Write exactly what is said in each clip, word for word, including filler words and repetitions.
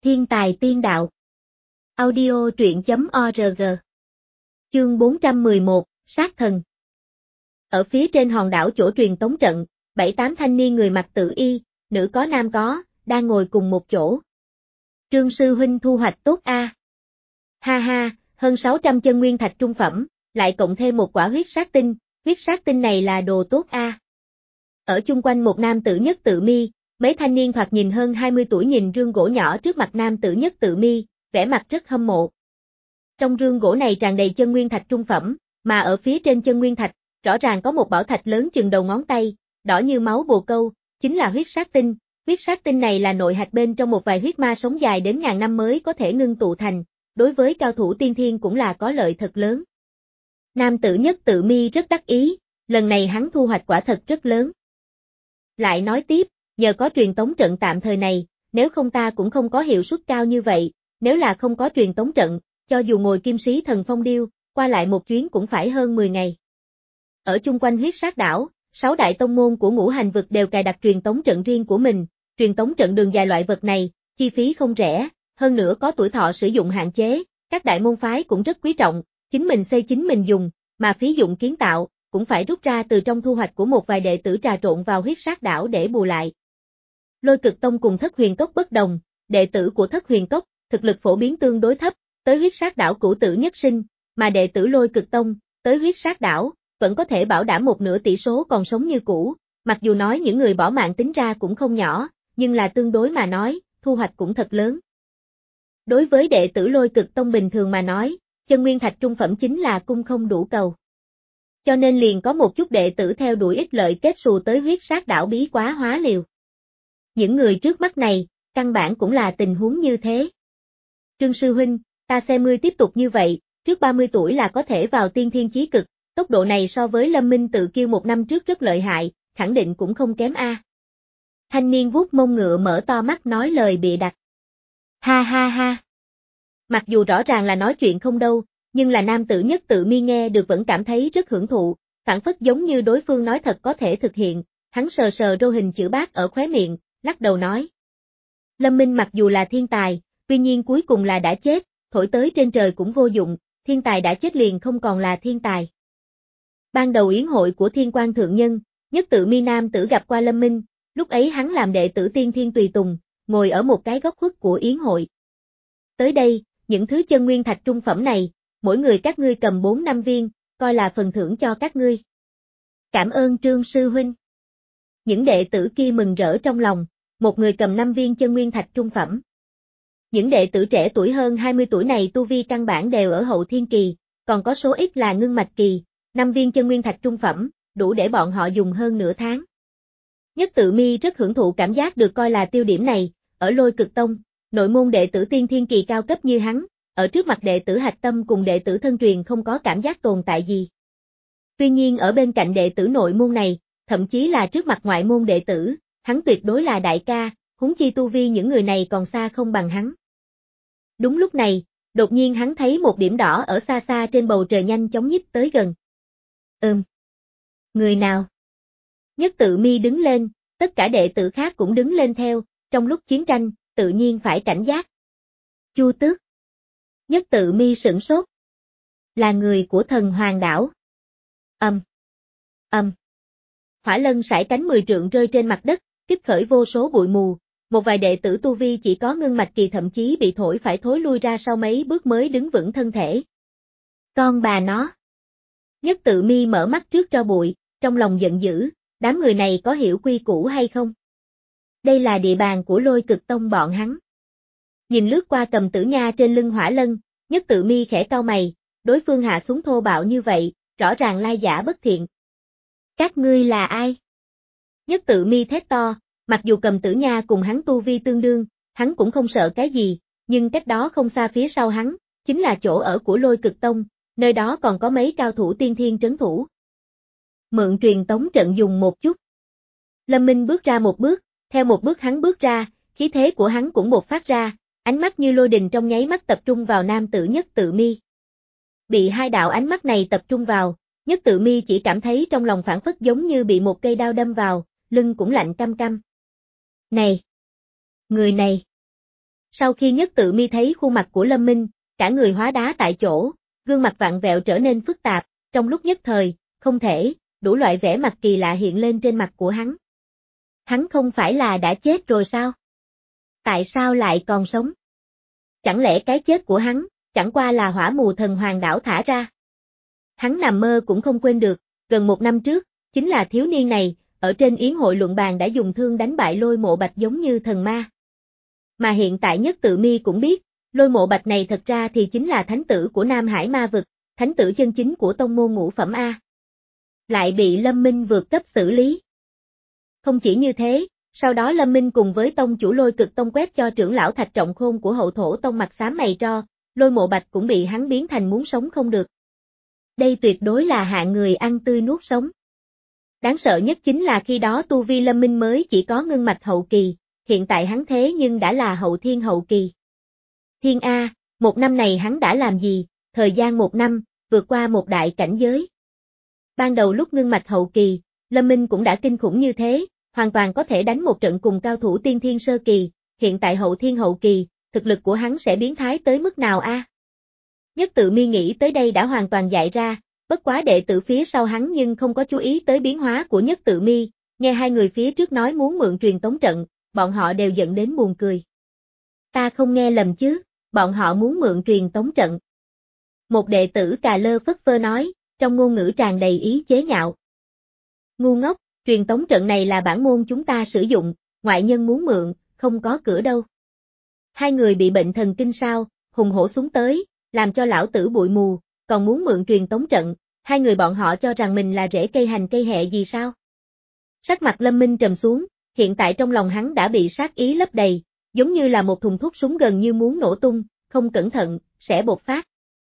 Thiên tài tiên đạo. Audio truyện chấm org. Chương bốn trăm mười một, Sát thần. Ở phía trên hòn đảo chỗ truyền tống trận, bảy tám thanh niên người mặc tự y, nữ có nam có, đang ngồi cùng một chỗ. Trương sư huynh thu hoạch tốt a. À. Ha ha, hơn sáu trăm chân nguyên thạch trung phẩm, lại cộng thêm một quả huyết sát tinh, huyết sát tinh này là đồ tốt a. À. Ở chung quanh một nam tử nhất tự mi, mấy thanh niên thoạt nhìn hơn hai mươi tuổi nhìn rương gỗ nhỏ trước mặt nam tử nhất tự mi, vẻ mặt rất hâm mộ. Trong rương gỗ này tràn đầy chân nguyên thạch trung phẩm, mà ở phía trên chân nguyên thạch, rõ ràng có một bảo thạch lớn chừng đầu ngón tay, đỏ như máu bồ câu, chính là huyết sát tinh. Huyết sát tinh này là nội hạch bên trong một vài huyết ma sống dài đến ngàn năm mới có thể ngưng tụ thành, đối với cao thủ tiên thiên cũng là có lợi thật lớn. Nam tử nhất tự mi rất đắc ý, lần này hắn thu hoạch quả thật rất lớn. Lại nói tiếp, nhờ có truyền tống trận tạm thời này, nếu không ta cũng không có hiệu suất cao như vậy, nếu là không có truyền tống trận, cho dù ngồi kim sĩ thần phong điêu, qua lại một chuyến cũng phải hơn mười ngày. Ở chung quanh huyết sát đảo, sáu đại tông môn của ngũ hành vực đều cài đặt truyền tống trận riêng của mình, truyền tống trận đường dài loại vật này, chi phí không rẻ, hơn nữa có tuổi thọ sử dụng hạn chế, các đại môn phái cũng rất quý trọng, chính mình xây chính mình dùng, mà phí dụng kiến tạo, cũng phải rút ra từ trong thu hoạch của một vài đệ tử trà trộn vào huyết sát đảo để bù lại. Lôi Cực Tông cùng Thất Huyền Cốc bất đồng, đệ tử của Thất Huyền Cốc, thực lực phổ biến tương đối thấp, tới huyết sát đảo cửu tử nhất sinh, mà đệ tử Lôi Cực Tông, tới huyết sát đảo, vẫn có thể bảo đảm một nửa tỷ số còn sống như cũ, mặc dù nói những người bỏ mạng tính ra cũng không nhỏ, nhưng là tương đối mà nói, thu hoạch cũng thật lớn. Đối với đệ tử Lôi Cực Tông bình thường mà nói, chân nguyên thạch trung phẩm chính là cung không đủ cầu. Cho nên liền có một chút đệ tử theo đuổi ích lợi kết xù tới huyết sát đảo bí quá hóa liều. Những người trước mắt này, căn bản cũng là tình huống như thế. Trương sư huynh, ta xem ngươi tiếp tục như vậy, trước ba mươi tuổi là có thể vào tiên thiên chí cực, tốc độ này so với Lâm Minh tự kiêu một năm trước rất lợi hại, khẳng định cũng không kém a. À. Thanh niên vuốt mông ngựa mở to mắt nói lời bịa đặt. Ha ha ha. Mặc dù rõ ràng là nói chuyện không đâu, nhưng là nam tử nhất tự mi nghe được vẫn cảm thấy rất hưởng thụ, phản phất giống như đối phương nói thật có thể thực hiện, hắn sờ sờ rô hình chữ bát ở khóe miệng, lắc đầu nói. Lâm Minh mặc dù là thiên tài, tuy nhiên cuối cùng là đã chết, thổi tới trên trời cũng vô dụng, thiên tài đã chết liền không còn là thiên tài. Ban đầu yến hội của Thiên Quan Thượng Nhân, nhất tự mi nam tử gặp qua Lâm Minh, lúc ấy hắn làm đệ tử tiên thiên tùy tùng, ngồi ở một cái góc khuất của yến hội. Tới đây, những thứ chân nguyên thạch trung phẩm này, mỗi người các ngươi cầm bốn năm viên, coi là phần thưởng cho các ngươi. Cảm ơn Trương sư huynh. Những đệ tử kia mừng rỡ trong lòng, một người cầm năm viên chân nguyên thạch trung phẩm. Những đệ tử trẻ tuổi hơn hai mươi tuổi này tu vi căn bản đều ở hậu thiên kỳ, còn có số ít là ngưng mạch kỳ, năm viên chân nguyên thạch trung phẩm, đủ để bọn họ dùng hơn nửa tháng. Nhất tự mi rất hưởng thụ cảm giác được coi là tiêu điểm này, ở Lôi Cực Tông, nội môn đệ tử tiên thiên kỳ cao cấp như hắn, ở trước mặt đệ tử hạch tâm cùng đệ tử thân truyền không có cảm giác tồn tại gì. Tuy nhiên ở bên cạnh đệ tử nội môn này, thậm chí là trước mặt ngoại môn đệ tử, hắn tuyệt đối là đại ca, huống chi tu vi những người này còn xa không bằng hắn. Đúng lúc này, đột nhiên hắn thấy một điểm đỏ ở xa xa trên bầu trời nhanh chóng nhích tới gần. Ừm. Người nào? Nhất tự mi đứng lên, tất cả đệ tử khác cũng đứng lên theo, trong lúc chiến tranh, tự nhiên phải cảnh giác. Chu Tước. Nhất tự mi sửng sốt. Là người của thần hoàng đảo. Ầm. Ầm. Hỏa lân sải cánh mười trượng rơi trên mặt đất, kích khởi vô số bụi mù, một vài đệ tử tu vi chỉ có ngưng mạch kỳ thậm chí bị thổi phải thối lui ra sau mấy bước mới đứng vững thân thể. Con bà nó. Nhất tự mi mở mắt trước tro bụi, trong lòng giận dữ, đám người này có hiểu quy củ hay không? Đây là địa bàn của Lôi Cực Tông bọn hắn. Nhìn lướt qua cầm tử nha trên lưng hỏa lân, nhất tự mi khẽ cau mày, đối phương hạ xuống thô bạo như vậy, rõ ràng lai giả bất thiện. Các ngươi là ai? Nhất tự mi thét to, mặc dù cầm tử nha cùng hắn tu vi tương đương, hắn cũng không sợ cái gì, nhưng cách đó không xa phía sau hắn, chính là chỗ ở của Lôi Cực Tông, nơi đó còn có mấy cao thủ tiên thiên trấn thủ. Mượn truyền tống trận dùng một chút. Lâm Minh bước ra một bước, theo một bước hắn bước ra, khí thế của hắn cũng một phát ra, ánh mắt như lôi đình trong nháy mắt tập trung vào nam tử nhất tự mi. Bị hai đạo ánh mắt này tập trung vào, nhất tự mi chỉ cảm thấy trong lòng phản phất giống như bị một cây đao đâm vào, lưng cũng lạnh căm căm. Này! Người này! Sau khi Nhất Tự Mi thấy khuôn mặt của Lâm Minh, cả người hóa đá tại chỗ, gương mặt vặn vẹo trở nên phức tạp, trong lúc nhất thời, không thể, đủ loại vẻ mặt kỳ lạ hiện lên trên mặt của hắn. Hắn không phải là đã chết rồi sao? Tại sao lại còn sống? Chẳng lẽ cái chết của hắn, chẳng qua là hỏa mù thần hoàng đảo thả ra? Hắn nằm mơ cũng không quên được, gần một năm trước, chính là thiếu niên này, ở trên yến hội luận bàn đã dùng thương đánh bại Lôi Mộ Bạch giống như thần ma. Mà hiện tại Nhất Tự Mi cũng biết, Lôi Mộ Bạch này thật ra thì chính là thánh tử của Nam Hải Ma Vực, thánh tử chân chính của tông môn ngũ phẩm A. Lại bị Lâm Minh vượt cấp xử lý. Không chỉ như thế, sau đó Lâm Minh cùng với tông chủ Lôi Cực Tông quét cho trưởng lão Thạch Trọng Khôn của Hậu Thổ Tông mặt xám mày tro, Lôi Mộ Bạch cũng bị hắn biến thành muốn sống không được. Đây tuyệt đối là hạng người ăn tươi nuốt sống. Đáng sợ nhất chính là khi đó tu vi Lâm Minh mới chỉ có ngưng mạch hậu kỳ, hiện tại hắn thế nhưng đã là hậu thiên hậu kỳ. Thiên A, một năm này hắn đã làm gì, thời gian một năm, vượt qua một đại cảnh giới. Ban đầu lúc ngưng mạch hậu kỳ, Lâm Minh cũng đã kinh khủng như thế, hoàn toàn có thể đánh một trận cùng cao thủ tiên thiên sơ kỳ, hiện tại hậu thiên hậu kỳ, thực lực của hắn sẽ biến thái tới mức nào a? Nhất Tự Mi nghĩ tới đây đã hoàn toàn dại ra, bất quá đệ tử phía sau hắn nhưng không có chú ý tới biến hóa của Nhất Tự Mi, nghe hai người phía trước nói muốn mượn truyền tống trận, bọn họ đều giận đến buồn cười. Ta không nghe lầm chứ, bọn họ muốn mượn truyền tống trận. Một đệ tử cà lơ phất phơ nói, trong ngôn ngữ tràn đầy ý chế nhạo. Ngu ngốc, truyền tống trận này là bản môn chúng ta sử dụng, ngoại nhân muốn mượn, không có cửa đâu. Hai người bị bệnh thần kinh sao, hùng hổ xuống tới, làm cho lão tử bụi mù, còn muốn mượn truyền tống trận, hai người bọn họ cho rằng mình là rễ cây hành cây hẹ gì sao? Sắc mặt Lâm Minh trầm xuống, hiện tại trong lòng hắn đã bị sát ý lấp đầy, giống như là một thùng thuốc súng gần như muốn nổ tung, không cẩn thận, sẽ bộc phát.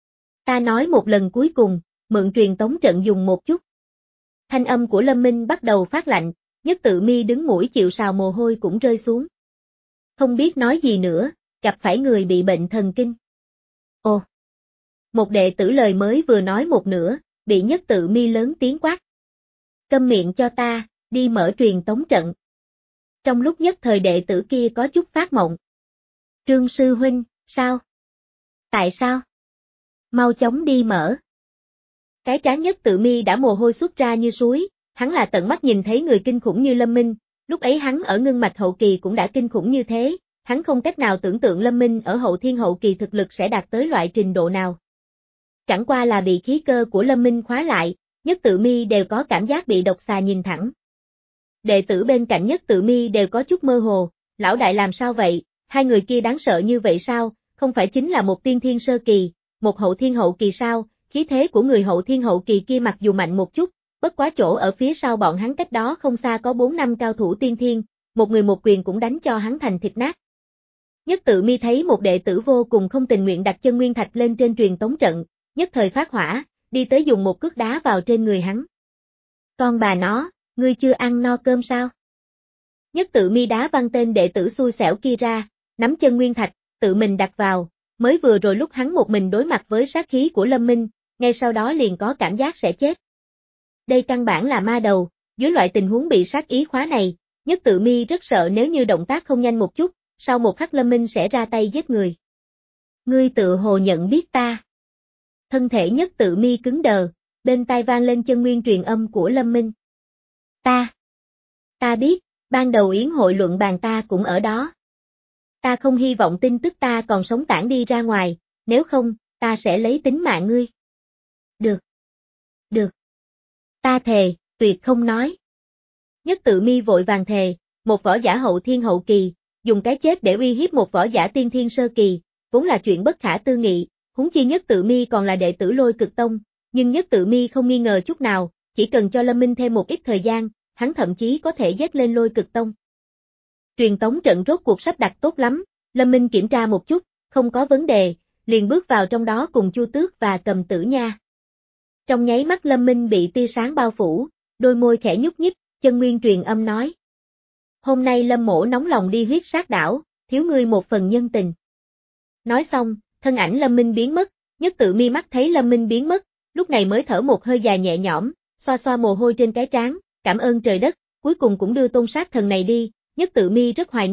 Ta nói một lần cuối cùng, mượn truyền tống trận dùng một chút. Thanh âm của Lâm Minh bắt đầu phát lạnh, Nhất Tự Mi đứng mũi chịu sào mồ hôi cũng rơi xuống. Không biết nói gì nữa, gặp phải người bị bệnh thần kinh. Ồ! Một đệ tử lời mới vừa nói một nửa, bị Nhất Tự Mi lớn tiếng quát. Câm miệng cho ta, đi mở truyền tống trận. Trong lúc nhất thời đệ tử kia có chút phát mộng. Trương sư huynh, sao? Tại sao? Mau chóng đi mở. Cái trán Nhất Tự Mi đã mồ hôi xuất ra như suối, hắn là tận mắt nhìn thấy người kinh khủng như Lâm Minh, lúc ấy hắn ở ngưng mạch hậu kỳ cũng đã kinh khủng như thế, hắn không cách nào tưởng tượng Lâm Minh ở hậu thiên hậu kỳ thực lực sẽ đạt tới loại trình độ nào. Chẳng qua là bị khí cơ của Lâm Minh khóa lại, Nhất Tự Mi đều có cảm giác bị độc xà nhìn thẳng. Đệ tử bên cạnh Nhất Tự Mi đều có chút mơ hồ, lão đại làm sao vậy, hai người kia đáng sợ như vậy sao, không phải chính là một tiên thiên sơ kỳ, một hậu thiên hậu kỳ sao, khí thế của người hậu thiên hậu kỳ kia mặc dù mạnh một chút, bất quá chỗ ở phía sau bọn hắn cách đó không xa có bốn năm cao thủ tiên thiên, một người một quyền cũng đánh cho hắn thành thịt nát. Nhất Tự Mi thấy một đệ tử vô cùng không tình nguyện đặt chân nguyên thạch lên trên truyền tống trận, nhất thời phát hỏa, đi tới dùng một cước đá vào trên người hắn. Con bà nó, ngươi chưa ăn no cơm sao? Nhất Tự Mi đá văng tên đệ tử xui xẻo kia ra, nắm chân nguyên thạch, tự mình đặt vào, mới vừa rồi lúc hắn một mình đối mặt với sát khí của Lâm Minh, ngay sau đó liền có cảm giác sẽ chết. Đây căn bản là ma đầu, dưới loại tình huống bị sát ý khóa này, Nhất Tự Mi rất sợ nếu như động tác không nhanh một chút, sau một khắc Lâm Minh sẽ ra tay giết người. Ngươi tự hồ nhận biết ta. Thân thể Nhất Tự Mi cứng đờ, bên tai vang lên chân nguyên truyền âm của Lâm Minh. Ta. Ta biết, ban đầu yến hội luận bàn ta cũng ở đó. Ta không hy vọng tin tức ta còn sống tản đi ra ngoài, nếu không, ta sẽ lấy tính mạng ngươi. Được. Được. Ta thề, tuyệt không nói. Nhất Tự Mi vội vàng thề, một võ giả hậu thiên hậu kỳ, dùng cái chết để uy hiếp một võ giả tiên thiên sơ kỳ, vốn là chuyện bất khả tư nghị, huống chi Nhất Tự Mi còn là đệ tử Lôi Cực Tông, nhưng Nhất Tự Mi không nghi ngờ chút nào, chỉ cần cho Lâm Minh thêm một ít thời gian, hắn thậm chí có thể dét lên Lôi Cực Tông. Truyền tống trận rốt cuộc sắp đặt tốt lắm, Lâm Minh kiểm tra một chút, không có vấn đề, liền bước vào trong đó cùng Chu Tước và Cầm Tử Nha. Trong nháy mắt Lâm Minh bị tia sáng bao phủ, đôi môi khẽ nhúc nhích, chân nguyên truyền âm nói. Hôm nay Lâm mỗ nóng lòng đi huyết sát đảo, thiếu ngươi một phần nhân tình. Nói xong, thân ảnh Lâm Minh biến mất, Nhất Tự Mi mắt thấy Lâm Minh biến mất, lúc này mới thở một hơi dài nhẹ nhõm, xoa xoa mồ hôi trên cái trán, cảm ơn trời đất, cuối cùng cũng đưa tôn sát thần này đi, Nhất Tự Mi rất hoài nghi,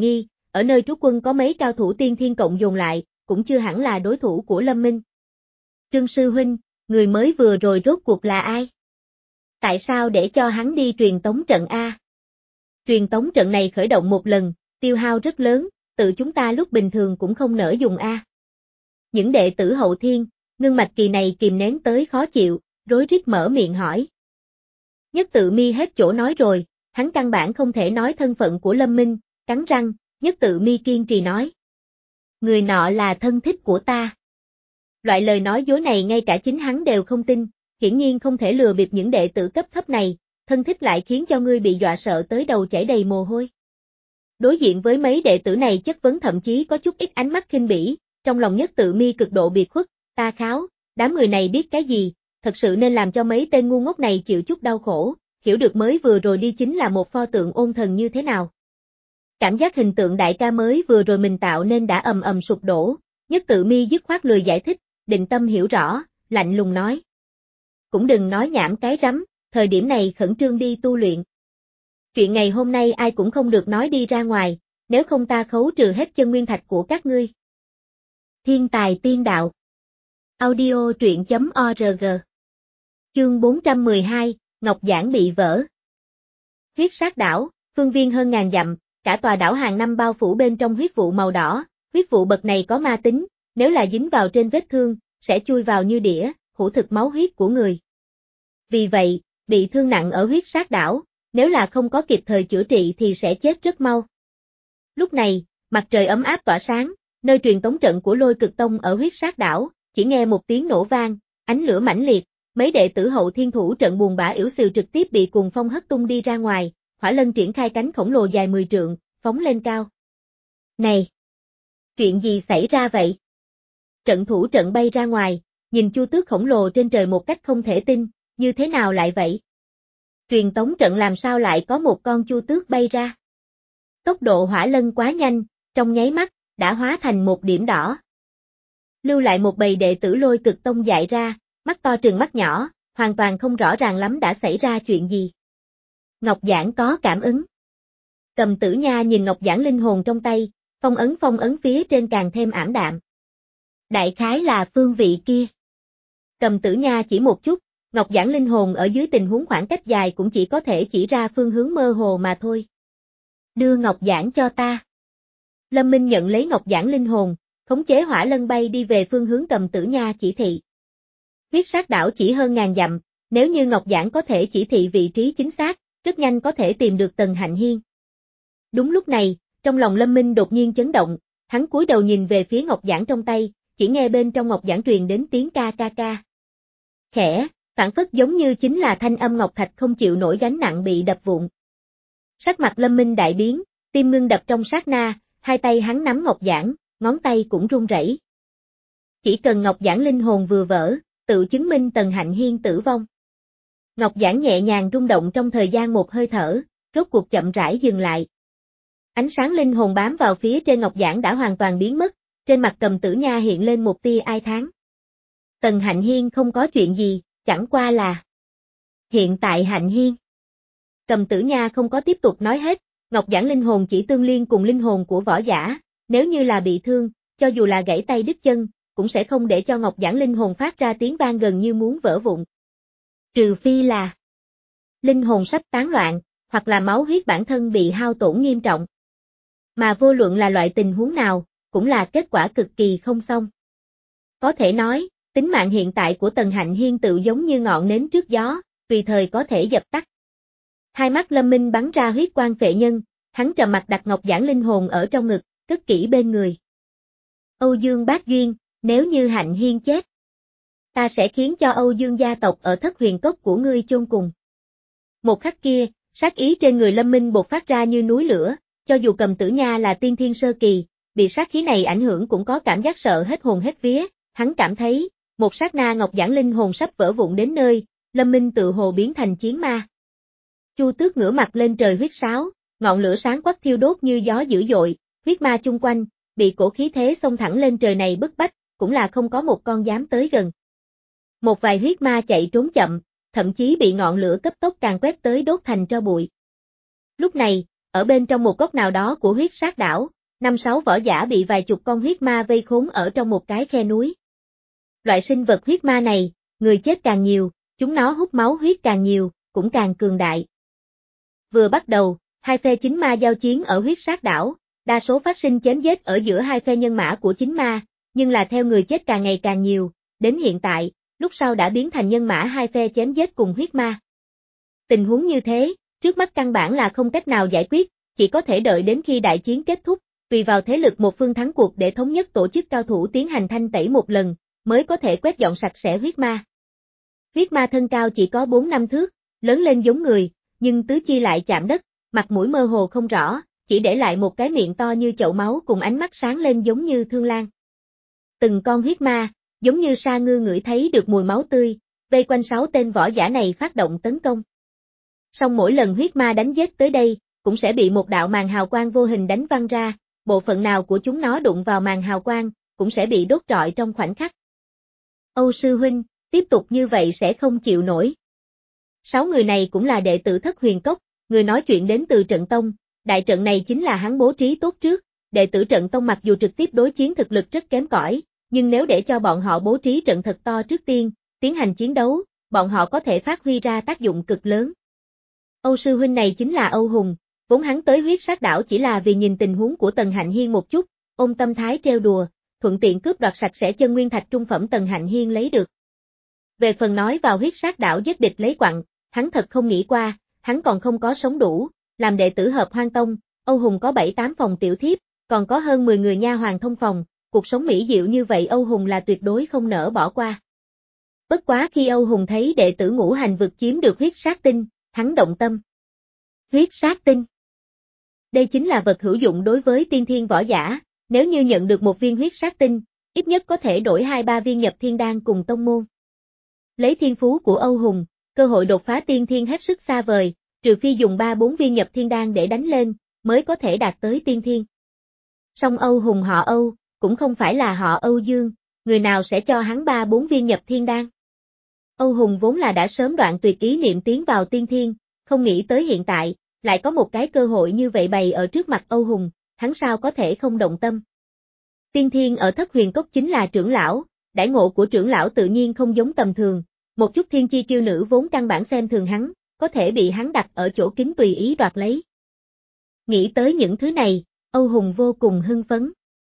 ở nơi trú quân có mấy cao thủ tiên thiên cộng dồn lại, cũng chưa hẳn là đối thủ của Lâm Minh. Trương sư huynh, người mới vừa rồi rốt cuộc là ai? Tại sao để cho hắn đi truyền tống trận A? Truyền tống trận này khởi động một lần, tiêu hao rất lớn, tự chúng ta lúc bình thường cũng không nỡ dùng A. Những đệ tử hậu thiên, ngưng mạch kỳ này kìm nén tới khó chịu, rối rít mở miệng hỏi. Nhất Tự Mi hết chỗ nói rồi, hắn căn bản không thể nói thân phận của Lâm Minh, cắn răng, Nhất Tự Mi kiên trì nói. Người nọ là thân thích của ta. Loại lời nói dối này ngay cả chính hắn đều không tin, hiển nhiên không thể lừa bịp những đệ tử cấp thấp này, thân thích lại khiến cho ngươi bị dọa sợ tới đầu chảy đầy mồ hôi. Đối diện với mấy đệ tử này chất vấn thậm chí có chút ít ánh mắt khinh bỉ, trong lòng Nhất Tự Mi cực độ biệt khuất, ta kháo, đám người này biết cái gì, thật sự nên làm cho mấy tên ngu ngốc này chịu chút đau khổ, hiểu được mới vừa rồi đi chính là một pho tượng ôn thần như thế nào. Cảm giác hình tượng đại ca mới vừa rồi mình tạo nên đã ầm ầm sụp đổ, Nhất Tự Mi dứt khoát lười giải thích, định tâm hiểu rõ, lạnh lùng nói. Cũng đừng nói nhảm cái rắm, thời điểm này khẩn trương đi tu luyện. Chuyện ngày hôm nay ai cũng không được nói đi ra ngoài, nếu không ta khấu trừ hết chân nguyên thạch của các ngươi. Thiên tài tiên đạo. Audio truyện chấm org. Chương bốn trăm mười hai, Ngọc Giản bị vỡ. Huyết sát đảo, phương viên hơn ngàn dặm, cả tòa đảo hàng năm bao phủ bên trong huyết vụ màu đỏ, huyết vụ bậc này có ma tính, nếu là dính vào trên vết thương, sẽ chui vào như đĩa, hủ thực máu huyết của người. Vì vậy, bị thương nặng ở huyết sát đảo, nếu là không có kịp thời chữa trị thì sẽ chết rất mau. Lúc này, mặt trời ấm áp tỏa sáng, nơi truyền tống trận của Lôi Cực Tông ở huyết sát đảo, chỉ nghe một tiếng nổ vang, ánh lửa mãnh liệt, mấy đệ tử hậu thiên thủ trận buồn bã yếu xìu trực tiếp bị cuồng phong hất tung đi ra ngoài, Hỏa Lân triển khai cánh khổng lồ dài mười trượng, phóng lên cao. Này! Chuyện gì xảy ra vậy? Trận thủ trận bay ra ngoài, nhìn chu tước khổng lồ trên trời một cách không thể tin, như thế nào lại vậy? Truyền tống trận làm sao lại có một con chu tước bay ra? Tốc độ Hỏa Lân quá nhanh, trong nháy mắt, đã hóa thành một điểm đỏ. Lưu lại một bầy đệ tử Lôi Cực Tông dại ra, mắt to trừng mắt nhỏ, hoàn toàn không rõ ràng lắm đã xảy ra chuyện gì. Ngọc Giản có cảm ứng. Cầm Tử Nha nhìn Ngọc Giản linh hồn trong tay, phong ấn phong ấn phía trên càng thêm ảm đạm. Đại khái là phương vị kia. Cầm Tử Nha chỉ một chút, Ngọc Giản linh hồn ở dưới tình huống khoảng cách dài cũng chỉ có thể chỉ ra phương hướng mơ hồ mà thôi. Đưa Ngọc Giản cho ta. Lâm Minh nhận lấy Ngọc Giản linh hồn, khống chế Hỏa Lân bay đi về phương hướng Cầm Tử Nha chỉ thị. Huyết sát đảo chỉ hơn ngàn dặm, nếu như Ngọc Giản có thể chỉ thị vị trí chính xác, rất nhanh có thể tìm được Tần Hạnh Hiên. Đúng lúc này, trong lòng Lâm Minh đột nhiên chấn động, hắn cúi đầu nhìn về phía Ngọc Giản trong tay, chỉ nghe bên trong Ngọc Giản truyền đến tiếng ca ca ca. Khẽ, phản phất giống như chính là thanh âm ngọc thạch không chịu nổi gánh nặng bị đập vụn. Sắc mặt Lâm Minh đại biến, tim ngưng đập trong sát na, hai tay hắn nắm Ngọc Giản, ngón tay cũng run rẩy. Chỉ cần Ngọc Giản linh hồn vừa vỡ, tự chứng minh Tần Hạnh Hiên tử vong. Ngọc Giản nhẹ nhàng rung động trong thời gian một hơi thở, rốt cuộc chậm rãi dừng lại. Ánh sáng linh hồn bám vào phía trên Ngọc Giản đã hoàn toàn biến mất, trên mặt Cầm Tử Nha hiện lên một tia ai thán. Tần Hạnh Hiên không có chuyện gì, chẳng qua là... Hiện tại Hạnh Hiên. Cầm Tử Nha không có tiếp tục nói hết, Ngọc Giản linh hồn chỉ tương liên cùng linh hồn của võ giả, nếu như là bị thương, cho dù là gãy tay đứt chân, cũng sẽ không để cho Ngọc Giản linh hồn phát ra tiếng vang gần như muốn vỡ vụn. Trừ phi là linh hồn sắp tán loạn, hoặc là máu huyết bản thân bị hao tổn nghiêm trọng. Mà vô luận là loại tình huống nào, cũng là kết quả cực kỳ không xong. Có thể nói, tính mạng hiện tại của Tần Hạnh Hiên tự giống như ngọn nến trước gió, tùy thời có thể dập tắt. Hai mắt Lâm Minh bắn ra huyết quang phệ nhân, hắn trầm mặt đặt Ngọc Giản linh hồn ở trong ngực, cất kỹ bên người. Âu Dương Bác Duyên, nếu như Hạnh Hiên chết, ta sẽ khiến cho Âu Dương gia tộc ở Thất Huyền Cốc của ngươi chôn cùng. Một khắc kia, sát ý trên người Lâm Minh bộc phát ra như núi lửa, cho dù Cầm Tử Nha là tiên thiên sơ kỳ, bị sát khí này ảnh hưởng cũng có cảm giác sợ hết hồn hết vía, hắn cảm thấy, một sát na Ngọc Giản linh hồn sắp vỡ vụn đến nơi, Lâm Minh tự hồ biến thành chiến ma. Chu Tước ngửa mặt lên trời huyết sáo, ngọn lửa sáng quắc thiêu đốt như gió dữ dội, huyết ma chung quanh, bị cổ khí thế xông thẳng lên trời này bức bách, cũng là không có một con dám tới gần. Một vài huyết ma chạy trốn chậm, thậm chí bị ngọn lửa cấp tốc càn quét tới đốt thành tro bụi. Lúc này, ở bên trong một góc nào đó của huyết sát đảo, năm sáu võ giả bị vài chục con huyết ma vây khốn ở trong một cái khe núi. Loại sinh vật huyết ma này, người chết càng nhiều, chúng nó hút máu huyết càng nhiều, cũng càng cường đại. Vừa bắt đầu, hai phe chính ma giao chiến ở huyết sát đảo, đa số phát sinh chém giết ở giữa hai phe nhân mã của chính ma, nhưng là theo người chết càng ngày càng nhiều, đến hiện tại, lúc sau đã biến thành nhân mã hai phe chém giết cùng huyết ma. Tình huống như thế, trước mắt căn bản là không cách nào giải quyết, chỉ có thể đợi đến khi đại chiến kết thúc, tùy vào thế lực một phương thắng cuộc để thống nhất tổ chức cao thủ tiến hành thanh tẩy một lần, mới có thể quét dọn sạch sẽ huyết ma. Huyết ma thân cao chỉ có bốn năm thước, lớn lên giống người, nhưng tứ chi lại chạm đất, mặt mũi mơ hồ không rõ, chỉ để lại một cái miệng to như chậu máu cùng ánh mắt sáng lên giống như thương lan. Từng con huyết ma, giống như sa ngư ngửi thấy được mùi máu tươi, vây quanh sáu tên võ giả này phát động tấn công. Song mỗi lần huyết ma đánh giết tới đây, cũng sẽ bị một đạo màn hào quang vô hình đánh văng ra, bộ phận nào của chúng nó đụng vào màn hào quang, cũng sẽ bị đốt rọi trong khoảnh khắc. Âu sư huynh, tiếp tục như vậy sẽ không chịu nổi. Sáu người này cũng là đệ tử Thất Huyền Cốc, người nói chuyện đến từ trận tông, đại trận này chính là hắn bố trí tốt trước, đệ tử trận tông mặc dù trực tiếp đối chiến thực lực rất kém cỏi, nhưng nếu để cho bọn họ bố trí trận thật to trước tiên, tiến hành chiến đấu, bọn họ có thể phát huy ra tác dụng cực lớn. Âu sư huynh này chính là Âu Hùng, vốn hắn tới huyết sát đảo chỉ là vì nhìn tình huống của Tần Hạnh Hiên một chút, ôm tâm thái trêu đùa, thuận tiện cướp đoạt sạch sẽ chân nguyên thạch trung phẩm Tần Hạnh Hiên lấy được. Về phần nói vào huyết sát đảo giết địch lấy quặng, hắn thật không nghĩ qua, hắn còn không có sống đủ, làm đệ tử Hợp Hoan Tông, Âu Hùng có bảy tám phòng tiểu thiếp, còn có hơn mười người nha hoàn thông phòng, cuộc sống mỹ diệu như vậy Âu Hùng là tuyệt đối không nỡ bỏ qua. Bất quá khi Âu Hùng thấy đệ tử Ngũ Hành vực chiếm được huyết sát tinh, hắn động tâm. Huyết sát tinh. Đây chính là vật hữu dụng đối với tiên thiên võ giả, nếu như nhận được một viên huyết sát tinh, ít nhất có thể đổi hai ba viên nhập thiên đan cùng tông môn. Lấy thiên phú của Âu Hùng, cơ hội đột phá tiên thiên hết sức xa vời, trừ phi dùng ba bốn viên nhập thiên đan để đánh lên, mới có thể đạt tới tiên thiên. Song Âu Hùng họ Âu, cũng không phải là họ Âu Dương, người nào sẽ cho hắn ba bốn viên nhập thiên đan. Âu Hùng vốn là đã sớm đoạn tuyệt ý niệm tiến vào tiên thiên, không nghĩ tới hiện tại, lại có một cái cơ hội như vậy bày ở trước mặt Âu Hùng, hắn sao có thể không động tâm. Tiên thiên ở Thất Huyền Cốc chính là trưởng lão, đãi ngộ của trưởng lão tự nhiên không giống tầm thường, một chút thiên chi kiêu nữ vốn căn bản xem thường hắn, có thể bị hắn đặt ở chỗ kín tùy ý đoạt lấy. Nghĩ tới những thứ này, Âu Hùng vô cùng hưng phấn.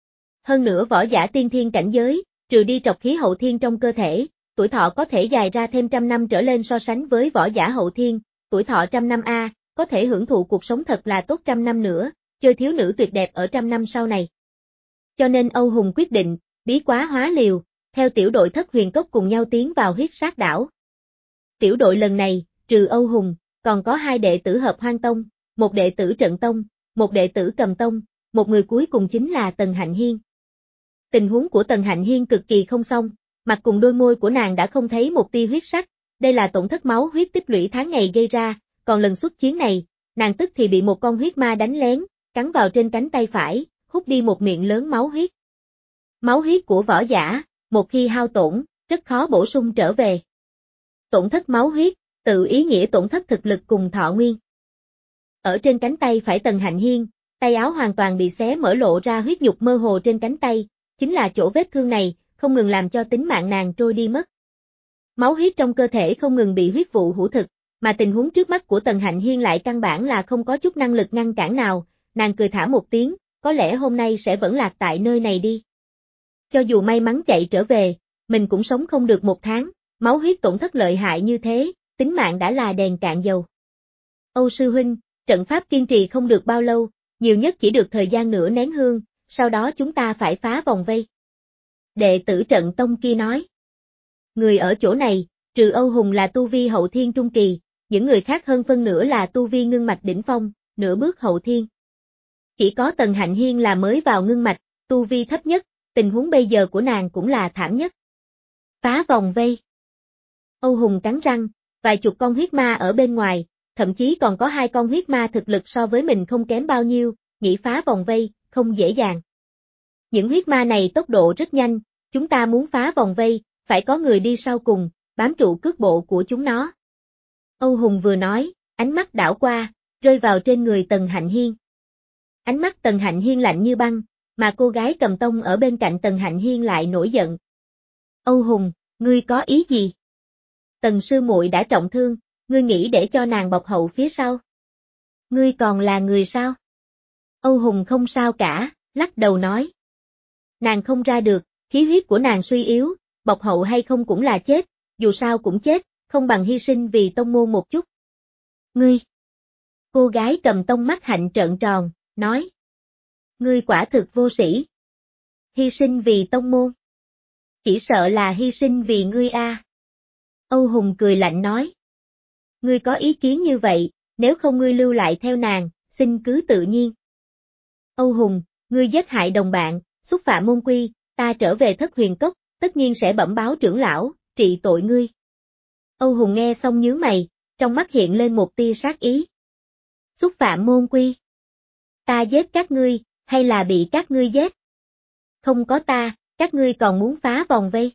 Hơn nữa võ giả tiên thiên cảnh giới, trừ đi trọc khí hậu thiên trong cơ thể, tuổi thọ có thể dài ra thêm trăm năm trở lên so sánh với võ giả hậu thiên, tuổi thọ trăm năm A, có thể hưởng thụ cuộc sống thật là tốt trăm năm nữa, chơi thiếu nữ tuyệt đẹp ở trăm năm sau này. Cho nên Âu Hùng quyết định, bí quá hóa liều, theo tiểu đội Thất Huyền Cốc cùng nhau tiến vào huyết sát đảo. Tiểu đội lần này, trừ Âu Hùng, còn có hai đệ tử Hợp Hoan Tông, một đệ tử Trận Tông, một đệ tử Cầm Tông, một người cuối cùng chính là Tần Hạnh Hiên. Tình huống của Tần Hạnh Hiên cực kỳ không xong, mặt cùng đôi môi của nàng đã không thấy một tia huyết sắc, đây là tổn thất máu huyết tích lũy tháng ngày gây ra, còn lần xuất chiến này, nàng tức thì bị một con huyết ma đánh lén, cắn vào trên cánh tay phải, hút đi một miệng lớn máu huyết. Máu huyết của võ giả, một khi hao tổn, rất khó bổ sung trở về. Tổn thất máu huyết, tự ý nghĩa tổn thất thực lực cùng thọ nguyên. Ở trên cánh tay phải Tần Hạnh Hiên, tay áo hoàn toàn bị xé mở lộ ra huyết nhục mơ hồ trên cánh tay, chính là chỗ vết thương này, không ngừng làm cho tính mạng nàng trôi đi mất. Máu huyết trong cơ thể không ngừng bị huyết vụ hủ thực, mà tình huống trước mắt của Tần Hạnh Hiên lại căn bản là không có chút năng lực ngăn cản nào, nàng cười thả một tiếng, có lẽ hôm nay sẽ vẫn lạc tại nơi này đi. Cho dù may mắn chạy trở về, mình cũng sống không được một tháng, máu huyết tổn thất lợi hại như thế, tính mạng đã là đèn cạn dầu. Âu sư huynh, trận pháp kiên trì không được bao lâu, nhiều nhất chỉ được thời gian nửa nén hương, sau đó chúng ta phải phá vòng vây. Đệ tử Trận Tông kia nói. Người ở chỗ này, trừ Âu Hùng là tu vi hậu thiên trung kỳ, những người khác hơn phân nửa là tu vi ngưng mạch đỉnh phong, nửa bước hậu thiên. Chỉ có Tần Hạnh Hiên là mới vào ngưng mạch, tu vi thấp nhất, tình huống bây giờ của nàng cũng là thảm nhất. Phá vòng vây. Âu Hùng cắn răng, vài chục con huyết ma ở bên ngoài, thậm chí còn có hai con huyết ma thực lực so với mình không kém bao nhiêu, nghĩ phá vòng vây, không dễ dàng. Những huyết ma này tốc độ rất nhanh, chúng ta muốn phá vòng vây, phải có người đi sau cùng, bám trụ cước bộ của chúng nó. Âu Hùng vừa nói, ánh mắt đảo qua, rơi vào trên người Tần Hạnh Hiên. Ánh mắt Tần Hạnh Hiên lạnh như băng, mà cô gái cầm tông ở bên cạnh Tần Hạnh Hiên lại nổi giận. Âu Hùng, ngươi có ý gì? Tần sư muội đã trọng thương, ngươi nghĩ để cho nàng bọc hậu phía sau? Ngươi còn là người sao? Âu Hùng không sao cả, lắc đầu nói. Nàng không ra được, khí huyết của nàng suy yếu, bọc hậu hay không cũng là chết, dù sao cũng chết, không bằng hy sinh vì tông môn một chút. Ngươi! Cô gái cầm tông mắt hạnh trợn tròn, nói. Ngươi quả thực vô sĩ. Hy sinh vì tông môn. Chỉ sợ là hy sinh vì ngươi a. Âu Hùng cười lạnh nói. Ngươi có ý kiến như vậy, nếu không ngươi lưu lại theo nàng, xin cứ tự nhiên. Âu Hùng, ngươi giết hại đồng bạn, xúc phạm môn quy, ta trở về Thất Huyền Cốc, tất nhiên sẽ bẩm báo trưởng lão, trị tội ngươi. Âu Hùng nghe xong nhướng mày, trong mắt hiện lên một tia sát ý. Xúc phạm môn quy. Ta giết các ngươi, hay là bị các ngươi giết? Không có ta, các ngươi còn muốn phá vòng vây.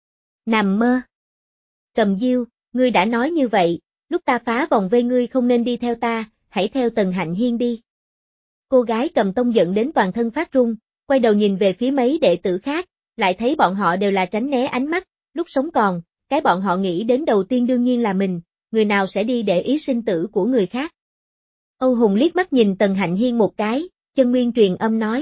Nằm mơ. Cầm Diêu, ngươi đã nói như vậy, lúc ta phá vòng vây ngươi không nên đi theo ta, hãy theo Tần Hạnh Hiên đi. Cô gái cầm tông giận đến toàn thân phát run, quay đầu nhìn về phía mấy đệ tử khác, lại thấy bọn họ đều là tránh né ánh mắt, lúc sống còn, cái bọn họ nghĩ đến đầu tiên đương nhiên là mình, người nào sẽ đi để ý sinh tử của người khác. Âu Hùng liếc mắt nhìn Tần Hạnh Hiên một cái, chân nguyên truyền âm nói.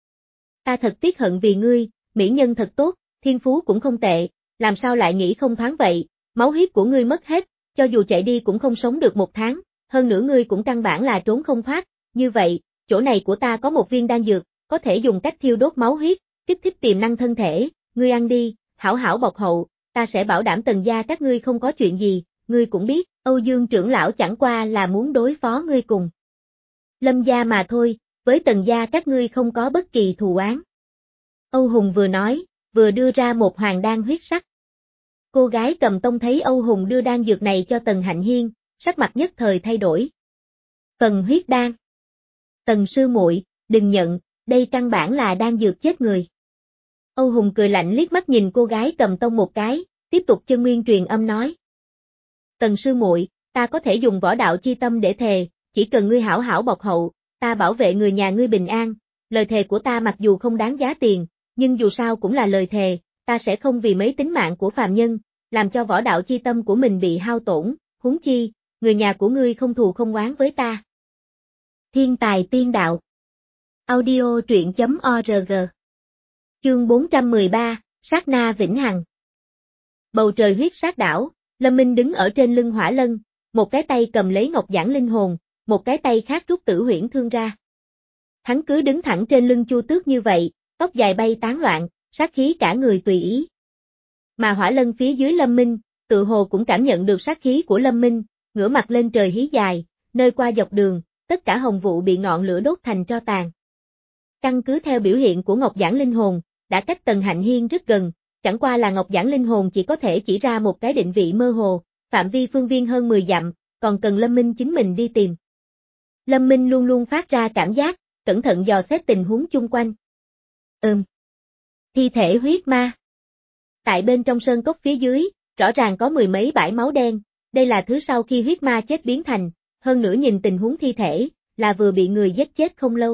Ta thật tiếc hận vì ngươi, mỹ nhân thật tốt, thiên phú cũng không tệ, làm sao lại nghĩ không thoáng vậy, máu huyết của ngươi mất hết, cho dù chạy đi cũng không sống được một tháng, hơn nữa ngươi cũng căn bản là trốn không thoát, như vậy, chỗ này của ta có một viên đan dược, có thể dùng cách thiêu đốt máu huyết, kích thích tiềm năng thân thể, ngươi ăn đi, hảo hảo bọc hậu, ta sẽ bảo đảm Tần gia các ngươi không có chuyện gì, ngươi cũng biết, Âu Dương trưởng lão chẳng qua là muốn đối phó ngươi cùng Lâm gia mà thôi, với Tần gia các ngươi không có bất kỳ thù oán. Âu Hùng vừa nói, vừa đưa ra một hoàng đan huyết sắc. Cô gái cầm tông thấy Âu Hùng đưa đan dược này cho Tần Hạnh Hiên, sắc mặt nhất thời thay đổi. Phần huyết đan. Tần sư muội, đừng nhận, đây căn bản là đan dược chết người. Âu Hùng cười lạnh liếc mắt nhìn cô gái cầm tông một cái, tiếp tục chân nguyên truyền âm nói. Tần sư muội, ta có thể dùng võ đạo chi tâm để thề, chỉ cần ngươi hảo hảo bọc hậu, ta bảo vệ người nhà ngươi bình an, lời thề của ta mặc dù không đáng giá tiền, nhưng dù sao cũng là lời thề, ta sẽ không vì mấy tính mạng của phàm nhân, làm cho võ đạo chi tâm của mình bị hao tổn, huống chi, người nhà của ngươi không thù không oán với ta. Thiên tài tiên đạo. Audio truyện chấm org. Chương bốn trăm mười ba, Sát na vĩnh hằng. Bầu trời huyết sát đảo, Lâm Minh đứng ở trên lưng hỏa lân, một cái tay cầm lấy ngọc giản linh hồn, một cái tay khác rút tử huyễn thương ra. Hắn cứ đứng thẳng trên lưng Chu Tước như vậy, tóc dài bay tán loạn, sát khí cả người tùy ý. Mà hỏa lân phía dưới Lâm Minh, tự hồ cũng cảm nhận được sát khí của Lâm Minh, ngửa mặt lên trời hí dài, nơi qua dọc đường, tất cả hồng vụ bị ngọn lửa đốt thành tro tàn. Căn cứ theo biểu hiện của ngọc giản linh hồn, đã cách Tần Hạnh Hiên rất gần, chẳng qua là ngọc giản linh hồn chỉ có thể chỉ ra một cái định vị mơ hồ, phạm vi phương viên hơn mười dặm, còn cần Lâm Minh chính mình đi tìm. Lâm Minh luôn luôn phát ra cảm giác, cẩn thận dò xét tình huống chung quanh. Ừm. Thi thể huyết ma. Tại bên trong sơn cốc phía dưới, rõ ràng có mười mấy bãi máu đen, đây là thứ sau khi huyết ma chết biến thành, hơn nữa nhìn tình huống thi thể, là vừa bị người giết chết không lâu.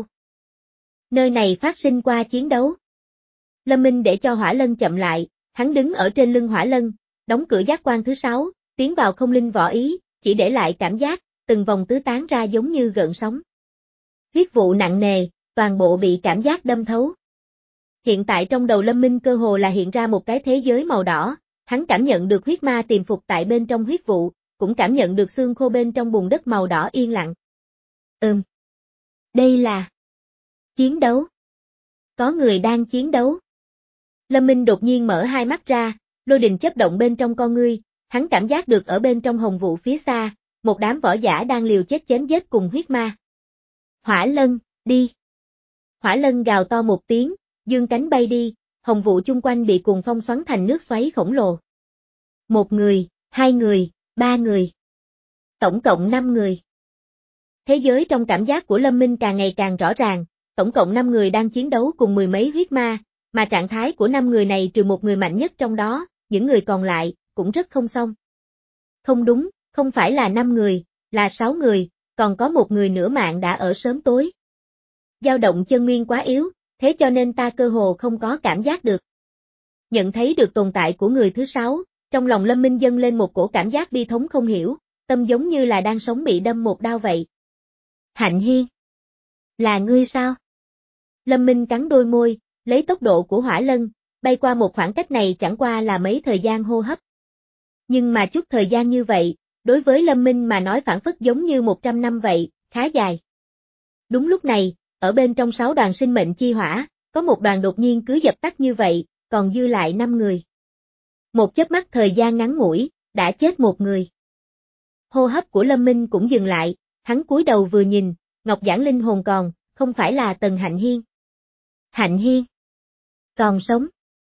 Nơi này phát sinh qua chiến đấu. Lâm Minh để cho hỏa lân chậm lại, hắn đứng ở trên lưng hỏa lân, đóng cửa giác quan thứ sáu, tiến vào không linh võ ý, chỉ để lại cảm giác, từng vòng tứ tán ra giống như gợn sóng. Huyết vụ nặng nề, toàn bộ bị cảm giác đâm thấu. Hiện tại trong đầu Lâm Minh cơ hồ là hiện ra một cái thế giới màu đỏ, hắn cảm nhận được huyết ma tiềm phục tại bên trong huyết vụ, cũng cảm nhận được xương khô bên trong bùn đất màu đỏ yên lặng. Ừm. Đây là chiến đấu. Có người đang chiến đấu. Lâm Minh đột nhiên mở hai mắt ra, lôi đình chớp động bên trong con ngươi, hắn cảm giác được ở bên trong hồng vụ phía xa, một đám võ giả đang liều chết chém giết cùng huyết ma. Hỏa lân, đi. Hỏa lân gào to một tiếng, dương cánh bay đi, hồng vụ chung quanh bị cuồng phong xoắn thành nước xoáy khổng lồ. Một người, hai người, ba người. Tổng cộng năm người. Thế giới trong cảm giác của Lâm Minh càng ngày càng rõ ràng, tổng cộng năm người đang chiến đấu cùng mười mấy huyết ma, mà trạng thái của năm người này trừ một người mạnh nhất trong đó, những người còn lại, cũng rất không xong. Không đúng, không phải là năm người, là sáu người, còn có một người nửa mạng đã ở sớm tối. Dao động chân nguyên quá yếu, thế cho nên ta cơ hồ không có cảm giác được. Nhận thấy được tồn tại của người thứ sáu, trong lòng Lâm Minh dâng lên một cổ cảm giác bi thống không hiểu, tâm giống như là đang sống bị đâm một đao vậy. Hạnh Hiên. Là ngươi sao? Lâm Minh cắn đôi môi, lấy tốc độ của hỏa lân, bay qua một khoảng cách này chẳng qua là mấy thời gian hô hấp. Nhưng mà chút thời gian như vậy, đối với Lâm Minh mà nói phản phất giống như một trăm năm vậy, khá dài. Đúng lúc này, ở bên trong sáu đoàn sinh mệnh chi hỏa, có một đoàn đột nhiên cứ dập tắt như vậy, còn dư lại năm người. Một chớp mắt thời gian ngắn ngủi, đã chết một người. Hô hấp của Lâm Minh cũng dừng lại, hắn cúi đầu vừa nhìn, Ngọc Giản linh hồn còn, không phải là Tần Hạnh Hiên. Hạnh Hiên. Còn sống.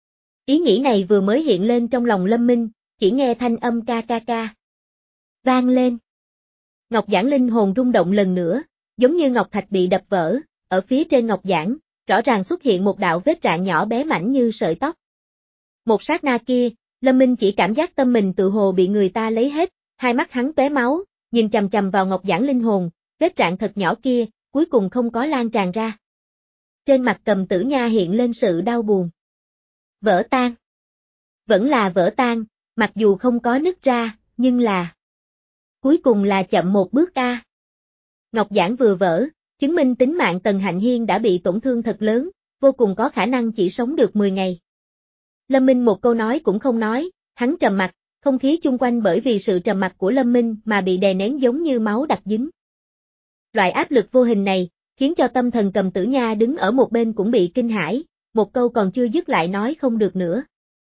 Ý nghĩ này vừa mới hiện lên trong lòng Lâm Minh, chỉ nghe thanh âm ca ca ca. Vang lên. Ngọc Giản linh hồn rung động lần nữa, giống như ngọc thạch bị đập vỡ, ở phía trên Ngọc Giản, rõ ràng xuất hiện một đạo vết rạn nhỏ bé mảnh như sợi tóc. Một sát na kia, Lâm Minh chỉ cảm giác tâm mình tự hồ bị người ta lấy hết, hai mắt hắn tóe máu, nhìn chằm chằm vào Ngọc Giản linh hồn, vết rạn thật nhỏ kia, cuối cùng không có lan tràn ra. Trên mặt Cầm Tử Nha hiện lên sự đau buồn. Vỡ tan. Vẫn là vỡ tan, mặc dù không có nứt ra, nhưng là... Cuối cùng là chậm một bước a. Ngọc Giản vừa vỡ, chứng minh tính mạng Tần Hạnh Hiên đã bị tổn thương thật lớn, vô cùng có khả năng chỉ sống được mười ngày. Lâm Minh một câu nói cũng không nói, hắn trầm mặt, không khí chung quanh bởi vì sự trầm mặc của Lâm Minh mà bị đè nén giống như máu đặc dính. Loại áp lực vô hình này, khiến cho tâm thần Cầm Tử Nha đứng ở một bên cũng bị kinh hãi, một câu còn chưa dứt lại nói không được nữa.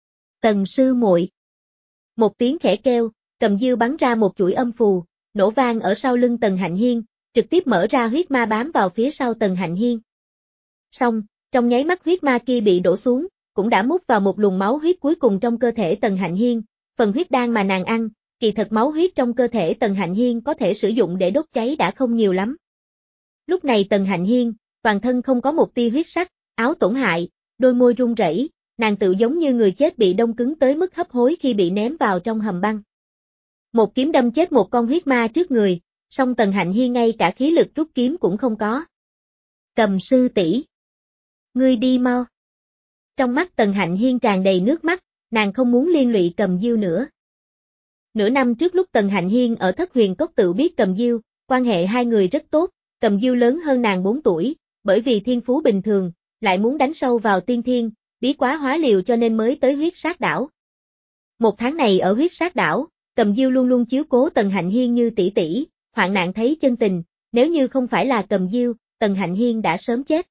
Tần sư muội. Một tiếng khẽ kêu, Cầm Diêu bắn ra một chuỗi âm phù, nổ vang ở sau lưng Tần Hạnh Hiên, trực tiếp mở ra huyết ma bám vào phía sau Tần Hạnh Hiên. Xong, trong nháy mắt huyết ma kia bị đổ xuống, cũng đã mút vào một luồng máu huyết cuối cùng trong cơ thể Tần Hạnh Hiên, phần huyết đan mà nàng ăn, kỳ thật máu huyết trong cơ thể Tần Hạnh Hiên có thể sử dụng để đốt cháy đã không nhiều lắm. Lúc này Tần Hạnh Hiên, toàn thân không có một tia huyết sắc, áo tổn hại, đôi môi run rẩy, nàng tự giống như người chết bị đông cứng tới mức hấp hối khi bị ném vào trong hầm băng. Một kiếm đâm chết một con huyết ma trước người, song Tần Hạnh Hiên ngay cả khí lực rút kiếm cũng không có. Cầm sư tỷ, ngươi đi mau. Trong mắt Tần Hạnh Hiên tràn đầy nước mắt, nàng không muốn liên lụy Cầm Diêu nữa. Nửa năm trước lúc Tần Hạnh Hiên ở Thất Huyền Cốc tự biết Cầm Diêu, quan hệ hai người rất tốt, Cầm Diêu lớn hơn nàng bốn tuổi, bởi vì thiên phú bình thường, lại muốn đánh sâu vào tiên thiên, bí quá hóa liều cho nên mới tới huyết sát đảo. Một tháng này ở huyết sát đảo, Cầm Diêu luôn luôn chiếu cố Tần Hạnh Hiên như tỷ tỷ, hoạn nạn thấy chân tình, nếu như không phải là Cầm Diêu, Tần Hạnh Hiên đã sớm chết.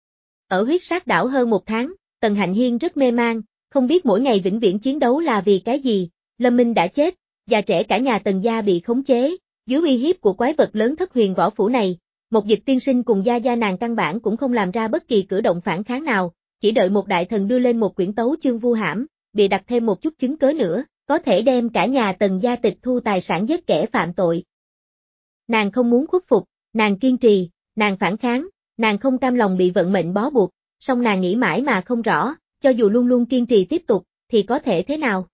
Ở huyết sát đảo hơn một tháng, Tần Hạnh Hiên rất mê man, không biết mỗi ngày vĩnh viễn chiến đấu là vì cái gì, Lâm Minh đã chết, già trẻ cả nhà Tần gia bị khống chế, dưới uy hiếp của quái vật lớn Thất Huyền võ phủ này, một Dịch tiên sinh cùng gia gia nàng căn bản cũng không làm ra bất kỳ cử động phản kháng nào, chỉ đợi một đại thần đưa lên một quyển tấu chương vu hãm, bịa đặt thêm một chút chứng cớ nữa, có thể đem cả nhà Tần gia tịch thu tài sản giết kẻ phạm tội. Nàng không muốn khuất phục, nàng kiên trì, nàng phản kháng, nàng không cam lòng bị vận mệnh bó buộc, song nàng nghĩ mãi mà không rõ, cho dù luôn luôn kiên trì tiếp tục, thì có thể thế nào?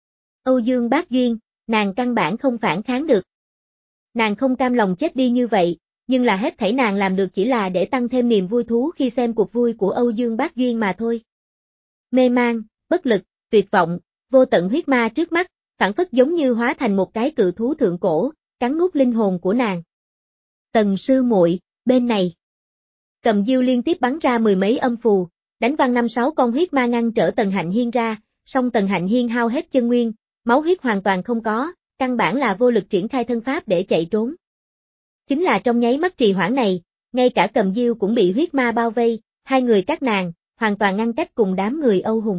Âu Dương Bác Duyên, nàng căn bản không phản kháng được. Nàng không cam lòng chết đi như vậy, nhưng là hết thảy nàng làm được chỉ là để tăng thêm niềm vui thú khi xem cuộc vui của Âu Dương Bác Duyên mà thôi. Mê man, bất lực, tuyệt vọng, vô tận huyết ma trước mắt, phản phất giống như hóa thành một cái cự thú thượng cổ, cắn nuốt linh hồn của nàng. Tần sư muội, bên này. Cầm Diêu liên tiếp bắn ra mười mấy âm phù, đánh văng năm sáu con huyết ma ngăn trở Tần Hạnh Hiên ra, song Tần Hạnh Hiên hao hết chân nguyên, máu huyết hoàn toàn không có, căn bản là vô lực triển khai thân pháp để chạy trốn. Chính là trong nháy mắt trì hoãn này, ngay cả Cầm Diêu cũng bị huyết ma bao vây, hai người các nàng, hoàn toàn ngăn cách cùng đám người Âu Hùng.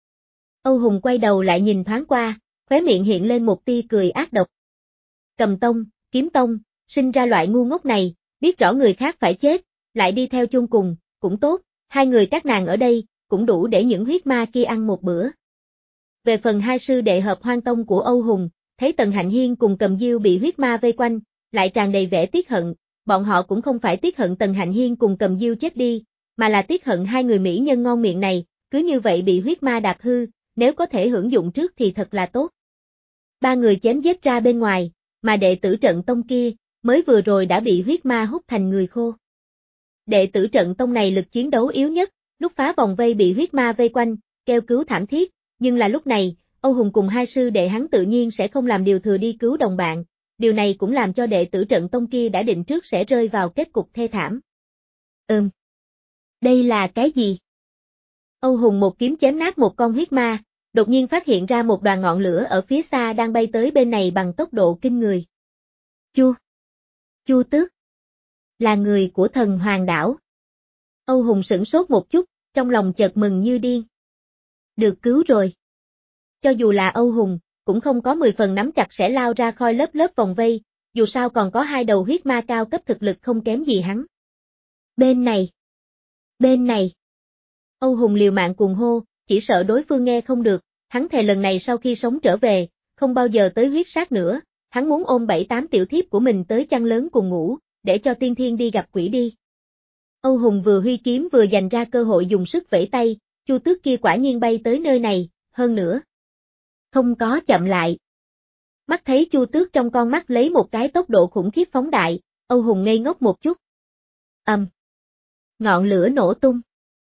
Âu Hùng quay đầu lại nhìn thoáng qua, khóe miệng hiện lên một tia cười ác độc. Cầm Tông, Kiếm Tông, sinh ra loại ngu ngốc này, biết rõ người khác phải chết, lại đi theo chung cùng, cũng tốt, hai người các nàng ở đây, cũng đủ để những huyết ma kia ăn một bữa. Về phần hai sư đệ hợp hoang tông của Âu Hùng, thấy Tần Hạnh Hiên cùng Cầm Diêu bị huyết ma vây quanh, lại tràn đầy vẻ tiếc hận, bọn họ cũng không phải tiếc hận Tần Hạnh Hiên cùng Cầm Diêu chết đi, mà là tiếc hận hai người mỹ nhân ngon miệng này, cứ như vậy bị huyết ma đạp hư, nếu có thể hưởng dụng trước thì thật là tốt. Ba người chém giết ra bên ngoài, mà đệ tử trận tông kia, mới vừa rồi đã bị huyết ma hút thành người khô. đệ tử trận tông này lực chiến đấu yếu nhất, lúc phá vòng vây bị huyết ma vây quanh, kêu cứu thảm thiết, nhưng là lúc này, Âu Hùng cùng hai sư đệ hắn tự nhiên sẽ không làm điều thừa đi cứu đồng bạn, điều này cũng làm cho đệ tử trận tông kia đã định trước sẽ rơi vào kết cục thê thảm. Ừm. Đây là cái gì? Âu Hùng một kiếm chém nát một con huyết ma, đột nhiên phát hiện ra một đoàn ngọn lửa ở phía xa đang bay tới bên này bằng tốc độ kinh người. Chu. Chu Tước. Là người của thần Hoàng đảo. Âu Hùng sửng sốt một chút, trong lòng chợt mừng như điên. Được cứu rồi. Cho dù là Âu Hùng, cũng không có mười phần nắm chặt sẽ lao ra khỏi lớp lớp vòng vây, dù sao còn có hai đầu huyết ma cao cấp thực lực không kém gì hắn. Bên này. Bên này. Âu Hùng liều mạng cuồng hô, chỉ sợ đối phương nghe không được, hắn thề lần này sau khi sống trở về, không bao giờ tới huyết sát nữa, hắn muốn ôm bảy tám tiểu thiếp của mình tới chăn lớn cùng ngủ, để cho tiên thiên đi gặp quỷ đi. Âu Hùng vừa huy kiếm vừa dành ra cơ hội dùng sức vẫy tay, Chu Tước kia quả nhiên bay tới nơi này, hơn nữa. Không có chậm lại. Mắt thấy Chu Tước trong con mắt lấy một cái tốc độ khủng khiếp phóng đại, Âu Hùng ngây ngốc một chút. Ầm. Um. Ngọn lửa nổ tung.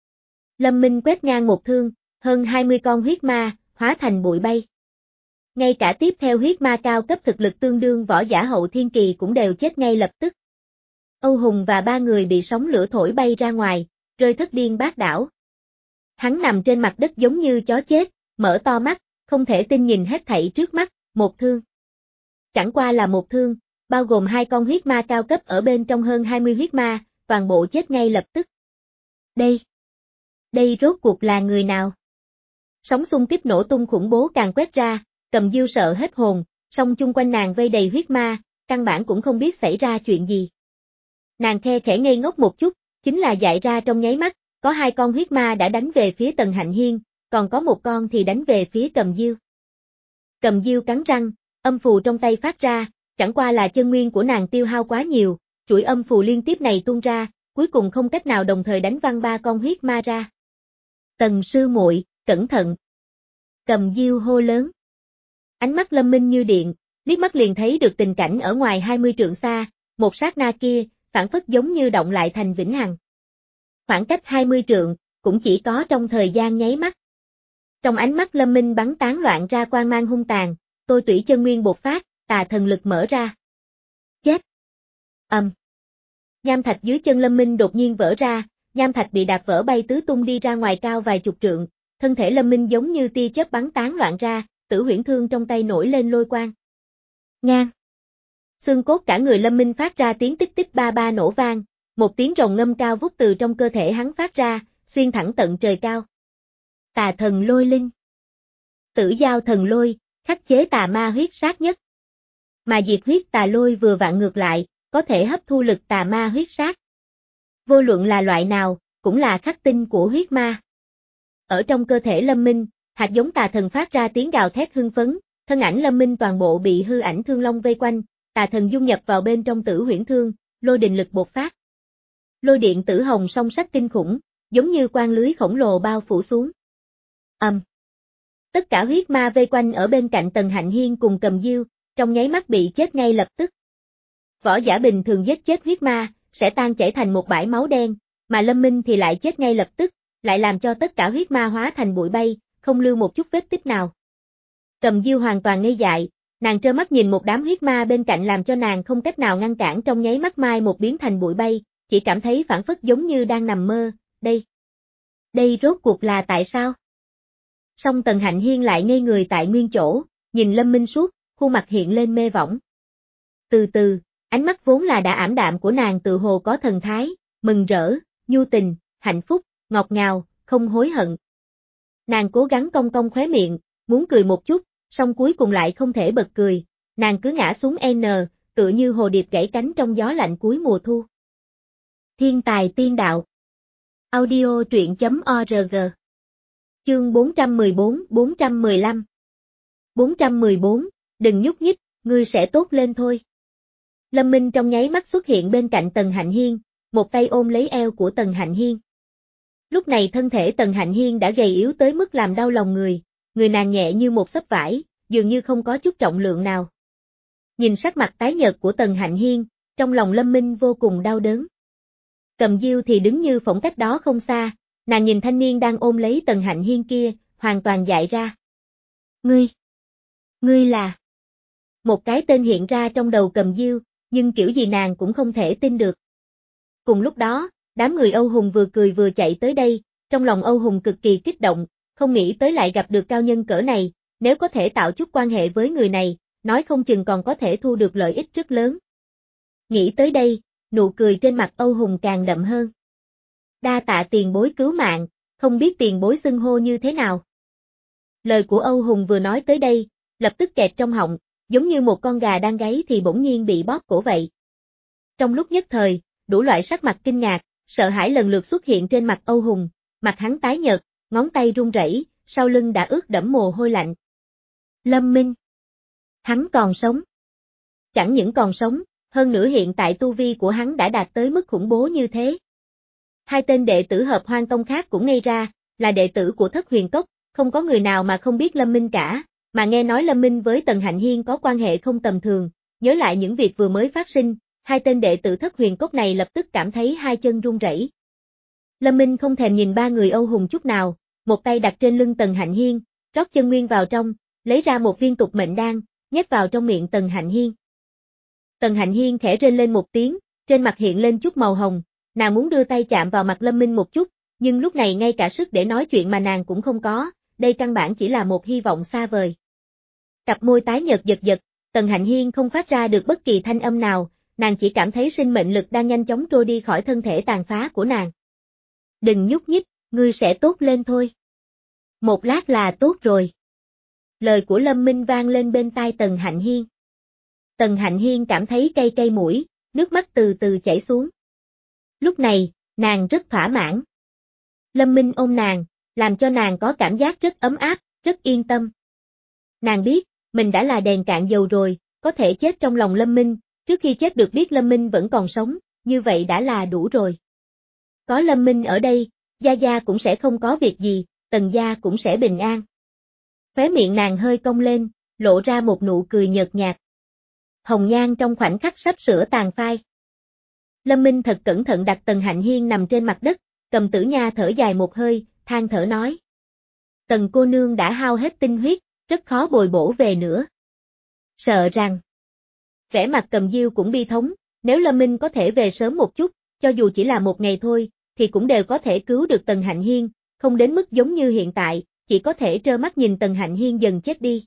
Lâm Minh quét ngang một thương, hơn hai mươi con huyết ma, hóa thành bụi bay. Ngay cả tiếp theo huyết ma cao cấp thực lực tương đương võ giả hậu thiên kỳ cũng đều chết ngay lập tức. Âu Hùng và ba người bị sóng lửa thổi bay ra ngoài, rơi thất điên bát đảo. Hắn nằm trên mặt đất giống như chó chết, mở to mắt, không thể tin nhìn hết thảy trước mắt, một thương. Chẳng qua là một thương, bao gồm hai con huyết ma cao cấp ở bên trong hơn hai mươi huyết ma, toàn bộ chết ngay lập tức. Đây. Đây rốt cuộc là người nào? Sóng xung kích nổ tung khủng bố càng quét ra, Cầm Diêu sợ hết hồn, song chung quanh nàng vây đầy huyết ma, căn bản cũng không biết xảy ra chuyện gì. Nàng khe khẽ ngây ngốc một chút, chính là dại ra trong nháy mắt, có hai con huyết ma đã đánh về phía Tần Hạnh Hiên, còn có một con thì đánh về phía Cầm Diêu. Cầm Diêu cắn răng, âm phù trong tay phát ra, chẳng qua là chân nguyên của nàng tiêu hao quá nhiều, chuỗi âm phù liên tiếp này tuôn ra, cuối cùng không cách nào đồng thời đánh văng ba con huyết ma ra. Tần sư muội, cẩn thận. Cầm Diêu hô lớn. Ánh mắt Lâm Minh như điện, liếc mắt liền thấy được tình cảnh ở ngoài hai mươi trượng xa, một sát na kia, phản phất giống như động lại thành vĩnh hằng. Khoảng cách hai mươi trượng, cũng chỉ có trong thời gian nháy mắt. Trong ánh mắt Lâm Minh bắn tán loạn ra quang mang hung tàn, tôi tủy chân nguyên bộc phát, tà thần lực mở ra. Chết! Ầm! Um. Nham thạch dưới chân Lâm Minh đột nhiên vỡ ra, nham thạch bị đạp vỡ bay tứ tung đi ra ngoài cao vài chục trượng, thân thể Lâm Minh giống như tia chớp bắn tán loạn ra, tử huyễn thương trong tay nổi lên lôi quang. Ngang! Xương cốt cả người Lâm Minh phát ra tiếng tích tích ba ba nổ vang, một tiếng rồng ngâm cao vút từ trong cơ thể hắn phát ra, xuyên thẳng tận trời cao. Tà thần lôi linh. Tử giao thần lôi, khắc chế tà ma huyết sát nhất. Mà diệt huyết tà lôi vừa vặn ngược lại, có thể hấp thu lực tà ma huyết sát. Vô luận là loại nào, cũng là khắc tinh của huyết ma. Ở trong cơ thể Lâm Minh, hạt giống tà thần phát ra tiếng gào thét hưng phấn, thân ảnh Lâm Minh toàn bộ bị hư ảnh thương long vây quanh, tà thần dung nhập vào bên trong tử huyễn thương, lôi đình lực bộc phát. Lôi điện tử hồng song sắc kinh khủng, giống như quang lưới khổng lồ bao phủ xuống. Ầm. Um. Tất cả huyết ma vây quanh ở bên cạnh Tần Hạnh Hiên cùng Cầm Diêu, trong nháy mắt bị chết ngay lập tức. Võ giả bình thường giết chết huyết ma, sẽ tan chảy thành một bãi máu đen, mà Lâm Minh thì lại chết ngay lập tức, lại làm cho tất cả huyết ma hóa thành bụi bay, không lưu một chút vết tích nào. Cầm Diêu hoàn toàn ngây dại, nàng trơ mắt nhìn một đám huyết ma bên cạnh làm cho nàng không cách nào ngăn cản trong nháy mắt mai một biến thành bụi bay, chỉ cảm thấy phản phất giống như đang nằm mơ, đây. Đây rốt cuộc là tại sao? Song Tần Hạnh Hiên lại ngây người tại nguyên chỗ, nhìn Lâm Minh suốt, khuôn mặt hiện lên mê võng. Từ từ, ánh mắt vốn là đã ảm đạm của nàng tự hồ có thần thái, mừng rỡ, nhu tình, hạnh phúc, ngọt ngào, không hối hận. Nàng cố gắng cong cong khóe miệng, muốn cười một chút, song cuối cùng lại không thể bật cười, nàng cứ ngã xuống N, tựa như hồ điệp gãy cánh trong gió lạnh cuối mùa thu. Thiên tài tiên đạo. Audio truyện chấm org. Chương bốn trăm mười bốn, bốn trăm mười lăm. bốn trăm mười bốn, đừng nhúc nhích, ngươi sẽ tốt lên thôi. Lâm Minh trong nháy mắt xuất hiện bên cạnh Tần Hạnh Hiên, một tay ôm lấy eo của Tần Hạnh Hiên. Lúc này thân thể Tần Hạnh Hiên đã gầy yếu tới mức làm đau lòng người, người nàng nhẹ như một xấp vải, dường như không có chút trọng lượng nào. Nhìn sắc mặt tái nhợt của Tần Hạnh Hiên, trong lòng Lâm Minh vô cùng đau đớn. Cầm Diêu thì đứng như phỗng cách đó không xa, nàng nhìn thanh niên đang ôm lấy Tần Hạnh Hiên kia, hoàn toàn dại ra. Ngươi, ngươi là... Một cái tên hiện ra trong đầu Cầm Diêu, nhưng kiểu gì nàng cũng không thể tin được. Cùng lúc đó, đám người Âu Hùng vừa cười vừa chạy tới đây, trong lòng Âu Hùng cực kỳ kích động, không nghĩ tới lại gặp được cao nhân cỡ này, nếu có thể tạo chút quan hệ với người này, nói không chừng còn có thể thu được lợi ích rất lớn. Nghĩ tới đây, nụ cười trên mặt Âu Hùng càng đậm hơn. Đa tạ tiền bối cứu mạng, không biết tiền bối xưng hô như thế nào. Lời của Âu Hùng vừa nói tới đây, lập tức kẹt trong họng, giống như một con gà đang gáy thì bỗng nhiên bị bóp cổ vậy. Trong lúc nhất thời, đủ loại sắc mặt kinh ngạc, sợ hãi lần lượt xuất hiện trên mặt Âu Hùng, mặt hắn tái nhợt, ngón tay run rẩy, sau lưng đã ướt đẫm mồ hôi lạnh. Lâm Minh. Hắn còn sống. Chẳng những còn sống, hơn nữa hiện tại tu vi của hắn đã đạt tới mức khủng bố như thế. Hai tên đệ tử Hợp Hoan Tông khác cũng ngây ra, là đệ tử của Thất Huyền Cốc, không có người nào mà không biết Lâm Minh cả, mà nghe nói Lâm Minh với Tần Hạnh Hiên có quan hệ không tầm thường, nhớ lại những việc vừa mới phát sinh, hai tên đệ tử Thất Huyền Cốc này lập tức cảm thấy hai chân run rẩy. Lâm Minh không thèm nhìn ba người Âu Hùng chút nào, một tay đặt trên lưng Tần Hạnh Hiên, rót chân nguyên vào trong, lấy ra một viên tục mệnh đan, nhét vào trong miệng Tần Hạnh Hiên. Tần Hạnh Hiên khẽ rên lên một tiếng, trên mặt hiện lên chút màu hồng, nàng muốn đưa tay chạm vào mặt Lâm Minh một chút, nhưng lúc này ngay cả sức để nói chuyện mà nàng cũng không có, đây căn bản chỉ là một hy vọng xa vời. Cặp môi tái nhợt giật giật, Tần Hạnh Hiên không phát ra được bất kỳ thanh âm nào, nàng chỉ cảm thấy sinh mệnh lực đang nhanh chóng trôi đi khỏi thân thể tàn phá của nàng. Đừng nhúc nhích, ngươi sẽ tốt lên thôi. Một lát là tốt rồi. Lời của Lâm Minh vang lên bên tai Tần Hạnh Hiên. Tần Hạnh Hiên cảm thấy cay cay mũi, nước mắt từ từ chảy xuống. Lúc này, nàng rất thỏa mãn. Lâm Minh ôm nàng, làm cho nàng có cảm giác rất ấm áp, rất yên tâm. Nàng biết, mình đã là đèn cạn dầu rồi, có thể chết trong lòng Lâm Minh, trước khi chết được biết Lâm Minh vẫn còn sống, như vậy đã là đủ rồi. Có Lâm Minh ở đây, Gia Gia cũng sẽ không có việc gì, Tần Gia cũng sẽ bình an. Khóe miệng nàng hơi cong lên, lộ ra một nụ cười nhợt nhạt. Hồng nhan trong khoảnh khắc sắp sửa tàn phai. Lâm Minh thật cẩn thận đặt Tần Hạnh Hiên nằm trên mặt đất, Cầm Tử Nha thở dài một hơi, than thở nói. Tần cô nương đã hao hết tinh huyết, rất khó bồi bổ về nữa. Sợ rằng, vẻ mặt Cầm Diêu cũng bi thống, nếu Lâm Minh có thể về sớm một chút, cho dù chỉ là một ngày thôi, thì cũng đều có thể cứu được Tần Hạnh Hiên, không đến mức giống như hiện tại, chỉ có thể trơ mắt nhìn Tần Hạnh Hiên dần chết đi.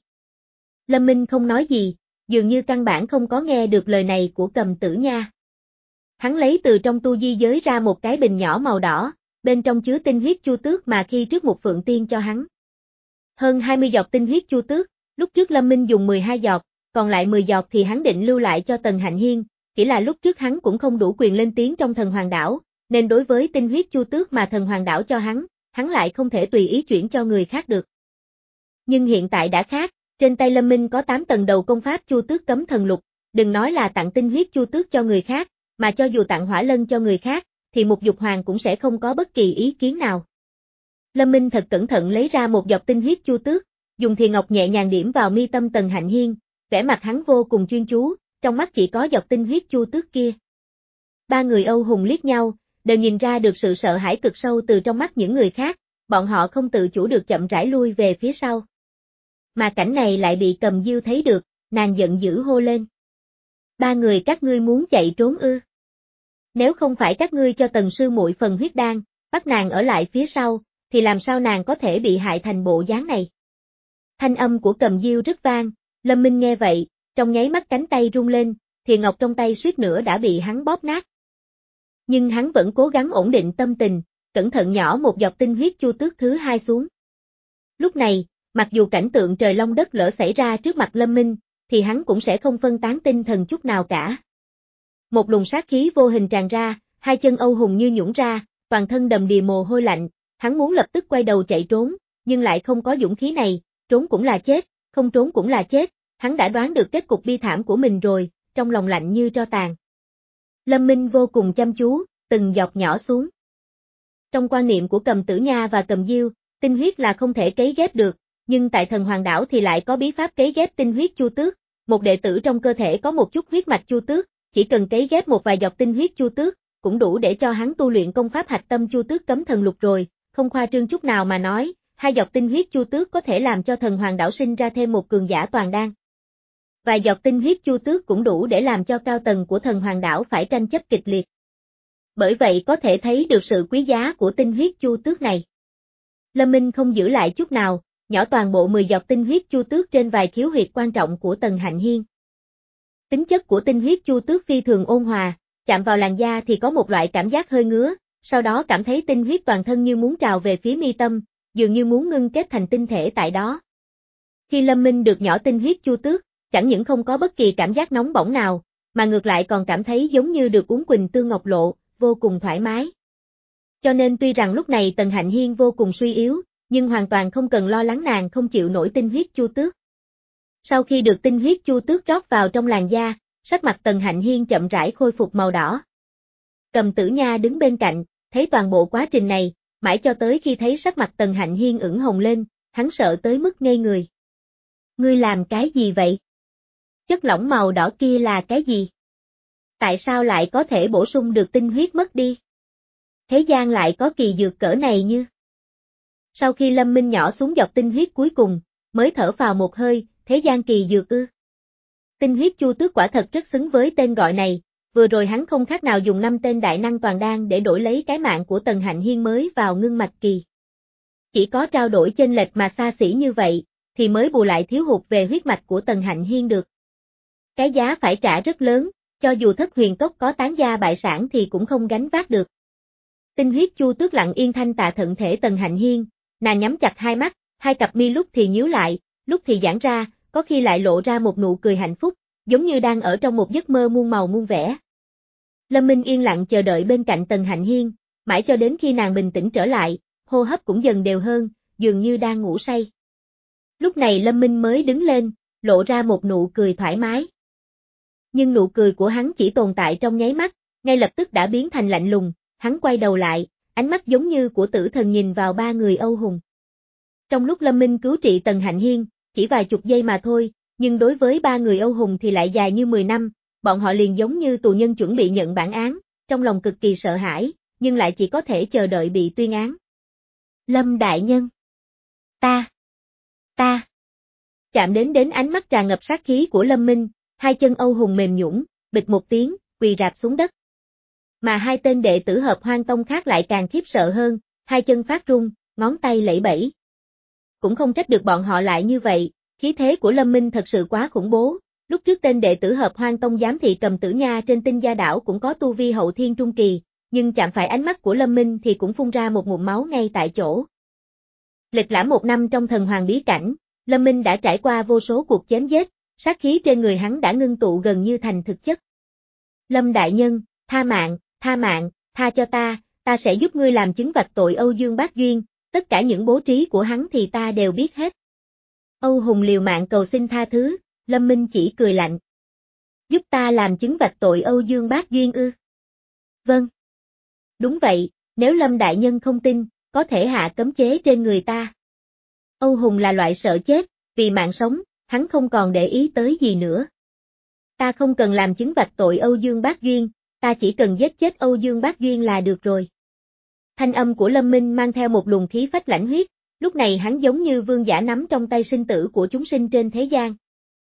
Lâm Minh không nói gì, dường như căn bản không có nghe được lời này của Cầm Tử Nha. Hắn lấy từ trong tu di giới ra một cái bình nhỏ màu đỏ, bên trong chứa tinh huyết chu tước mà khi trước một phượng tiên cho hắn. Hơn hai mươi giọt tinh huyết chu tước, lúc trước Lâm Minh dùng mười hai giọt, còn lại mười giọt thì hắn định lưu lại cho Tần Hạnh Hiên, chỉ là lúc trước hắn cũng không đủ quyền lên tiếng trong Thần Hoàng Đảo, nên đối với tinh huyết chu tước mà Thần Hoàng Đảo cho hắn, hắn lại không thể tùy ý chuyển cho người khác được. Nhưng hiện tại đã khác, trên tay Lâm Minh có tám tầng đầu công pháp chu tước cấm thần lục, đừng nói là tặng tinh huyết chu tước cho người khác, mà cho dù tặng hỏa lân cho người khác, thì Mục Dục Hoàng cũng sẽ không có bất kỳ ý kiến nào. Lâm Minh thật cẩn thận lấy ra một giọt tinh huyết chu tước, dùng thì ngọc nhẹ nhàng điểm vào mi tâm Tần Hạnh Hiên, vẻ mặt hắn vô cùng chuyên chú, trong mắt chỉ có giọt tinh huyết chu tước kia. Ba người Âu Hùng liếc nhau, đều nhìn ra được sự sợ hãi cực sâu từ trong mắt những người khác, bọn họ không tự chủ được chậm rãi lui về phía sau. Mà cảnh này lại bị Cầm Diêu thấy được, nàng giận dữ hô lên. Ba người các ngươi muốn chạy trốn ư? Nếu không phải các ngươi cho Tần sư muội phần huyết đan, bắt nàng ở lại phía sau, thì làm sao nàng có thể bị hại thành bộ dáng này? Thanh âm của Cầm Diêu rất vang, Lâm Minh nghe vậy, trong nháy mắt cánh tay rung lên, thì ngọc trong tay suýt nữa đã bị hắn bóp nát. Nhưng hắn vẫn cố gắng ổn định tâm tình, cẩn thận nhỏ một giọt tinh huyết chu tước thứ hai xuống. Lúc này, mặc dù cảnh tượng trời long đất lỡ xảy ra trước mặt Lâm Minh, thì hắn cũng sẽ không phân tán tinh thần chút nào cả. Một luồng sát khí vô hình tràn ra, hai chân Âu Hùng như nhũn ra, toàn thân đầm đìa mồ hôi lạnh, hắn muốn lập tức quay đầu chạy trốn, nhưng lại không có dũng khí này, trốn cũng là chết, không trốn cũng là chết, hắn đã đoán được kết cục bi thảm của mình rồi, trong lòng lạnh như tro tàn. Lâm Minh vô cùng chăm chú, từng giọt nhỏ xuống. Trong quan niệm của Cầm Tử Nha và Cầm Diêu, tinh huyết là không thể cấy ghép được, nhưng tại Thần Hoàng Đảo thì lại có bí pháp cấy ghép tinh huyết chu tước, một đệ tử trong cơ thể có một chút huyết mạch chu tước, chỉ cần cấy ghép một vài giọt tinh huyết chu tước, cũng đủ để cho hắn tu luyện công pháp hạch tâm Chu Tước Cấm Thần Lục rồi, không khoa trương chút nào mà nói, hai giọt tinh huyết Chu Tước có thể làm cho thần hoàng đảo sinh ra thêm một cường giả toàn đan. Vài giọt tinh huyết Chu Tước cũng đủ để làm cho cao tầng của thần hoàng đảo phải tranh chấp kịch liệt. Bởi vậy có thể thấy được sự quý giá của tinh huyết Chu Tước này. Lâm Minh không giữ lại chút nào, nhỏ toàn bộ mười giọt tinh huyết Chu Tước trên vài khiếu huyệt quan trọng của Tần Hạnh Hiên. Tính chất của tinh huyết Chu Tước phi thường ôn hòa, chạm vào làn da thì có một loại cảm giác hơi ngứa, sau đó cảm thấy tinh huyết toàn thân như muốn trào về phía mi tâm, dường như muốn ngưng kết thành tinh thể tại đó. Khi Lâm Minh được nhỏ tinh huyết Chu Tước, chẳng những không có bất kỳ cảm giác nóng bỏng nào, mà ngược lại còn cảm thấy giống như được uống Quỳnh Tương Ngọc Lộ, vô cùng thoải mái. Cho nên tuy rằng lúc này Tần Hạnh Hiên vô cùng suy yếu, nhưng hoàn toàn không cần lo lắng nàng không chịu nổi tinh huyết Chu Tước. Sau khi được tinh huyết Chu Tước rót vào trong làn da, sắc mặt Tần Hạnh Hiên chậm rãi khôi phục màu đỏ. Cầm Tử Nha đứng bên cạnh, thấy toàn bộ quá trình này, mãi cho tới khi thấy sắc mặt Tần Hạnh Hiên ửng hồng lên, hắn sợ tới mức ngây người. Ngươi làm cái gì vậy? Chất lỏng màu đỏ kia là cái gì? Tại sao lại có thể bổ sung được tinh huyết mất đi? Thế gian lại có kỳ dược cỡ này như? Sau khi Lâm Minh nhỏ xuống giọt tinh huyết cuối cùng, mới thở phào một hơi, thế gian kỳ dược ư? Tinh huyết Chu Tước quả thật rất xứng với tên gọi này, vừa rồi hắn không khác nào dùng năm tên đại năng toàn đan để đổi lấy cái mạng của Tần Hạnh Hiên mới vào ngưng mạch kỳ. Chỉ có trao đổi chênh lệch mà xa xỉ như vậy, thì mới bù lại thiếu hụt về huyết mạch của Tần Hạnh Hiên được. Cái giá phải trả rất lớn, cho dù Thất Huyền Cốc có tán gia bại sản thì cũng không gánh vác được. Tinh huyết Chu Tước lặng yên thanh tạ thận thể Tần Hạnh Hiên, nàng nhắm chặt hai mắt, hai cặp mi lúc thì nhíu lại, lúc thì giãn ra, có khi lại lộ ra một nụ cười hạnh phúc, giống như đang ở trong một giấc mơ muôn màu muôn vẻ. Lâm Minh yên lặng chờ đợi bên cạnh Tần Hạnh Hiên, mãi cho đến khi nàng bình tĩnh trở lại, hô hấp cũng dần đều hơn, dường như đang ngủ say. Lúc này Lâm Minh mới đứng lên, lộ ra một nụ cười thoải mái. Nhưng nụ cười của hắn chỉ tồn tại trong nháy mắt, ngay lập tức đã biến thành lạnh lùng, hắn quay đầu lại, ánh mắt giống như của tử thần nhìn vào ba người Âu Hùng. Trong lúc Lâm Minh cứu trị Tần Hạnh Hiên, chỉ vài chục giây mà thôi, nhưng đối với ba người Âu Hùng thì lại dài như mười năm, bọn họ liền giống như tù nhân chuẩn bị nhận bản án, trong lòng cực kỳ sợ hãi, nhưng lại chỉ có thể chờ đợi bị tuyên án. Lâm đại nhân. Ta. Ta. Chạm đến đến ánh mắt tràn ngập sát khí của Lâm Minh, hai chân Âu Hùng mềm nhũn, bịch một tiếng, quỳ rạp xuống đất. Mà hai tên đệ tử Hợp Hoan Tông khác lại càng khiếp sợ hơn, hai chân phát run, ngón tay lẫy bẫy. Cũng không trách được bọn họ lại như vậy, khí thế của Lâm Minh thật sự quá khủng bố. Lúc trước tên đệ tử Hợp Hoan Tông giám thị Cầm Tử Nha trên Tinh Gia Đảo cũng có tu vi hậu thiên trung kỳ, nhưng chạm phải ánh mắt của Lâm Minh thì cũng phun ra một ngụm máu ngay tại chỗ. Lịch lãm một năm trong thần hoàng bí cảnh, Lâm Minh đã trải qua vô số cuộc chém giết, sát khí trên người hắn đã ngưng tụ gần như thành thực chất. Lâm đại nhân, tha mạng, tha mạng, tha cho ta, ta sẽ giúp ngươi làm chứng vạch tội Âu Dương Bác Duyên, tất cả những bố trí của hắn thì ta đều biết hết. Âu Hùng liều mạng cầu xin tha thứ, Lâm Minh chỉ cười lạnh. Giúp ta làm chứng vạch tội Âu Dương Bác Duyên ư? Vâng. Đúng vậy, nếu Lâm đại nhân không tin, có thể hạ cấm chế trên người ta. Âu Hùng là loại sợ chết, vì mạng sống, hắn không còn để ý tới gì nữa. Ta không cần làm chứng vạch tội Âu Dương Bác Duyên, ta chỉ cần giết chết Âu Dương Bác Duyên là được rồi. Thanh âm của Lâm Minh mang theo một luồng khí phách lãnh huyết, lúc này hắn giống như vương giả nắm trong tay sinh tử của chúng sinh trên thế gian.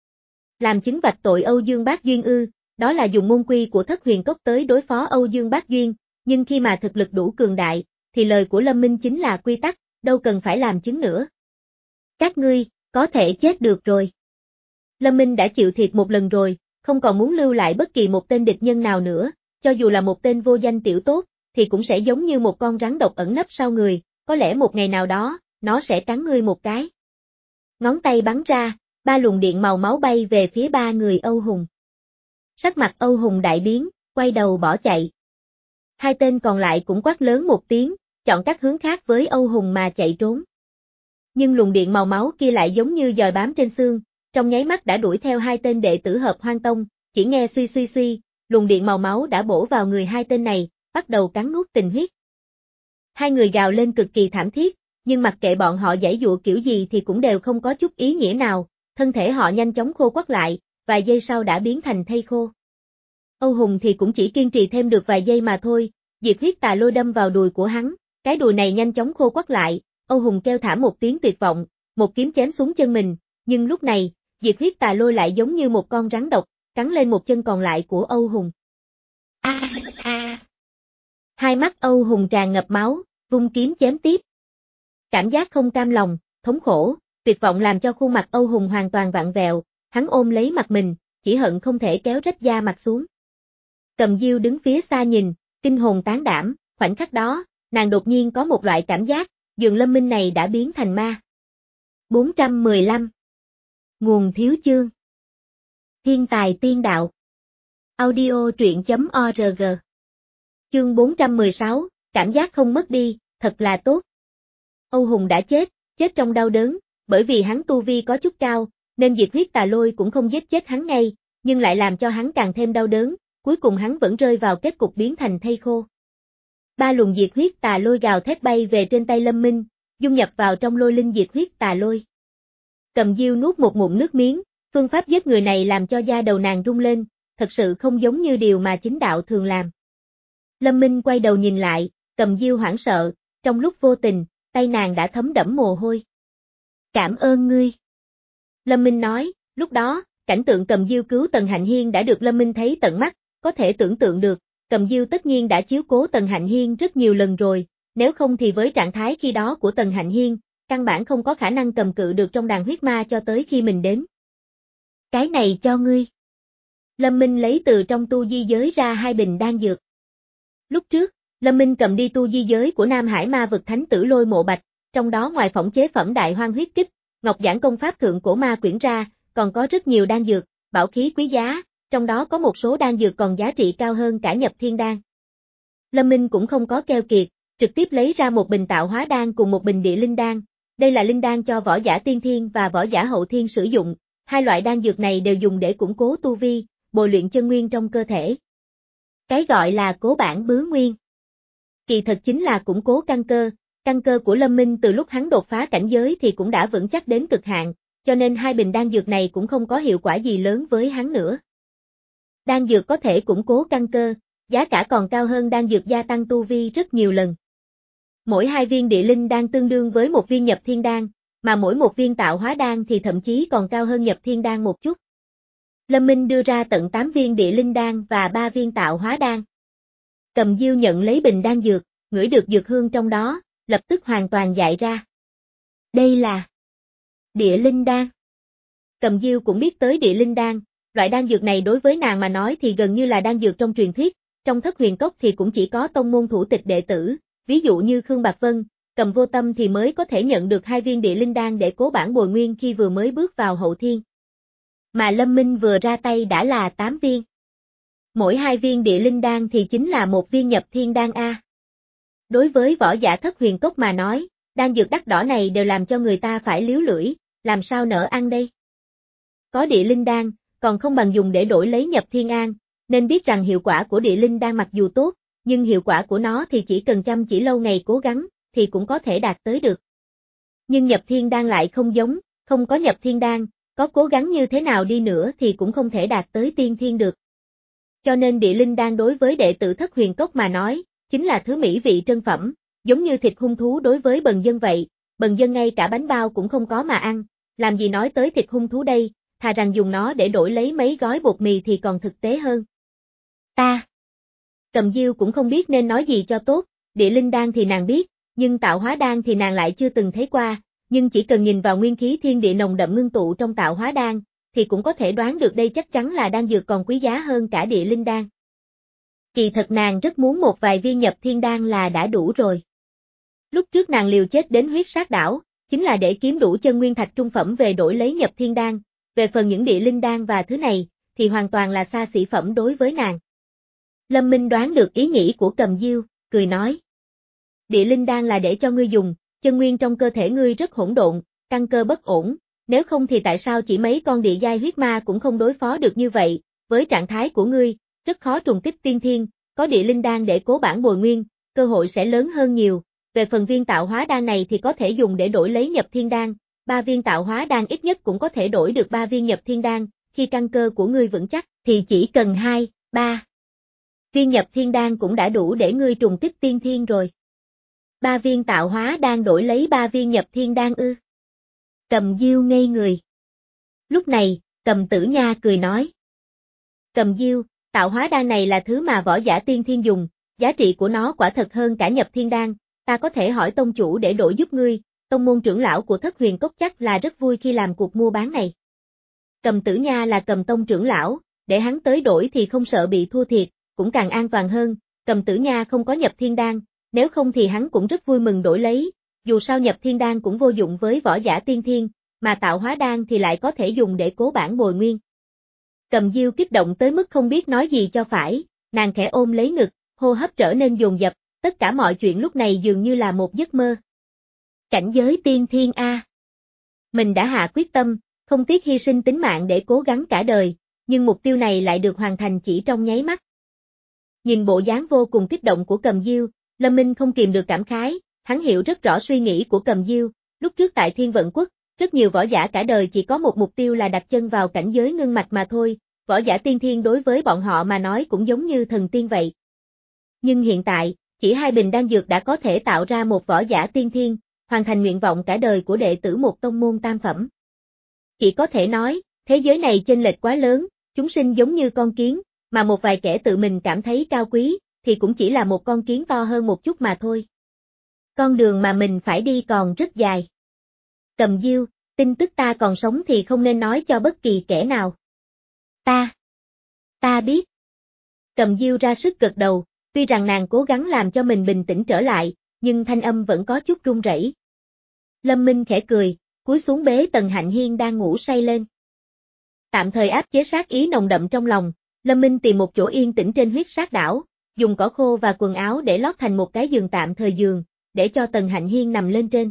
Làm chứng vạch tội Âu Dương Bác Duyên ư, đó là dùng môn quy của Thất Huyền Cốc tới đối phó Âu Dương Bác Duyên, nhưng khi mà thực lực đủ cường đại, thì lời của Lâm Minh chính là quy tắc, đâu cần phải làm chứng nữa. Các ngươi, có thể chết được rồi. Lâm Minh đã chịu thiệt một lần rồi, không còn muốn lưu lại bất kỳ một tên địch nhân nào nữa, cho dù là một tên vô danh tiểu tốt, thì cũng sẽ giống như một con rắn độc ẩn nấp sau người, có lẽ một ngày nào đó, nó sẽ cắn ngươi một cái. Ngón tay bắn ra, ba luồng điện màu máu bay về phía ba người Âu Hùng. Sắc mặt Âu Hùng đại biến, quay đầu bỏ chạy. Hai tên còn lại cũng quát lớn một tiếng, chọn các hướng khác với Âu Hùng mà chạy trốn. Nhưng luồng điện màu máu kia lại giống như giòi bám trên xương, trong nháy mắt đã đuổi theo hai tên đệ tử Hợp Hoan Tông, chỉ nghe suy suy suy, luồng điện màu máu đã bổ vào người hai tên này, bắt đầu cắn nuốt tình huyết. Hai người gào lên cực kỳ thảm thiết, nhưng mặc kệ bọn họ giãy giụa kiểu gì thì cũng đều không có chút ý nghĩa nào, thân thể họ nhanh chóng khô quắt lại, vài giây sau đã biến thành thây khô. Âu Hùng thì cũng chỉ kiên trì thêm được vài giây mà thôi, diệt huyết tà lôi đâm vào đùi của hắn, cái đùi này nhanh chóng khô quắt lại, Âu Hùng kêu thảm một tiếng tuyệt vọng, một kiếm chém xuống chân mình, nhưng lúc này, diệt huyết tà lôi lại giống như một con rắn độc, cắn lên một chân còn lại của Âu Hùng. A a. Hai mắt Âu Hùng tràn ngập máu, vung kiếm chém tiếp. Cảm giác không cam lòng, thống khổ, tuyệt vọng làm cho khuôn mặt Âu Hùng hoàn toàn vặn vẹo, hắn ôm lấy mặt mình, chỉ hận không thể kéo rách da mặt xuống. Cầm Diêu đứng phía xa nhìn, kinh hồn tán đảm, khoảnh khắc đó, nàng đột nhiên có một loại cảm giác, dường Lâm Minh này đã biến thành ma. bốn trăm mười lăm. Nguồn thiếu chương. Thiên tài tiên đạo. Audio truyện.org. Chương bốn trăm mười sáu, cảm giác không mất đi, thật là tốt. Âu Hùng đã chết, chết trong đau đớn, bởi vì hắn tu vi có chút cao, nên diệt huyết tà lôi cũng không giết chết hắn ngay, nhưng lại làm cho hắn càng thêm đau đớn, cuối cùng hắn vẫn rơi vào kết cục biến thành thây khô. Ba luồng diệt huyết tà lôi gào thét bay về trên tay Lâm Minh, dung nhập vào trong lôi linh diệt huyết tà lôi. Cầm Diêu nuốt một ngụm nước miếng, phương pháp giết người này làm cho da đầu nàng rung lên, thật sự không giống như điều mà chính đạo thường làm. Lâm Minh quay đầu nhìn lại, Cầm Diêu hoảng sợ, trong lúc vô tình, tay nàng đã thấm đẫm mồ hôi. Cảm ơn ngươi. Lâm Minh nói, lúc đó, cảnh tượng Cầm Diêu cứu Tần Hạnh Hiên đã được Lâm Minh thấy tận mắt, có thể tưởng tượng được, Cầm Diêu tất nhiên đã chiếu cố Tần Hạnh Hiên rất nhiều lần rồi, nếu không thì với trạng thái khi đó của Tần Hạnh Hiên, căn bản không có khả năng cầm cự được trong đàn huyết ma cho tới khi mình đến. Cái này cho ngươi. Lâm Minh lấy từ trong tu di giới ra hai bình đan dược. Lúc trước, Lâm Minh cầm đi tu di giới của Nam Hải ma vực thánh tử Lôi Mộ Bạch, trong đó ngoài phỏng chế phẩm đại hoang huyết kích, ngọc giản công pháp thượng cổ ma quyển ra, còn có rất nhiều đan dược, bảo khí quý giá, trong đó có một số đan dược còn giá trị cao hơn cả nhập thiên đan. Lâm Minh cũng không có keo kiệt, trực tiếp lấy ra một bình tạo hóa đan cùng một bình địa linh đan, đây là linh đan cho võ giả tiên thiên và võ giả hậu thiên sử dụng, hai loại đan dược này đều dùng để củng cố tu vi, bồi luyện chân nguyên trong cơ thể. Cái gọi là cố bản bứa nguyên. Kỳ thật chính là củng cố căn cơ, căn cơ của Lâm Minh từ lúc hắn đột phá cảnh giới thì cũng đã vững chắc đến cực hạn, cho nên hai bình đan dược này cũng không có hiệu quả gì lớn với hắn nữa. Đan dược có thể củng cố căn cơ, giá cả còn cao hơn đan dược gia tăng tu vi rất nhiều lần. Mỗi hai viên địa linh đan tương đương với một viên nhập thiên đan, mà mỗi một viên tạo hóa đan thì thậm chí còn cao hơn nhập thiên đan một chút. Lâm Minh đưa ra tận tám viên địa linh đan và ba viên tạo hóa đan. Cầm Diêu nhận lấy bình đan dược, ngửi được dược hương trong đó, lập tức hoàn toàn dại ra. Đây là địa linh đan. Cầm Diêu cũng biết tới địa linh đan, loại đan dược này đối với nàng mà nói thì gần như là đan dược trong truyền thuyết, trong Thất Huyền Cốc thì cũng chỉ có tông môn thủ tịch đệ tử, ví dụ như Khương Bạc Vân, Cầm Vô Tâm thì mới có thể nhận được hai viên địa linh đan để cố bản bồi nguyên khi vừa mới bước vào hậu thiên. Mà Lâm Minh vừa ra tay đã là tám viên. Mỗi hai viên địa linh đan thì chính là một viên nhập thiên đan A. Đối với võ giả Thất Huyền Cốc mà nói, đan dược đắt đỏ này đều làm cho người ta phải liếu lưỡi, làm sao nỡ ăn đây? Có địa linh đan, còn không bằng dùng để đổi lấy nhập thiên an, nên biết rằng hiệu quả của địa linh đan mặc dù tốt, nhưng hiệu quả của nó thì chỉ cần chăm chỉ lâu ngày cố gắng, thì cũng có thể đạt tới được. Nhưng nhập thiên đan lại không giống, không có nhập thiên đan, có cố gắng như thế nào đi nữa thì cũng không thể đạt tới tiên thiên được. Cho nên địa linh đan đối với đệ tử Thất Huyền Cốc mà nói, chính là thứ mỹ vị trân phẩm, giống như thịt hung thú đối với bần dân vậy, bần dân ngay cả bánh bao cũng không có mà ăn, làm gì nói tới thịt hung thú đây, thà rằng dùng nó để đổi lấy mấy gói bột mì thì còn thực tế hơn. Ta. Cầm Diêu cũng không biết nên nói gì cho tốt, địa linh đan thì nàng biết, nhưng tạo hóa đan thì nàng lại chưa từng thấy qua, nhưng chỉ cần nhìn vào nguyên khí thiên địa nồng đậm ngưng tụ trong tạo hóa đan, thì cũng có thể đoán được đây chắc chắn là đan dược còn quý giá hơn cả địa linh đan. Kỳ thật nàng rất muốn một vài viên nhập thiên đan là đã đủ rồi. Lúc trước nàng liều chết đến huyết sát đảo, chính là để kiếm đủ chân nguyên thạch trung phẩm về đổi lấy nhập thiên đan, về phần những địa linh đan và thứ này, thì hoàn toàn là xa xỉ phẩm đối với nàng. Lâm Minh đoán được ý nghĩ của Cầm Diêu, cười nói. Địa linh đan là để cho ngươi dùng, chân nguyên trong cơ thể ngươi rất hỗn độn, căn cơ bất ổn, nếu không thì tại sao chỉ mấy con địa giai huyết ma cũng không đối phó được như vậy, với trạng thái của ngươi, rất khó trùng kích tiên thiên, có địa linh đan để cố bản bồi nguyên, cơ hội sẽ lớn hơn nhiều, về phần viên tạo hóa đan này thì có thể dùng để đổi lấy nhập thiên đan, ba viên tạo hóa đan ít nhất cũng có thể đổi được ba viên nhập thiên đan, khi căn cơ của ngươi vững chắc thì chỉ cần hai, Ba. Viên nhập thiên đan cũng đã đủ để ngươi trùng kích tiên thiên rồi. Ba viên tạo hóa đan đổi lấy ba viên nhập thiên đan ư? Cầm Diêu ngây người. Lúc này, Cầm Tử Nha cười nói. Cầm Diêu, tạo hóa đan này là thứ mà võ giả tiên thiên dùng, giá trị của nó quả thật hơn cả nhập thiên đan, ta có thể hỏi tông chủ để đổi giúp ngươi, tông môn trưởng lão của Thất Huyền Cốc chắc là rất vui khi làm cuộc mua bán này. Cầm Tử Nha là Cầm tông trưởng lão, để hắn tới đổi thì không sợ bị thua thiệt, cũng càng an toàn hơn, Cầm Tử Nha không có nhập thiên đan, nếu không thì hắn cũng rất vui mừng đổi lấy, dù sao nhập thiên đan cũng vô dụng với võ giả tiên thiên, mà tạo hóa đan thì lại có thể dùng để cố bản bồi nguyên. Cầm Diêu kích động tới mức không biết nói gì cho phải, nàng khẽ ôm lấy ngực, hô hấp trở nên dồn dập, tất cả mọi chuyện lúc này dường như là một giấc mơ. Cảnh giới tiên thiên A. Mình đã hạ quyết tâm, không tiếc hy sinh tính mạng để cố gắng cả đời, nhưng mục tiêu này lại được hoàn thành chỉ trong nháy mắt. Nhìn bộ dáng vô cùng kích động của Cầm Diêu, Lâm Minh không kìm được cảm khái, hắn hiểu rất rõ suy nghĩ của Cầm Diêu, lúc trước tại Thiên Vận Quốc, rất nhiều võ giả cả đời chỉ có một mục tiêu là đặt chân vào cảnh giới ngưng mạch mà thôi, võ giả tiên thiên đối với bọn họ mà nói cũng giống như thần tiên vậy. Nhưng hiện tại, chỉ hai bình đan dược đã có thể tạo ra một võ giả tiên thiên, hoàn thành nguyện vọng cả đời của đệ tử một tông môn tam phẩm. Chỉ có thể nói, thế giới này chênh lệch quá lớn, chúng sinh giống như con kiến, mà một vài kẻ tự mình cảm thấy cao quý, thì cũng chỉ là một con kiến to hơn một chút mà thôi. Con đường mà mình phải đi còn rất dài. Cầm Diêu, tin tức ta còn sống thì không nên nói cho bất kỳ kẻ nào. Ta. Ta biết. Cầm Diêu ra sức gật đầu, tuy rằng nàng cố gắng làm cho mình bình tĩnh trở lại, nhưng thanh âm vẫn có chút run rẩy. Lâm Minh khẽ cười, cúi xuống bế Tần Hạnh Hiên đang ngủ say lên. Tạm thời áp chế sát ý nồng đậm trong lòng, Lâm Minh tìm một chỗ yên tĩnh trên huyết sát đảo, dùng cỏ khô và quần áo để lót thành một cái giường tạm thời giường, để cho Tần Hạnh Hiên nằm lên trên.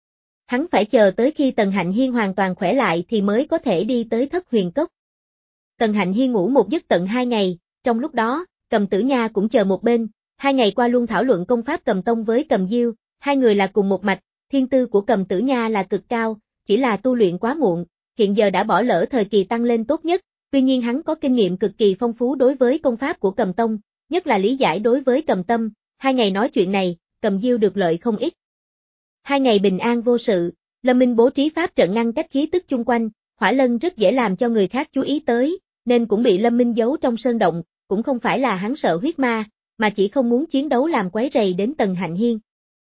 Hắn phải chờ tới khi Tần Hạnh Hiên hoàn toàn khỏe lại thì mới có thể đi tới Thất Huyền Cốc. Tần Hạnh Hiên ngủ một giấc tận hai ngày, trong lúc đó, Cầm Tử Nha cũng chờ một bên, hai ngày qua luôn thảo luận công pháp Cầm Tông với Cầm Diêu, hai người là cùng một mạch, thiên tư của Cầm Tử Nha là cực cao, chỉ là tu luyện quá muộn, hiện giờ đã bỏ lỡ thời kỳ tăng lên tốt nhất, tuy nhiên hắn có kinh nghiệm cực kỳ phong phú đối với công pháp của Cầm Tông, nhất là lý giải đối với Cầm Tâm, hai ngày nói chuyện này, Cầm Diêu được lợi không ít. Hai ngày bình an vô sự, Lâm Minh bố trí pháp trận ngăn cách khí tức chung quanh, Hỏa Lân rất dễ làm cho người khác chú ý tới, nên cũng bị Lâm Minh giấu trong sơn động, cũng không phải là hắn sợ huyết ma, mà chỉ không muốn chiến đấu làm quấy rầy đến Tần Hạnh Hiên.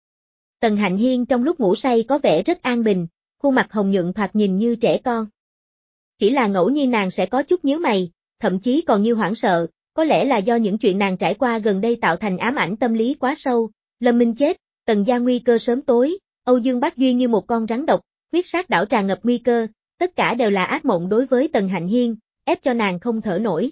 Tần Hạnh Hiên trong lúc ngủ say có vẻ rất an bình, khuôn mặt hồng nhuận thoạt nhìn như trẻ con. Chỉ là ngẫu nhiên nàng sẽ có chút nhíu mày, thậm chí còn như hoảng sợ, có lẽ là do những chuyện nàng trải qua gần đây tạo thành ám ảnh tâm lý quá sâu, Lâm Minh chết, Tần gia nguy cơ sớm tối, Âu Dương Bác Duy như một con rắn độc, huyết sát đảo tràn ngập nguy cơ, tất cả đều là ác mộng đối với Tần Hạnh Hiên, ép cho nàng không thở nổi.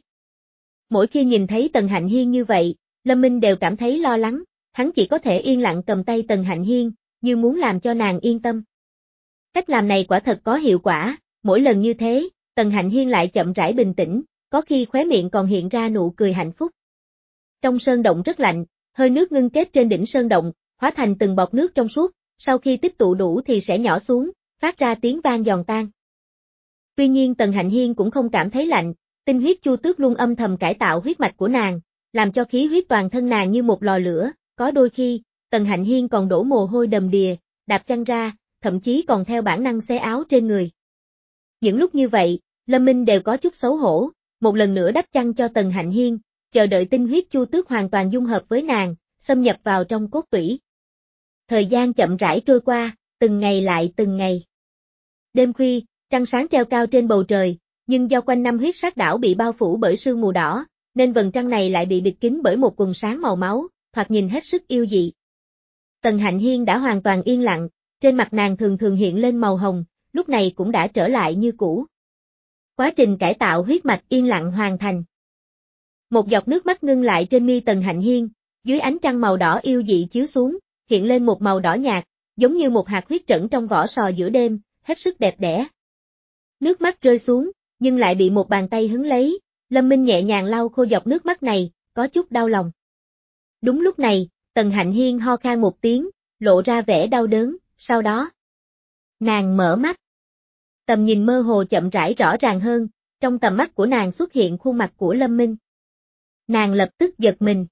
Mỗi khi nhìn thấy Tần Hạnh Hiên như vậy, Lâm Minh đều cảm thấy lo lắng, hắn chỉ có thể yên lặng cầm tay Tần Hạnh Hiên, như muốn làm cho nàng yên tâm. Cách làm này quả thật có hiệu quả, mỗi lần như thế, Tần Hạnh Hiên lại chậm rãi bình tĩnh, có khi khóe miệng còn hiện ra nụ cười hạnh phúc. Trong sơn động rất lạnh, hơi nước ngưng kết trên đỉnh sơn động, hóa thành từng bọt nước trong suốt, sau khi tích tụ đủ thì sẽ nhỏ xuống, phát ra tiếng vang giòn tan. Tuy nhiên Tần Hạnh Hiên cũng không cảm thấy lạnh, tinh huyết Chu Tước luôn âm thầm cải tạo huyết mạch của nàng, làm cho khí huyết toàn thân nàng như một lò lửa, có đôi khi, Tần Hạnh Hiên còn đổ mồ hôi đầm đìa, đạp chân ra, thậm chí còn theo bản năng xé áo trên người. Những lúc như vậy, Lâm Minh đều có chút xấu hổ, một lần nữa đắp chăn cho Tần Hạnh Hiên, chờ đợi tinh huyết Chu Tước hoàn toàn dung hợp với nàng, xâm nhập vào trong cốt tủy. Thời gian chậm rãi trôi qua, từng ngày lại từng ngày. Đêm khuya, trăng sáng treo cao trên bầu trời, nhưng do quanh năm huyết sát đảo bị bao phủ bởi sương mù đỏ, nên vầng trăng này lại bị bịt kín bởi một quần sáng màu máu, thoạt nhìn hết sức yêu dị. Tần Hạnh Hiên đã hoàn toàn yên lặng, trên mặt nàng thường thường hiện lên màu hồng, lúc này cũng đã trở lại như cũ. Quá trình cải tạo huyết mạch yên lặng hoàn thành. Một giọt nước mắt ngưng lại trên mi Tần Hạnh Hiên, dưới ánh trăng màu đỏ yêu dị chiếu xuống, hiện lên một màu đỏ nhạt, giống như một hạt huyết trẫn trong vỏ sò giữa đêm, hết sức đẹp đẽ. Nước mắt rơi xuống, nhưng lại bị một bàn tay hứng lấy, Lâm Minh nhẹ nhàng lau khô giọt nước mắt này, có chút đau lòng. Đúng lúc này, Tần Hạnh Hiên ho khan một tiếng, lộ ra vẻ đau đớn, sau đó, nàng mở mắt. Tầm nhìn mơ hồ chậm rãi rõ ràng hơn, trong tầm mắt của nàng xuất hiện khuôn mặt của Lâm Minh. Nàng lập tức giật mình.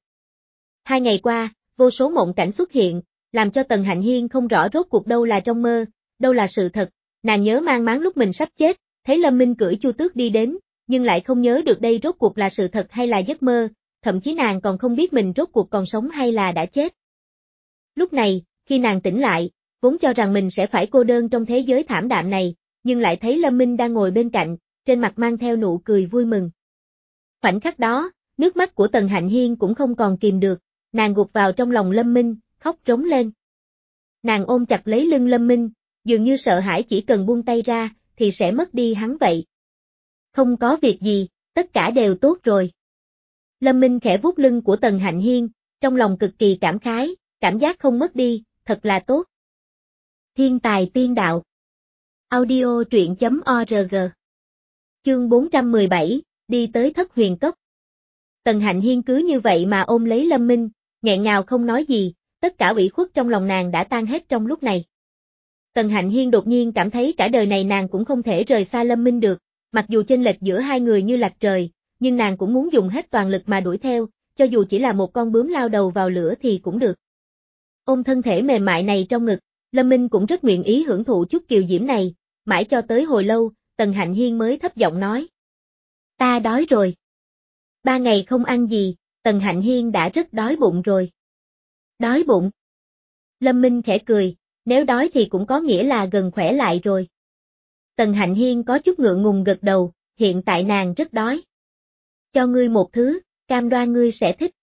Hai ngày qua, vô số mộng cảnh xuất hiện, làm cho Tần Hạnh Hiên không rõ rốt cuộc đâu là trong mơ, đâu là sự thật. Nàng nhớ mang máng lúc mình sắp chết, thấy Lâm Minh cưỡi Chu Tước đi đến, nhưng lại không nhớ được đây rốt cuộc là sự thật hay là giấc mơ, thậm chí nàng còn không biết mình rốt cuộc còn sống hay là đã chết. Lúc này, khi nàng tỉnh lại, vốn cho rằng mình sẽ phải cô đơn trong thế giới thảm đạm này, nhưng lại thấy Lâm Minh đang ngồi bên cạnh, trên mặt mang theo nụ cười vui mừng. Khoảnh khắc đó, nước mắt của Tần Hạnh Hiên cũng không còn kìm được, nàng gục vào trong lòng Lâm Minh, khóc rống lên. Nàng ôm chặt lấy lưng Lâm Minh, dường như sợ hãi chỉ cần buông tay ra, thì sẽ mất đi hắn vậy. Không có việc gì, tất cả đều tốt rồi. Lâm Minh khẽ vuốt lưng của Tần Hạnh Hiên, trong lòng cực kỳ cảm khái, cảm giác không mất đi, thật là tốt. Thiên tài tiên đạo. Audio truyện chấm org. Chương bốn trăm mười bảy, đi tới Thất Huyền Cốc. Tần Hạnh Hiên cứ như vậy mà ôm lấy Lâm Minh, nghẹn ngào không nói gì, tất cả ủy khuất trong lòng nàng đã tan hết trong lúc này. Tần Hạnh Hiên đột nhiên cảm thấy cả đời này nàng cũng không thể rời xa Lâm Minh được, mặc dù chênh lệch giữa hai người như lạch trời, nhưng nàng cũng muốn dùng hết toàn lực mà đuổi theo, cho dù chỉ là một con bướm lao đầu vào lửa thì cũng được. Ôm thân thể mềm mại này trong ngực, Lâm Minh cũng rất nguyện ý hưởng thụ chút kiều diễm này, mãi cho tới hồi lâu, Tần Hạnh Hiên mới thấp giọng nói. Ta đói rồi. Ba ngày không ăn gì, Tần Hạnh Hiên đã rất đói bụng rồi. Đói bụng? Lâm Minh khẽ cười, nếu đói thì cũng có nghĩa là gần khỏe lại rồi. Tần Hạnh Hiên có chút ngượng ngùng gật đầu, hiện tại nàng rất đói. Cho ngươi một thứ, cam đoan ngươi sẽ thích.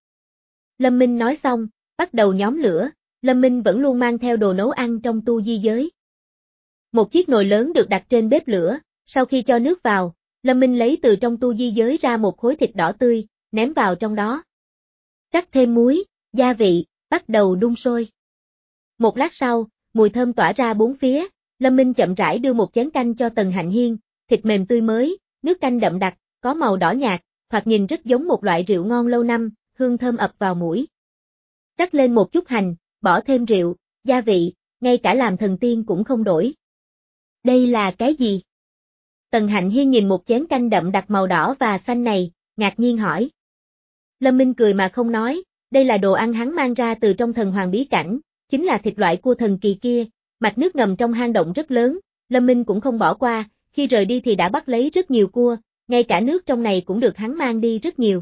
Lâm Minh nói xong, bắt đầu nhóm lửa, Lâm Minh vẫn luôn mang theo đồ nấu ăn trong tu di giới. Một chiếc nồi lớn được đặt trên bếp lửa, sau khi cho nước vào, Lâm Minh lấy từ trong tu di giới ra một khối thịt đỏ tươi, ném vào trong đó. Rắc thêm muối, gia vị, bắt đầu đun sôi. Một lát sau, mùi thơm tỏa ra bốn phía, Lâm Minh chậm rãi đưa một chén canh cho Tần Hạnh Hiên, thịt mềm tươi mới, nước canh đậm đặc, có màu đỏ nhạt, thoạt nhìn rất giống một loại rượu ngon lâu năm, hương thơm ập vào mũi. Rắc lên một chút hành, bỏ thêm rượu, gia vị, ngay cả làm thần tiên cũng không đổi. Đây là cái gì? Tần Hạnh Hiên nhìn một chén canh đậm đặc màu đỏ và xanh này, ngạc nhiên hỏi. Lâm Minh cười mà không nói, đây là đồ ăn hắn mang ra từ trong thần hoàng bí cảnh, chính là thịt loại cua thần kỳ kia, mạch nước ngầm trong hang động rất lớn, Lâm Minh cũng không bỏ qua, khi rời đi thì đã bắt lấy rất nhiều cua, ngay cả nước trong này cũng được hắn mang đi rất nhiều.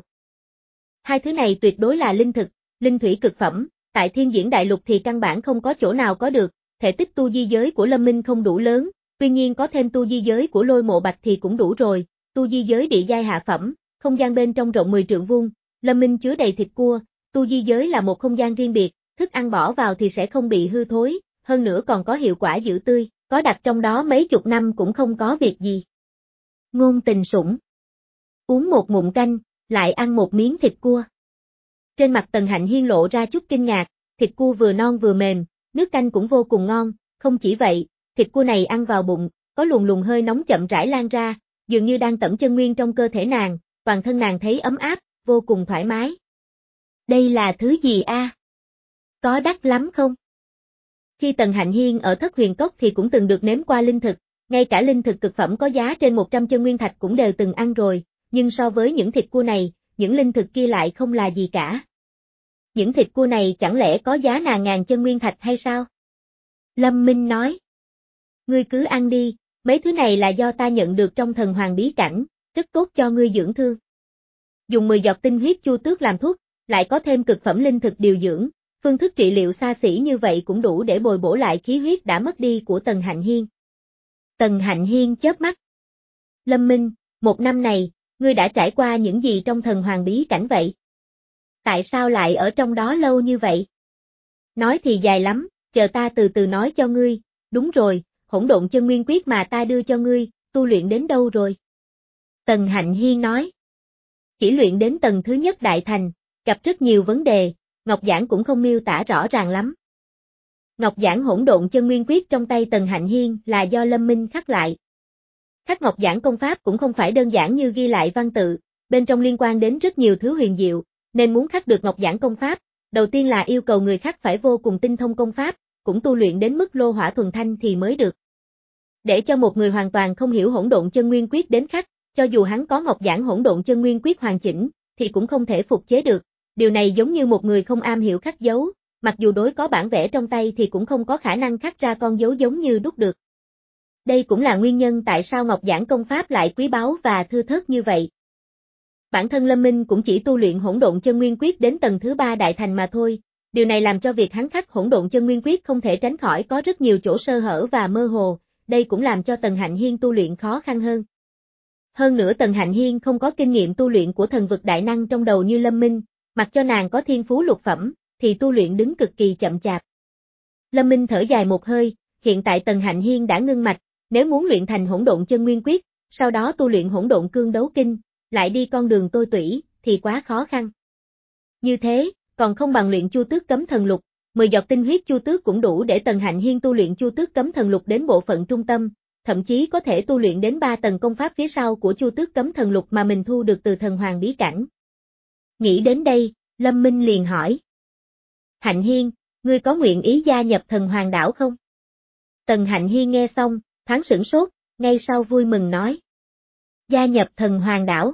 Hai thứ này tuyệt đối là linh thực, linh thủy cực phẩm, tại Thiên Diễn Đại Lục thì căn bản không có chỗ nào có được, thể tích tu di giới của Lâm Minh không đủ lớn, tuy nhiên có thêm tu di giới của Lôi Mộ Bạch thì cũng đủ rồi, tu di giới địa giai hạ phẩm, không gian bên trong rộng mười trượng vuông, Lâm Minh chứa đầy thịt cua, tu di giới là một không gian riêng biệt, thức ăn bỏ vào thì sẽ không bị hư thối, hơn nữa còn có hiệu quả giữ tươi, có đặt trong đó mấy chục năm cũng không có việc gì. Ngôn tình sủng. Uống một ngụm canh, lại ăn một miếng thịt cua. Trên mặt Tần Hạnh Hiên lộ ra chút kinh ngạc, thịt cua vừa non vừa mềm, nước canh cũng vô cùng ngon, không chỉ vậy, thịt cua này ăn vào bụng, có luồng luồng hơi nóng chậm rãi lan ra, dường như đang tẩm chân nguyên trong cơ thể nàng, toàn thân nàng thấy ấm áp, vô cùng thoải mái. Đây là thứ gì a? À? Có đắt lắm không? Khi Tần Hạnh Hiên ở Thất Huyền Cốc thì cũng từng được nếm qua linh thực, ngay cả linh thực cực phẩm có giá trên một trăm chân nguyên thạch cũng đều từng ăn rồi, nhưng so với những thịt cua này, những linh thực kia lại không là gì cả. Những thịt cua này chẳng lẽ có giá ngàn ngàn chân nguyên thạch hay sao? Lâm Minh nói. Ngươi cứ ăn đi, mấy thứ này là do ta nhận được trong thần hoàng bí cảnh, rất tốt cho ngươi dưỡng thương. Dùng mười giọt tinh huyết chu tước làm thuốc, lại có thêm cực phẩm linh thực điều dưỡng, phương thức trị liệu xa xỉ như vậy cũng đủ để bồi bổ lại khí huyết đã mất đi của Tần Hạnh Hiên. Tần Hạnh Hiên chớp mắt. Lâm Minh, một năm này, ngươi đã trải qua những gì trong thần hoàng bí cảnh vậy? Tại sao lại ở trong đó lâu như vậy? Nói thì dài lắm, chờ ta từ từ nói cho ngươi, đúng rồi, hỗn độn chân nguyên quyết mà ta đưa cho ngươi, tu luyện đến đâu rồi? Tần Hạnh Hiên nói. Chỉ luyện đến tầng thứ nhất đại thành, gặp rất nhiều vấn đề, Ngọc Giảng cũng không miêu tả rõ ràng lắm. Ngọc Giảng hỗn độn chân nguyên quyết trong tay Tần Hạnh Hiên là do Lâm Minh khắc lại. Khắc Ngọc Giảng công pháp cũng không phải đơn giản như ghi lại văn tự, bên trong liên quan đến rất nhiều thứ huyền diệu, nên muốn khắc được Ngọc Giảng công pháp, đầu tiên là yêu cầu người khắc phải vô cùng tinh thông công pháp, cũng tu luyện đến mức lô hỏa thuần thanh thì mới được. Để cho một người hoàn toàn không hiểu hỗn độn chân nguyên quyết đến khắc, cho dù hắn có Ngọc Giảng hỗn độn chân nguyên quyết hoàn chỉnh, thì cũng không thể phục chế được. Điều này giống như một người không am hiểu khắc dấu, mặc dù đối có bản vẽ trong tay thì cũng không có khả năng khắc ra con dấu giống như đúc được. Đây cũng là nguyên nhân tại sao Ngọc Giản công pháp lại quý báu và thưa thớt như vậy. Bản thân Lâm Minh cũng chỉ tu luyện Hỗn Độn Chân Nguyên Quyết đến tầng thứ ba đại thành mà thôi, điều này làm cho việc hắn khắc Hỗn Độn Chân Nguyên Quyết không thể tránh khỏi có rất nhiều chỗ sơ hở và mơ hồ, đây cũng làm cho Tần Hạnh Hiên tu luyện khó khăn hơn. Hơn nữa Tần Hạnh Hiên không có kinh nghiệm tu luyện của thần vực đại năng trong đầu như Lâm Minh, mặc cho nàng có thiên phú lục phẩm, thì tu luyện đứng cực kỳ chậm chạp. Lâm Minh thở dài một hơi, hiện tại Tần Hạnh Hiên đã ngưng mạch, nếu muốn luyện thành Hỗn Độn Chân Nguyên Quyết, sau đó tu luyện Hỗn Độn Cương Đấu Kinh, lại đi con đường tôi tủy, thì quá khó khăn. Như thế, còn không bằng luyện Chu Tước Cấm Thần Lục, mười giọt tinh huyết Chu Tước cũng đủ để Tần Hạnh Hiên tu luyện Chu Tước Cấm Thần Lục đến bộ phận trung tâm, thậm chí có thể tu luyện đến ba tầng công pháp phía sau của Chu Tước Cấm Thần Lục mà mình thu được từ thần hoàng bí cảnh. Nghĩ đến đây, Lâm Minh liền hỏi. Hạnh Hiên, ngươi có nguyện ý gia nhập thần hoàng đảo không? Tần Hạnh Hiên nghe xong, thoáng sửng sốt, ngay sau vui mừng nói. Gia nhập thần hoàng đảo.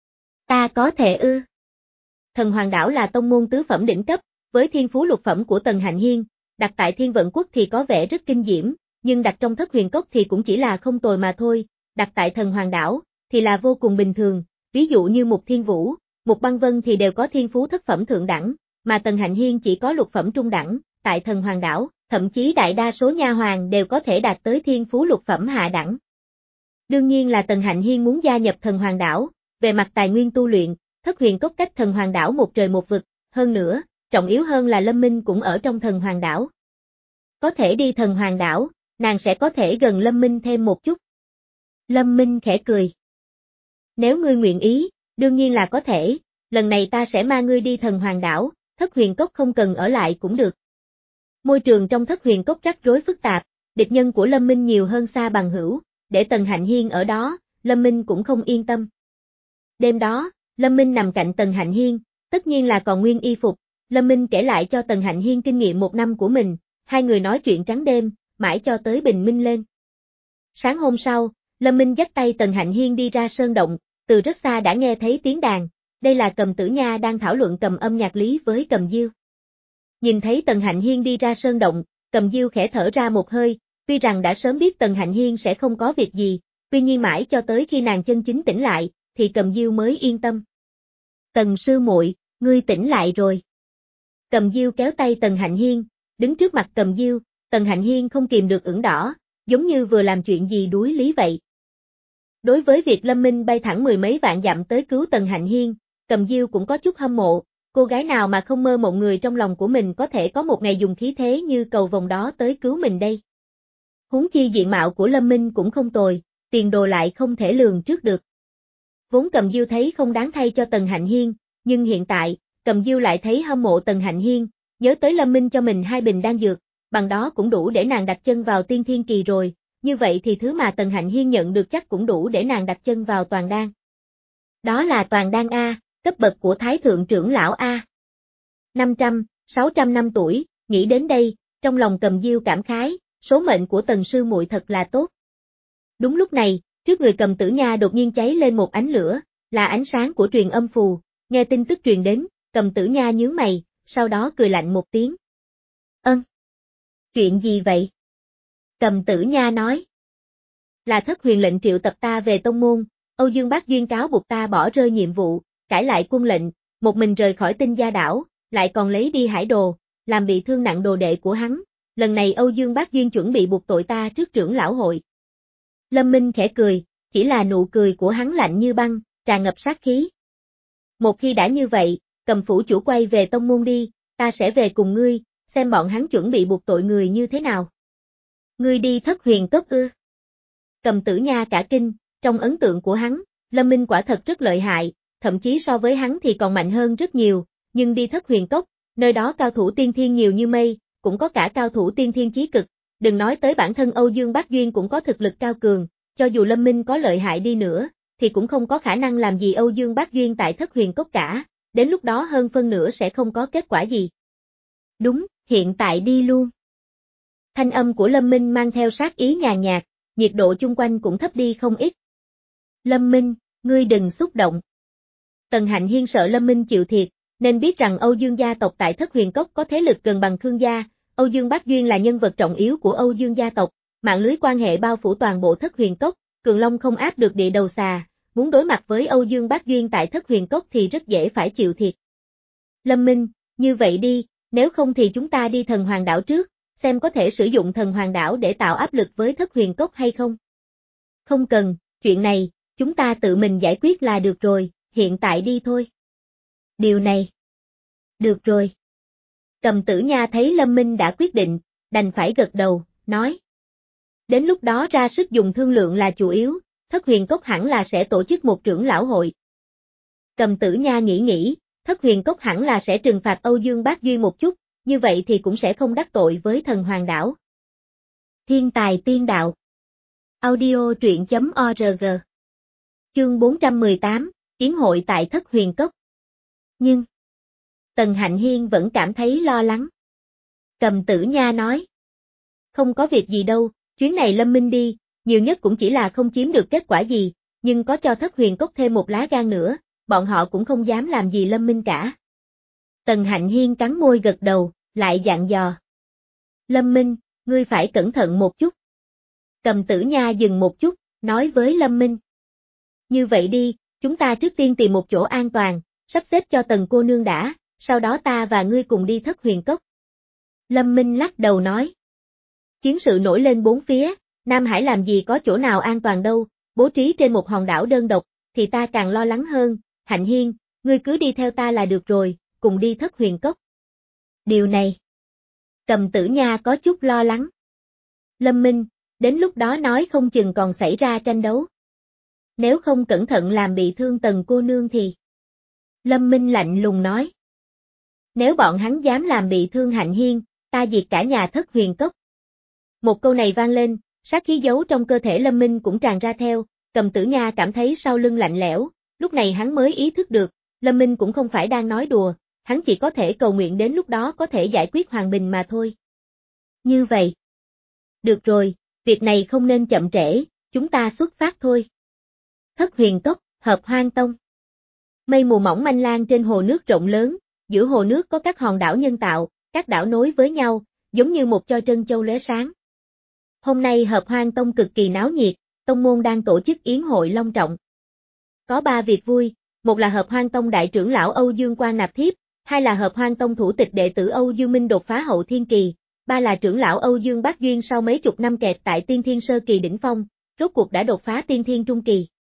Ta có thể ư. Thần hoàng đảo là tông môn tứ phẩm đỉnh cấp, với thiên phú lục phẩm của Tần Hạnh Hiên, đặt tại Thiên Vận Quốc thì có vẻ rất kinh diễm, nhưng đặt trong Thất Huyền Cốc thì cũng chỉ là không tồi mà thôi, đặt tại thần hoàng đảo, thì là vô cùng bình thường, ví dụ như Mục Thiên Vũ, Mục Băng Vân thì đều có thiên phú thất phẩm thượng đẳng, mà Tần Hạnh Hiên chỉ có lục phẩm trung đẳng, tại thần hoàng đảo, thậm chí đại đa số nha hoàn đều có thể đạt tới thiên phú lục phẩm hạ đẳng. Đương nhiên là Tần Hạnh Hiên muốn gia nhập thần hoàng đảo, về mặt tài nguyên tu luyện, Thất Huyền Cốc cách thần hoàng đảo một trời một vực, hơn nữa, trọng yếu hơn là Lâm Minh cũng ở trong thần hoàng đảo. Có thể đi thần hoàng đảo, nàng sẽ có thể gần Lâm Minh thêm một chút. Lâm Minh khẽ cười. Nếu ngươi nguyện ý, đương nhiên là có thể, lần này ta sẽ mang ngươi đi thần hoàng đảo, Thất Huyền Cốc không cần ở lại cũng được. Môi trường trong Thất Huyền Cốc rắc rối phức tạp, địch nhân của Lâm Minh nhiều hơn xa bằng hữu, để Tần Hạnh Hiên ở đó, Lâm Minh cũng không yên tâm. Đêm đó, Lâm Minh nằm cạnh Tần Hạnh Hiên, tất nhiên là còn nguyên y phục, Lâm Minh kể lại cho Tần Hạnh Hiên kinh nghiệm một năm của mình, hai người nói chuyện trắng đêm, mãi cho tới bình minh lên. Sáng hôm sau, Lâm Minh dắt tay Tần Hạnh Hiên đi ra sơn động, từ rất xa đã nghe thấy tiếng đàn, đây là Cầm Tử Nha đang thảo luận cầm âm nhạc lý với Cầm Diêu. Nhìn thấy Tần Hạnh Hiên đi ra sơn động, Cầm Diêu khẽ thở ra một hơi, tuy rằng đã sớm biết Tần Hạnh Hiên sẽ không có việc gì, tuy nhiên mãi cho tới khi nàng chân chính tỉnh lại, thì Cầm Diêu mới yên tâm. Tần sư muội, ngươi tỉnh lại rồi. Cầm Diêu kéo tay Tần Hạnh Hiên, đứng trước mặt Cầm Diêu, Tần Hạnh Hiên không kìm được ửng đỏ, giống như vừa làm chuyện gì đuối lý vậy. Đối với việc Lâm Minh bay thẳng mười mấy vạn dặm tới cứu Tần Hạnh Hiên, Cầm Diêu cũng có chút hâm mộ, cô gái nào mà không mơ mộng người trong lòng của mình có thể có một ngày dùng khí thế như cầu vồng đó tới cứu mình đây. Huống chi diện mạo của Lâm Minh cũng không tồi, tiền đồ lại không thể lường trước được. Vốn Cầm Diêu thấy không đáng thay cho Tần Hạnh Hiên, nhưng hiện tại, Cầm Diêu lại thấy hâm mộ Tần Hạnh Hiên, nhớ tới Lâm Minh cho mình hai bình đan dược, bằng đó cũng đủ để nàng đặt chân vào tiên thiên kỳ rồi, như vậy thì thứ mà Tần Hạnh Hiên nhận được chắc cũng đủ để nàng đặt chân vào toàn đan. Đó là toàn đan A, cấp bậc của Thái Thượng trưởng lão A. năm trăm, sáu trăm năm tuổi, nghĩ đến đây, trong lòng Cầm Diêu cảm khái, số mệnh của Tần sư muội thật là tốt. Đúng lúc này, trước người Cầm Tử Nha đột nhiên cháy lên một ánh lửa, là ánh sáng của truyền âm phù, nghe tin tức truyền đến, Cầm Tử Nha nhướng mày, sau đó cười lạnh một tiếng. Ân. Chuyện gì vậy? Cầm Tử Nha nói. Là Thất Huyền lệnh triệu tập ta về tông môn, Âu Dương Bác Duyên cáo buộc ta bỏ rơi nhiệm vụ, cãi lại quân lệnh, một mình rời khỏi Tinh Gia đảo, lại còn lấy đi hải đồ, làm bị thương nặng đồ đệ của hắn, lần này Âu Dương Bác Duyên chuẩn bị buộc tội ta trước trưởng lão hội. Lâm Minh khẽ cười, chỉ là nụ cười của hắn lạnh như băng, tràn ngập sát khí. Một khi đã như vậy, Cầm phủ chủ quay về tông môn đi, ta sẽ về cùng ngươi, xem bọn hắn chuẩn bị buộc tội người như thế nào. Ngươi đi Thất Huyền Cốc ư? Cầm Tử Nha cả kinh, trong ấn tượng của hắn, Lâm Minh quả thật rất lợi hại, thậm chí so với hắn thì còn mạnh hơn rất nhiều, nhưng đi Thất Huyền Cốc, nơi đó cao thủ tiên thiên nhiều như mây, cũng có cả cao thủ tiên thiên chí cực, đừng nói tới bản thân Âu Dương Bác Duyên cũng có thực lực cao cường, cho dù Lâm Minh có lợi hại đi nữa, thì cũng không có khả năng làm gì Âu Dương Bác Duyên tại Thất Huyền Cốc cả, đến lúc đó hơn phân nửa sẽ không có kết quả gì. Đúng, hiện tại đi luôn. Thanh âm của Lâm Minh mang theo sát ý nhàn nhạt, nhiệt độ chung quanh cũng thấp đi không ít. Lâm Minh, ngươi đừng xúc động. Tần Hạnh Hiên sợ Lâm Minh chịu thiệt, nên biết rằng Âu Dương gia tộc tại Thất Huyền Cốc có thế lực gần bằng Khương gia, Âu Dương Bác Duyên là nhân vật trọng yếu của Âu Dương gia tộc, mạng lưới quan hệ bao phủ toàn bộ Thất Huyền Cốc, Cường Long không áp được địa đầu xà, muốn đối mặt với Âu Dương Bác Duyên tại Thất Huyền Cốc thì rất dễ phải chịu thiệt. Lâm Minh, như vậy đi, nếu không thì chúng ta đi Thần Hoàng đảo trước, xem có thể sử dụng Thần Hoàng đảo để tạo áp lực với Thất Huyền Cốc hay không. Không cần, chuyện này, chúng ta tự mình giải quyết là được rồi, hiện tại đi thôi. Điều này. Được rồi. Cầm Tử Nha thấy Lâm Minh đã quyết định, đành phải gật đầu, nói. Đến lúc đó ra sức dùng thương lượng là chủ yếu, Thất Huyền Cốc hẳn là sẽ tổ chức một trưởng lão hội. Cầm Tử Nha nghĩ nghĩ, Thất Huyền Cốc hẳn là sẽ trừng phạt Âu Dương Bác Duy một chút, như vậy thì cũng sẽ không đắc tội với Thần Hoàng đảo. Thiên tài tiên đạo. Audio truyện chấm org. Chương bốn trăm mười tám, Yến hội tại Thất Huyền Cốc. Nhưng, Tần Hạnh Hiên vẫn cảm thấy lo lắng. Cầm Tử Nha nói. Không có việc gì đâu, chuyến này Lâm Minh đi, nhiều nhất cũng chỉ là không chiếm được kết quả gì, nhưng có cho Thất Huyền Cốc thêm một lá gan nữa, bọn họ cũng không dám làm gì Lâm Minh cả. Tần Hạnh Hiên cắn môi gật đầu, lại dặn dò. Lâm Minh, ngươi phải cẩn thận một chút. Cầm Tử Nha dừng một chút, nói với Lâm Minh. Như vậy đi, chúng ta trước tiên tìm một chỗ an toàn, sắp xếp cho Tần cô nương đã, sau đó ta và ngươi cùng đi Thất Huyền Cốc. Lâm Minh lắc đầu nói. Chiến sự nổi lên bốn phía, Nam Hải làm gì có chỗ nào an toàn đâu, bố trí trên một hòn đảo đơn độc, thì ta càng lo lắng hơn. Hạnh Hiên, ngươi cứ đi theo ta là được rồi, cùng đi Thất Huyền Cốc. Điều này. Cầm Tử Nha có chút lo lắng. Lâm Minh, đến lúc đó nói không chừng còn xảy ra tranh đấu. Nếu không cẩn thận làm bị thương Tần cô nương thì. Lâm Minh lạnh lùng nói. Nếu bọn hắn dám làm bị thương Hạnh Hiên, ta diệt cả nhà Thất Huyền Cốc. Một câu này vang lên, sát khí giấu trong cơ thể Lâm Minh cũng tràn ra theo, Cầm Tử Nha cảm thấy sau lưng lạnh lẽo, lúc này hắn mới ý thức được, Lâm Minh cũng không phải đang nói đùa, hắn chỉ có thể cầu nguyện đến lúc đó có thể giải quyết hòa bình mà thôi. Như vậy. Được rồi, việc này không nên chậm trễ, chúng ta xuất phát thôi. Thất Huyền Cốc, Hợp Hoang Tông. Mây mù mỏng manh lan trên hồ nước rộng lớn, giữa hồ nước có các hòn đảo nhân tạo, các đảo nối với nhau, giống như một choi trân châu lóe sáng. Hôm nay Hợp Hoang Tông cực kỳ náo nhiệt, tông môn đang tổ chức yến hội long trọng. Có ba việc vui, một là Hợp Hoang Tông đại trưởng lão Âu Dương Quang nạp thiếp, hai là Hợp Hoang Tông thủ tịch đệ tử Âu Dương Minh đột phá hậu thiên kỳ, ba là trưởng lão Âu Dương Bác Duyên sau mấy chục năm kẹt tại tiên thiên sơ kỳ đỉnh phong, rốt cuộc đã đột phá tiên thiên trung kỳ.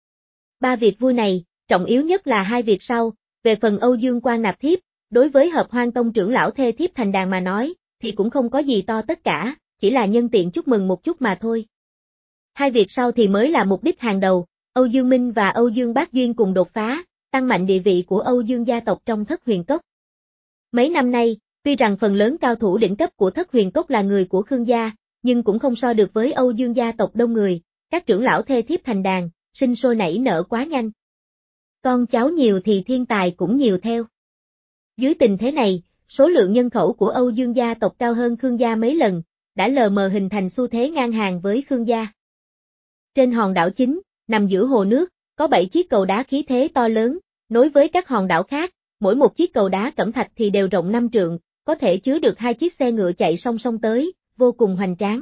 Ba việc vui này, trọng yếu nhất là hai việc sau, về phần Âu Dương Quang nạp thiếp, đối với Hợp Hoang Tông trưởng lão thê thiếp thành đàn mà nói, thì cũng không có gì to tất cả, chỉ là nhân tiện chúc mừng một chút mà thôi. Hai việc sau thì mới là mục đích hàng đầu, Âu Dương Minh và Âu Dương Bác Duyên cùng đột phá, tăng mạnh địa vị của Âu Dương gia tộc trong Thất Huyền Cốc. Mấy năm nay, tuy rằng phần lớn cao thủ đỉnh cấp của Thất Huyền Cốc là người của Khương gia, nhưng cũng không so được với Âu Dương gia tộc đông người, các trưởng lão thê thiếp thành đàn, sinh sôi nảy nở quá nhanh. Con cháu nhiều thì thiên tài cũng nhiều theo. Dưới tình thế này, số lượng nhân khẩu của Âu Dương gia tộc cao hơn Khương gia mấy lần, đã lờ mờ hình thành xu thế ngang hàng với Khương gia. Trên hòn đảo chính, nằm giữa hồ nước, có bảy chiếc cầu đá khí thế to lớn, nối với các hòn đảo khác, mỗi một chiếc cầu đá cẩm thạch thì đều rộng năm trượng, có thể chứa được hai chiếc xe ngựa chạy song song tới, vô cùng hoành tráng.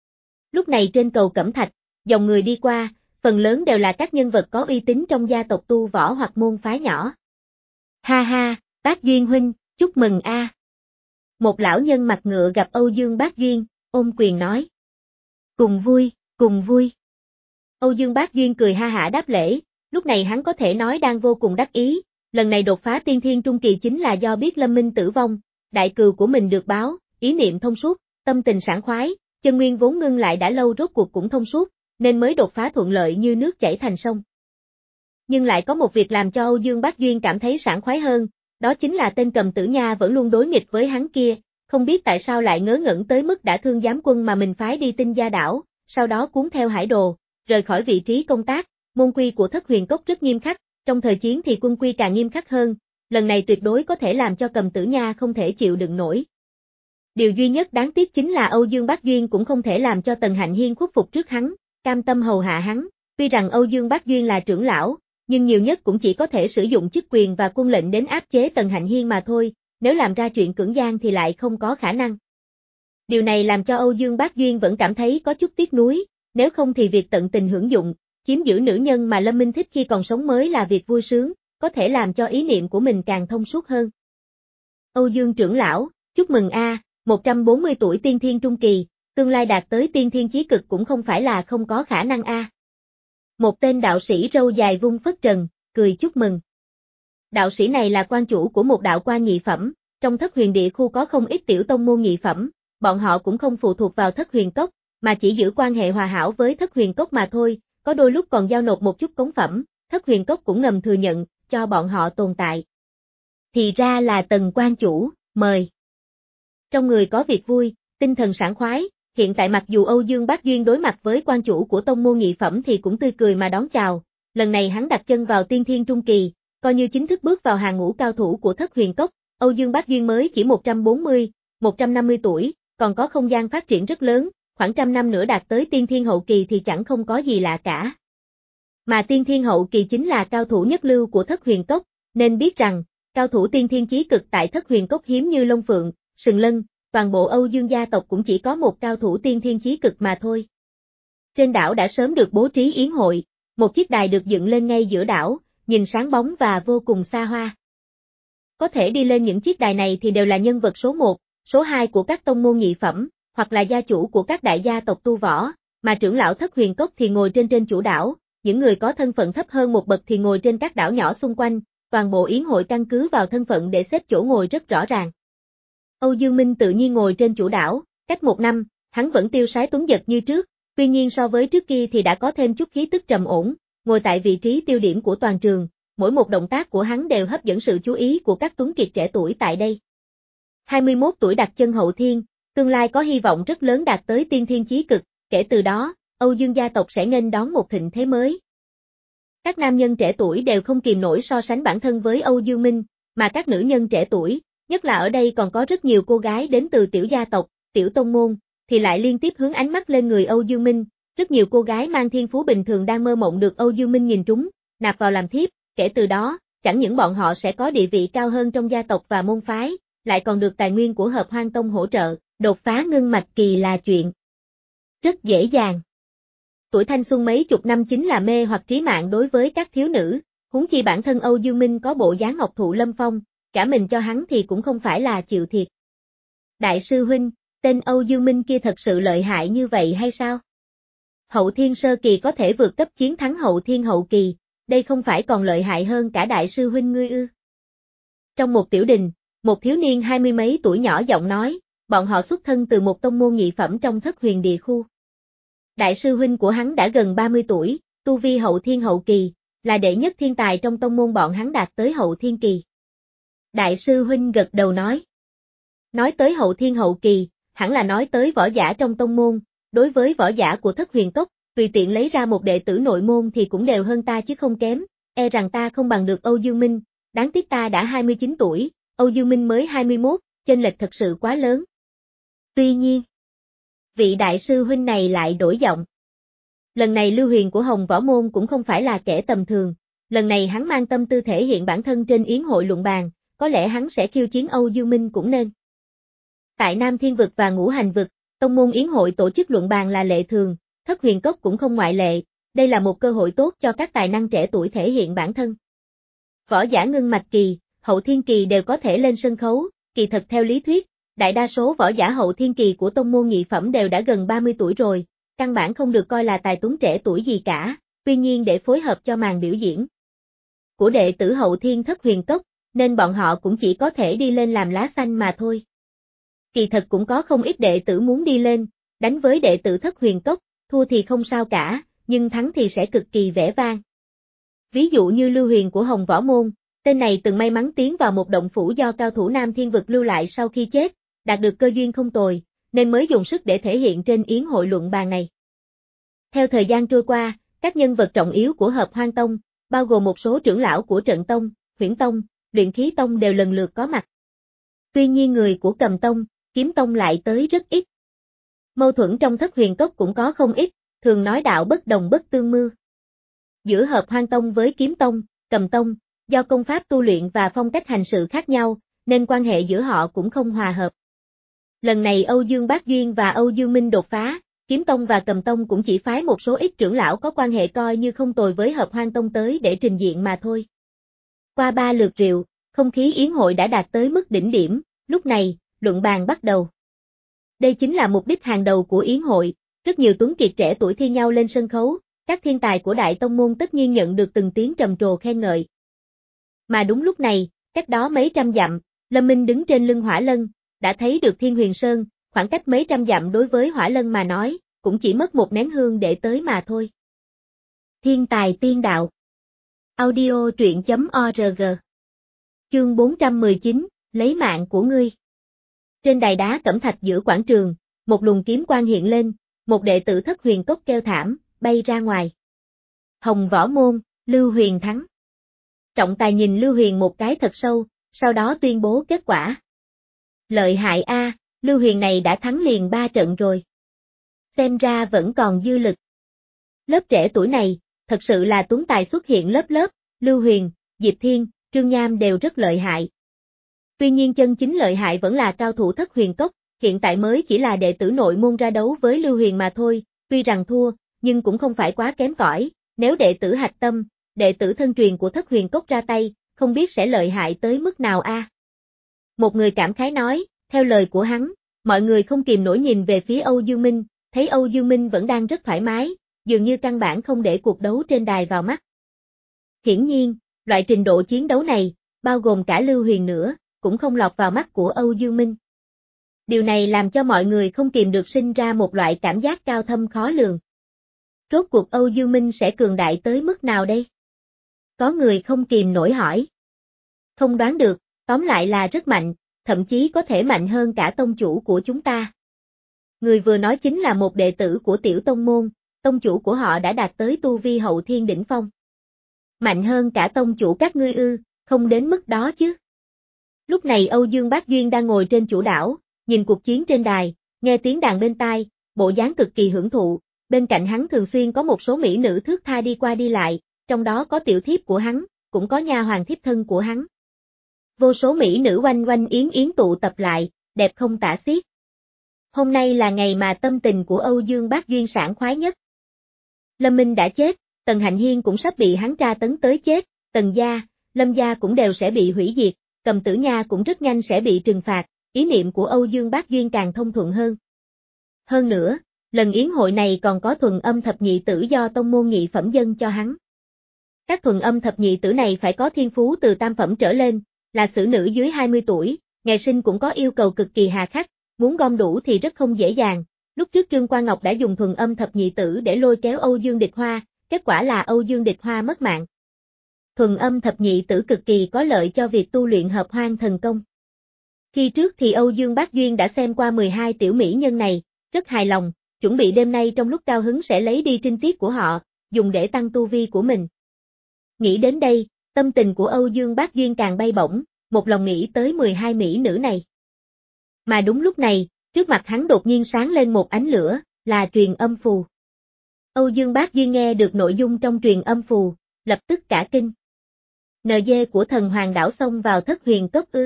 Lúc này trên cầu cẩm thạch, dòng người đi qua, phần lớn đều là các nhân vật có uy tín trong gia tộc tu võ hoặc môn phái nhỏ. Ha ha, Bác Duyên huynh, chúc mừng a. Một lão nhân mặt ngựa gặp Âu Dương Bác Duyên, ôm quyền nói. Cùng vui, cùng vui. Âu Dương Bác Duyên cười ha hả đáp lễ, lúc này hắn có thể nói đang vô cùng đắc ý, lần này đột phá tiên thiên trung kỳ chính là do biết Lâm Minh tử vong, đại cừu của mình được báo, ý niệm thông suốt, tâm tình sảng khoái, chân nguyên vốn ngưng lại đã lâu rốt cuộc cũng thông suốt, nên mới đột phá thuận lợi như nước chảy thành sông. Nhưng lại có một việc làm cho Âu Dương Bác Duyên cảm thấy sảng khoái hơn, đó chính là tên Cầm Tử Nha vẫn luôn đối nghịch với hắn kia, không biết tại sao lại ngớ ngẩn tới mức đã thương giám quân mà mình phái đi Tinh Gia đảo, sau đó cuốn theo hải đồ, rời khỏi vị trí công tác, môn quy của Thất Huyền Cốc rất nghiêm khắc, trong thời chiến thì quân quy càng nghiêm khắc hơn, lần này tuyệt đối có thể làm cho Cầm Tử Nha không thể chịu đựng nổi. Điều duy nhất đáng tiếc chính là Âu Dương Bác Duyên cũng không thể làm cho Tần Hạnh Hiên khuất phục trước hắn, cam tâm hầu hạ hắn, tuy rằng Âu Dương Bác Duyên là trưởng lão, nhưng nhiều nhất cũng chỉ có thể sử dụng chức quyền và quân lệnh đến áp chế Tần Hạnh Hiên mà thôi, nếu làm ra chuyện cưỡng gian thì lại không có khả năng. Điều này làm cho Âu Dương Bác Duyên vẫn cảm thấy có chút tiếc nuối, nếu không thì việc tận tình hưởng dụng, chiếm giữ nữ nhân mà Lâm Minh thích khi còn sống mới là việc vui sướng, có thể làm cho ý niệm của mình càng thông suốt hơn. Âu Dương trưởng lão, chúc mừng a, một trăm bốn mươi tuổi tiên thiên trung kỳ, tương lai đạt tới tiên thiên chí cực cũng không phải là không có khả năng a. Một tên đạo sĩ râu dài vung phất trần, cười chúc mừng. Đạo sĩ này là quan chủ của một đạo quan nhị phẩm, trong Thất Huyền Địa khu có không ít tiểu tông môn nhị phẩm, bọn họ cũng không phụ thuộc vào Thất Huyền Cốc, mà chỉ giữ quan hệ hòa hảo với Thất Huyền Cốc mà thôi, có đôi lúc còn giao nộp một chút cống phẩm, Thất Huyền Cốc cũng ngầm thừa nhận, cho bọn họ tồn tại. Thì ra là Tần quan chủ, mời. Trong người có việc vui, tinh thần sảng khoái, hiện tại mặc dù Âu Dương Bác Duyên đối mặt với quan chủ của tông môn nhị phẩm thì cũng tươi cười mà đón chào, lần này hắn đặt chân vào tiên thiên trung kỳ, coi như chính thức bước vào hàng ngũ cao thủ của Thất Huyền Cốc, Âu Dương Bác Duyên mới chỉ một trăm bốn mươi, một trăm năm mươi tuổi, còn có không gian phát triển rất lớn, khoảng trăm năm nữa đạt tới tiên thiên hậu kỳ thì chẳng không có gì lạ cả. Mà tiên thiên hậu kỳ chính là cao thủ nhất lưu của Thất Huyền Cốc, nên biết rằng, cao thủ tiên thiên chí cực tại Thất Huyền Cốc hiếm như Long Phượng, Sừng Lân, toàn bộ Âu Dương gia tộc cũng chỉ có một cao thủ tiên thiên chí cực mà thôi. Trên đảo đã sớm được bố trí yến hội, một chiếc đài được dựng lên ngay giữa đảo, nhìn sáng bóng và vô cùng xa hoa. Có thể đi lên những chiếc đài này thì đều là nhân vật số một, số hai của các tông môn nhị phẩm, hoặc là gia chủ của các đại gia tộc tu võ, mà trưởng lão Thất Huyền Cốc thì ngồi trên trên chủ đảo, những người có thân phận thấp hơn một bậc thì ngồi trên các đảo nhỏ xung quanh, toàn bộ yến hội căn cứ vào thân phận để xếp chỗ ngồi rất rõ ràng. Âu Dương Minh tự nhiên ngồi trên chủ đảo, cách một năm, hắn vẫn tiêu sái tuấn dật như trước, tuy nhiên so với trước kia thì đã có thêm chút khí tức trầm ổn, ngồi tại vị trí tiêu điểm của toàn trường, mỗi một động tác của hắn đều hấp dẫn sự chú ý của các tuấn kiệt trẻ tuổi tại đây. hai mươi mốt tuổi đặt chân hậu thiên, tương lai có hy vọng rất lớn đạt tới tiên thiên chí cực, kể từ đó, Âu Dương gia tộc sẽ nghênh đón một thịnh thế mới. Các nam nhân trẻ tuổi đều không kìm nổi so sánh bản thân với Âu Dương Minh, mà các nữ nhân trẻ tuổi, nhất là ở đây còn có rất nhiều cô gái đến từ tiểu gia tộc, tiểu tông môn, thì lại liên tiếp hướng ánh mắt lên người Âu Dương Minh, rất nhiều cô gái mang thiên phú bình thường đang mơ mộng được Âu Dương Minh nhìn trúng, nạp vào làm thiếp, kể từ đó, chẳng những bọn họ sẽ có địa vị cao hơn trong gia tộc và môn phái, lại còn được tài nguyên của Hợp Hoan Tông hỗ trợ, đột phá ngưng mạch kỳ là chuyện rất dễ dàng. Tuổi thanh xuân mấy chục năm chính là mê hoặc trí mạng đối với các thiếu nữ, huống chi bản thân Âu Dương Minh có bộ dáng ngọc thụ lâm phong, cả mình cho hắn thì cũng không phải là chịu thiệt. Đại sư huynh, tên Âu Dương Minh kia thật sự lợi hại như vậy hay sao? Hậu thiên sơ kỳ có thể vượt cấp chiến thắng hậu thiên hậu kỳ, đây không phải còn lợi hại hơn cả đại sư huynh ngươi ư? Trong một tiểu đình, một thiếu niên hai mươi mấy tuổi nhỏ giọng nói, bọn họ xuất thân từ một tông môn nhị phẩm trong Thất Huyền Địa khu. Đại sư huynh của hắn đã gần ba mươi tuổi, tu vi hậu thiên hậu kỳ, là đệ nhất thiên tài trong tông môn bọn hắn đạt tới hậu thiên kỳ. Đại sư huynh gật đầu nói. Nói tới hậu thiên hậu kỳ, hẳn là nói tới võ giả trong tông môn, đối với võ giả của Thất Huyền Cốc, tùy tiện lấy ra một đệ tử nội môn thì cũng đều hơn ta chứ không kém, e rằng ta không bằng được Âu Dương Minh, đáng tiếc ta đã hai mươi chín tuổi, Âu Dương Minh mới hai mươi mốt, chênh lệch thật sự quá lớn. Tuy nhiên, vị đại sư huynh này lại đổi giọng. Lần này Lưu Huyền của Hồng Võ Môn cũng không phải là kẻ tầm thường, lần này hắn mang tâm tư thể hiện bản thân trên yến hội luận bàn, có lẽ hắn sẽ khiêu chiến Âu Dương Minh cũng nên. Tại Nam Thiên Vực và Ngũ Hành Vực, tông môn yến hội tổ chức luận bàn là lệ thường, Thất Huyền Cốc cũng không ngoại lệ, đây là một cơ hội tốt cho các tài năng trẻ tuổi thể hiện bản thân. Võ giả ngưng mạch kỳ, hậu thiên kỳ đều có thể lên sân khấu, kỳ thật theo lý thuyết, đại đa số võ giả hậu thiên kỳ của tông môn nhị phẩm đều đã gần ba mươi tuổi rồi, căn bản không được coi là tài tuấn trẻ tuổi gì cả, tuy nhiên để phối hợp cho màn biểu diễn của đệ tử hậu thiên Thất Huyền Cốc, nên bọn họ cũng chỉ có thể đi lên làm lá xanh mà thôi. Kỳ thật cũng có không ít đệ tử muốn đi lên, đánh với đệ tử Thất Huyền Cốc, thua thì không sao cả, nhưng thắng thì sẽ cực kỳ vẻ vang. Ví dụ như Lưu Huyền của Hồng Võ Môn, tên này từng may mắn tiến vào một động phủ do cao thủ Nam Thiên Vực lưu lại sau khi chết, đạt được cơ duyên không tồi, nên mới dùng sức để thể hiện trên yến hội luận bàn này. Theo thời gian trôi qua, các nhân vật trọng yếu của Hợp Hoan Tông, bao gồm một số trưởng lão của Trận Tông, Huyễn Tông, Luyện Khí Tông đều lần lượt có mặt. Tuy nhiên người của Cầm Tông, Kiếm Tông lại tới rất ít. Mâu thuẫn trong Thất Huyền Cốc cũng có không ít, thường nói đạo bất đồng bất tương mưu. Giữa Hợp Hoan Tông với Kiếm Tông, Cầm Tông, do công pháp tu luyện và phong cách hành sự khác nhau, nên quan hệ giữa họ cũng không hòa hợp. Lần này Âu Dương Bác Duyên và Âu Dương Minh đột phá, Kiếm Tông và Cầm Tông cũng chỉ phái một số ít trưởng lão có quan hệ coi như không tồi với Hợp Hoan Tông tới để trình diện mà thôi. Qua ba lượt rượu, không khí yến hội đã đạt tới mức đỉnh điểm, lúc này, luận bàn bắt đầu. Đây chính là mục đích hàng đầu của yến hội, rất nhiều tuấn kiệt trẻ tuổi thi nhau lên sân khấu, các thiên tài của đại tông môn tất nhiên nhận được từng tiếng trầm trồ khen ngợi. Mà đúng lúc này, cách đó mấy trăm dặm, Lâm Minh đứng trên lưng Hỏa Lân, đã thấy được Thiên Huyền Sơn, khoảng cách mấy trăm dặm đối với Hỏa Lân mà nói, cũng chỉ mất một nén hương để tới mà thôi. Thiên tài tiên đạo. Audio truyện chấm org. Chương bốn trăm mười chín, lấy mạng của ngươi. Trên đài đá cẩm thạch giữa quảng trường, một luồng kiếm quang hiện lên, một đệ tử Thất Huyền Cốc kêu thảm, bay ra ngoài. Hồng Võ Môn, Lưu Huyền thắng. Trọng tài nhìn Lưu Huyền một cái thật sâu, sau đó tuyên bố kết quả. Lợi hại a, Lưu Huyền này đã thắng liền ba trận rồi. Xem ra vẫn còn dư lực. Lớp trẻ tuổi này, thật sự là tuấn tài xuất hiện lớp lớp, Lưu Huyền, Diệp Thiên, Trương Nham đều rất lợi hại. Tuy nhiên chân chính lợi hại vẫn là cao thủ Thất Huyền Cốc, hiện tại mới chỉ là đệ tử nội môn ra đấu với Lưu Huyền mà thôi, tuy rằng thua, nhưng cũng không phải quá kém cỏi, nếu đệ tử hạch tâm, đệ tử thân truyền của Thất Huyền Cốc ra tay, không biết sẽ lợi hại tới mức nào a. À. Một người cảm khái nói, theo lời của hắn, mọi người không kìm nổi nhìn về phía Âu Dương Minh, thấy Âu Dương Minh vẫn đang rất thoải mái, dường như căn bản không để cuộc đấu trên đài vào mắt. Hiển nhiên, loại trình độ chiến đấu này, bao gồm cả Lưu Huyền nữa, cũng không lọt vào mắt của Âu Dương Minh. Điều này làm cho mọi người không kìm được sinh ra một loại cảm giác cao thâm khó lường. Rốt cuộc Âu Dương Minh sẽ cường đại tới mức nào đây? Có người không kìm nổi hỏi. Không đoán được, tóm lại là rất mạnh, thậm chí có thể mạnh hơn cả tông chủ của chúng ta. Người vừa nói chính là một đệ tử của tiểu tông môn, tông chủ của họ đã đạt tới tu vi hậu thiên đỉnh phong. Mạnh hơn cả tông chủ các ngươi ư, không đến mức đó chứ. Lúc này Âu Dương Bác Duyên đang ngồi trên chủ đảo, nhìn cuộc chiến trên đài, nghe tiếng đàn bên tai, bộ dáng cực kỳ hưởng thụ, bên cạnh hắn thường xuyên có một số mỹ nữ thước tha đi qua đi lại, trong đó có tiểu thiếp của hắn, cũng có nha hoàn thiếp thân của hắn. Vô số mỹ nữ oanh oanh yến yến tụ tập lại, đẹp không tả xiết. Hôm nay là ngày mà tâm tình của Âu Dương Bác Duyên sảng khoái nhất. Lâm Minh đã chết, Tần Hạnh Hiên cũng sắp bị hắn tra tấn tới chết, Tần gia, Lâm gia cũng đều sẽ bị hủy diệt, Cầm Tử Nha cũng rất nhanh sẽ bị trừng phạt, ý niệm của Âu Dương Bác Duyên càng thông thuận hơn. Hơn nữa, lần yến hội này còn có thuần âm thập nhị tử do tông môn nhị phẩm dâng cho hắn. Các thuần âm thập nhị tử này phải có thiên phú từ tam phẩm trở lên, là xử nữ dưới hai mươi tuổi, ngày sinh cũng có yêu cầu cực kỳ hà khắc, muốn gom đủ thì rất không dễ dàng. Lúc trước Trương Quan Ngọc đã dùng thuần âm thập nhị tử để lôi kéo Âu Dương Địch Hoa, kết quả là Âu Dương Địch Hoa mất mạng. Thuần âm thập nhị tử cực kỳ có lợi cho việc tu luyện hợp hoan thần công. Khi trước thì Âu Dương Bác Duyên đã xem qua mười hai tiểu mỹ nhân này, rất hài lòng, chuẩn bị đêm nay trong lúc cao hứng sẽ lấy đi trinh tiết của họ, dùng để tăng tu vi của mình. Nghĩ đến đây, tâm tình của Âu Dương Bác Duyên càng bay bổng, một lòng nghĩ tới mười hai mỹ nữ này. Mà đúng lúc này, trước mặt hắn đột nhiên sáng lên một ánh lửa, là truyền âm phù. Âu Dương Bác Duyên nghe được nội dung trong truyền âm phù, lập tức cả kinh. en giê của thần hoàng đảo xông vào Thất Huyền Cốc ư.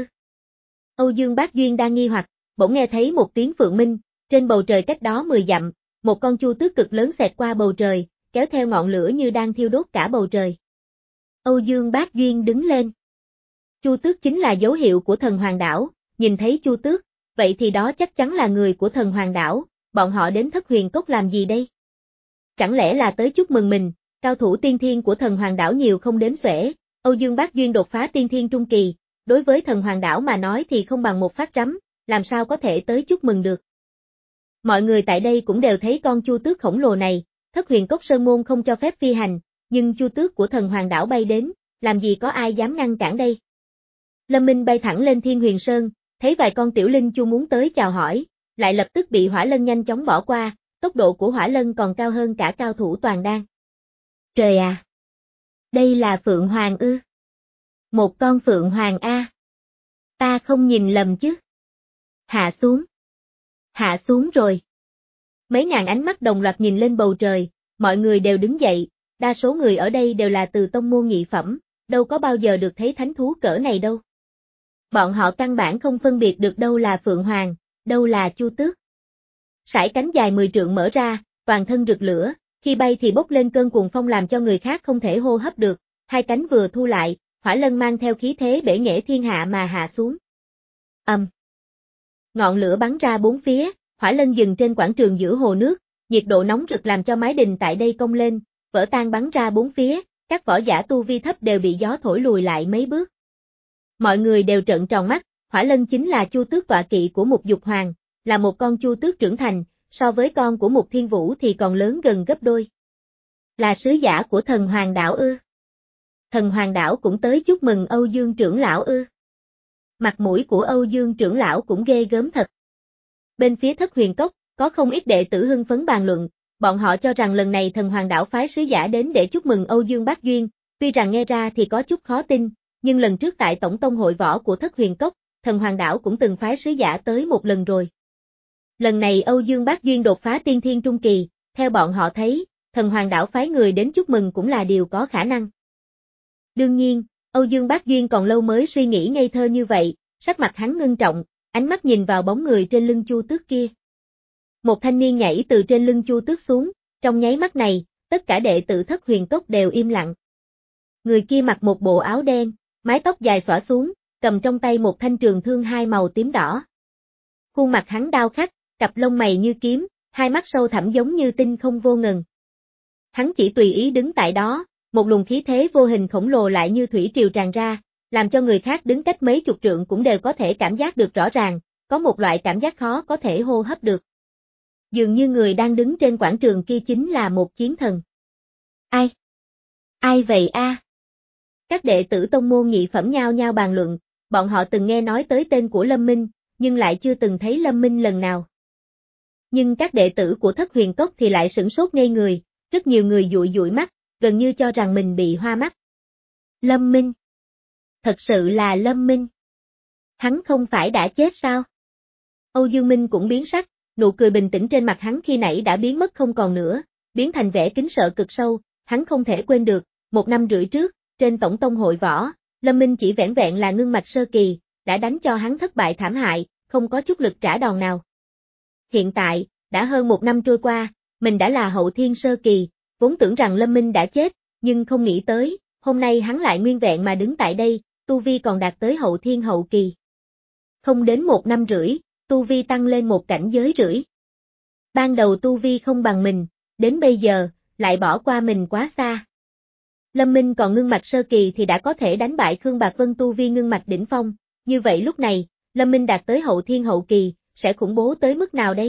Âu Dương Bác Duyên đang nghi hoặc, bỗng nghe thấy một tiếng phượng minh, trên bầu trời cách đó mười dặm, một con chu tước cực lớn xẹt qua bầu trời, kéo theo ngọn lửa như đang thiêu đốt cả bầu trời. Âu Dương Bác Duyên đứng lên. Chu tước chính là dấu hiệu của thần hoàng đảo, nhìn thấy chu tước, vậy thì đó chắc chắn là người của thần hoàng đảo, bọn họ đến Thất Huyền Cốc làm gì đây? Chẳng lẽ là tới chúc mừng mình, cao thủ tiên thiên của thần hoàng đảo nhiều không đếm xuể, Âu Dương Bác Duyên đột phá tiên thiên trung kỳ, đối với thần hoàng đảo mà nói thì không bằng một phát rắm, làm sao có thể tới chúc mừng được. Mọi người tại đây cũng đều thấy con chu tước khổng lồ này, Thất Huyền Cốc Sơn Môn không cho phép phi hành, nhưng chu tước của thần hoàng đảo bay đến, làm gì có ai dám ngăn cản đây. Lâm Minh bay thẳng lên Thiên Huyền Sơn, thấy vài con tiểu linh chu muốn tới chào hỏi, lại lập tức bị Hỏa Lân nhanh chóng bỏ qua, tốc độ của Hỏa Lân còn cao hơn cả cao thủ toàn đan. Trời à! Đây là Phượng Hoàng ư? Một con Phượng Hoàng a. Ta không nhìn lầm chứ? Hạ xuống. Hạ xuống rồi. Mấy ngàn ánh mắt đồng loạt nhìn lên bầu trời, mọi người đều đứng dậy, đa số người ở đây đều là từ tông môn nhị phẩm, đâu có bao giờ được thấy thánh thú cỡ này đâu. Bọn họ căn bản không phân biệt được đâu là Phượng Hoàng, đâu là Chu Tước. Sải cánh dài mười trượng mở ra, toàn thân rực lửa, khi bay thì bốc lên cơn cuồng phong làm cho người khác không thể hô hấp được, hai cánh vừa thu lại, hỏa lân mang theo khí thế bể nghệ thiên hạ mà hạ xuống. Ầm. Um. Ngọn lửa bắn ra bốn phía, hỏa lân dừng trên quảng trường giữa hồ nước, nhiệt độ nóng rực làm cho mái đình tại đây cong lên, vỡ tan bắn ra bốn phía, các võ giả tu vi thấp đều bị gió thổi lùi lại mấy bước. Mọi người đều trợn tròn mắt, hỏa lân chính là Chu Tước tọa kỵ của Mục Dục Hoàng, là một con Chu Tước trưởng thành, so với con của Mục Thiên Vũ thì còn lớn gần gấp đôi. Là sứ giả của Thần Hoàng đảo ư? Thần Hoàng đảo cũng tới chúc mừng Âu Dương trưởng lão ư? Mặt mũi của Âu Dương trưởng lão cũng ghê gớm thật. Bên phía Thất Huyền Cốc, có không ít đệ tử hưng phấn bàn luận, bọn họ cho rằng lần này Thần Hoàng đảo phái sứ giả đến để chúc mừng Âu Dương Bác Duyên, tuy rằng nghe ra thì có chút khó tin, nhưng lần trước tại Tổng tông hội võ của Thất Huyền Cốc, Thần Hoàng đảo cũng từng phái sứ giả tới một lần rồi. Lần này Âu Dương Bác Duyên đột phá tiên thiên trung kỳ, theo bọn họ thấy, Thần Hoàng đảo phái người đến chúc mừng cũng là điều có khả năng. Đương nhiên, Âu Dương Bác Duyên còn lâu mới suy nghĩ ngây thơ như vậy, sắc mặt hắn ngưng trọng, ánh mắt nhìn vào bóng người trên lưng Chu Tước kia. Một thanh niên nhảy từ trên lưng Chu Tước xuống, trong nháy mắt này, tất cả đệ tử Thất Huyền Cốc đều im lặng. Người kia mặc một bộ áo đen, mái tóc dài xõa xuống, cầm trong tay một thanh trường thương hai màu tím đỏ. Khuôn mặt hắn đao khắc, cặp lông mày như kiếm, hai mắt sâu thẳm giống như tinh không vô ngần. Hắn chỉ tùy ý đứng tại đó, một luồng khí thế vô hình khổng lồ lại như thủy triều tràn ra, làm cho người khác đứng cách mấy chục trượng cũng đều có thể cảm giác được rõ ràng, có một loại cảm giác khó có thể hô hấp được. Dường như người đang đứng trên quảng trường kia chính là một chiến thần. Ai? Ai vậy a? À? Các đệ tử tông môn nhị phẩm nhao nhao bàn luận, bọn họ từng nghe nói tới tên của Lâm Minh, nhưng lại chưa từng thấy Lâm Minh lần nào. Nhưng các đệ tử của Thất Huyền Cốc thì lại sửng sốt ngây người, rất nhiều người dụi dụi mắt, gần như cho rằng mình bị hoa mắt. Lâm Minh? Thật sự là Lâm Minh? Hắn không phải đã chết sao? Âu Dương Minh cũng biến sắc, nụ cười bình tĩnh trên mặt hắn khi nãy đã biến mất không còn nữa, biến thành vẻ kính sợ cực sâu, hắn không thể quên được, một năm rưỡi trước, trên Tổng tông hội võ, Lâm Minh chỉ vẻn vẹn là ngưng mạch sơ kỳ, đã đánh cho hắn thất bại thảm hại, không có chút lực trả đòn nào. Hiện tại, đã hơn một năm trôi qua, mình đã là hậu thiên sơ kỳ, vốn tưởng rằng Lâm Minh đã chết, nhưng không nghĩ tới, hôm nay hắn lại nguyên vẹn mà đứng tại đây, tu vi còn đạt tới hậu thiên hậu kỳ. Không đến một năm rưỡi, tu vi tăng lên một cảnh giới rưỡi. Ban đầu tu vi không bằng mình, đến bây giờ, lại bỏ qua mình quá xa. Lâm Minh còn ngưng mạch sơ kỳ thì đã có thể đánh bại Khương Bạc Vân tu vi ngưng mạch đỉnh phong, như vậy lúc này, Lâm Minh đạt tới hậu thiên hậu kỳ, sẽ khủng bố tới mức nào đây?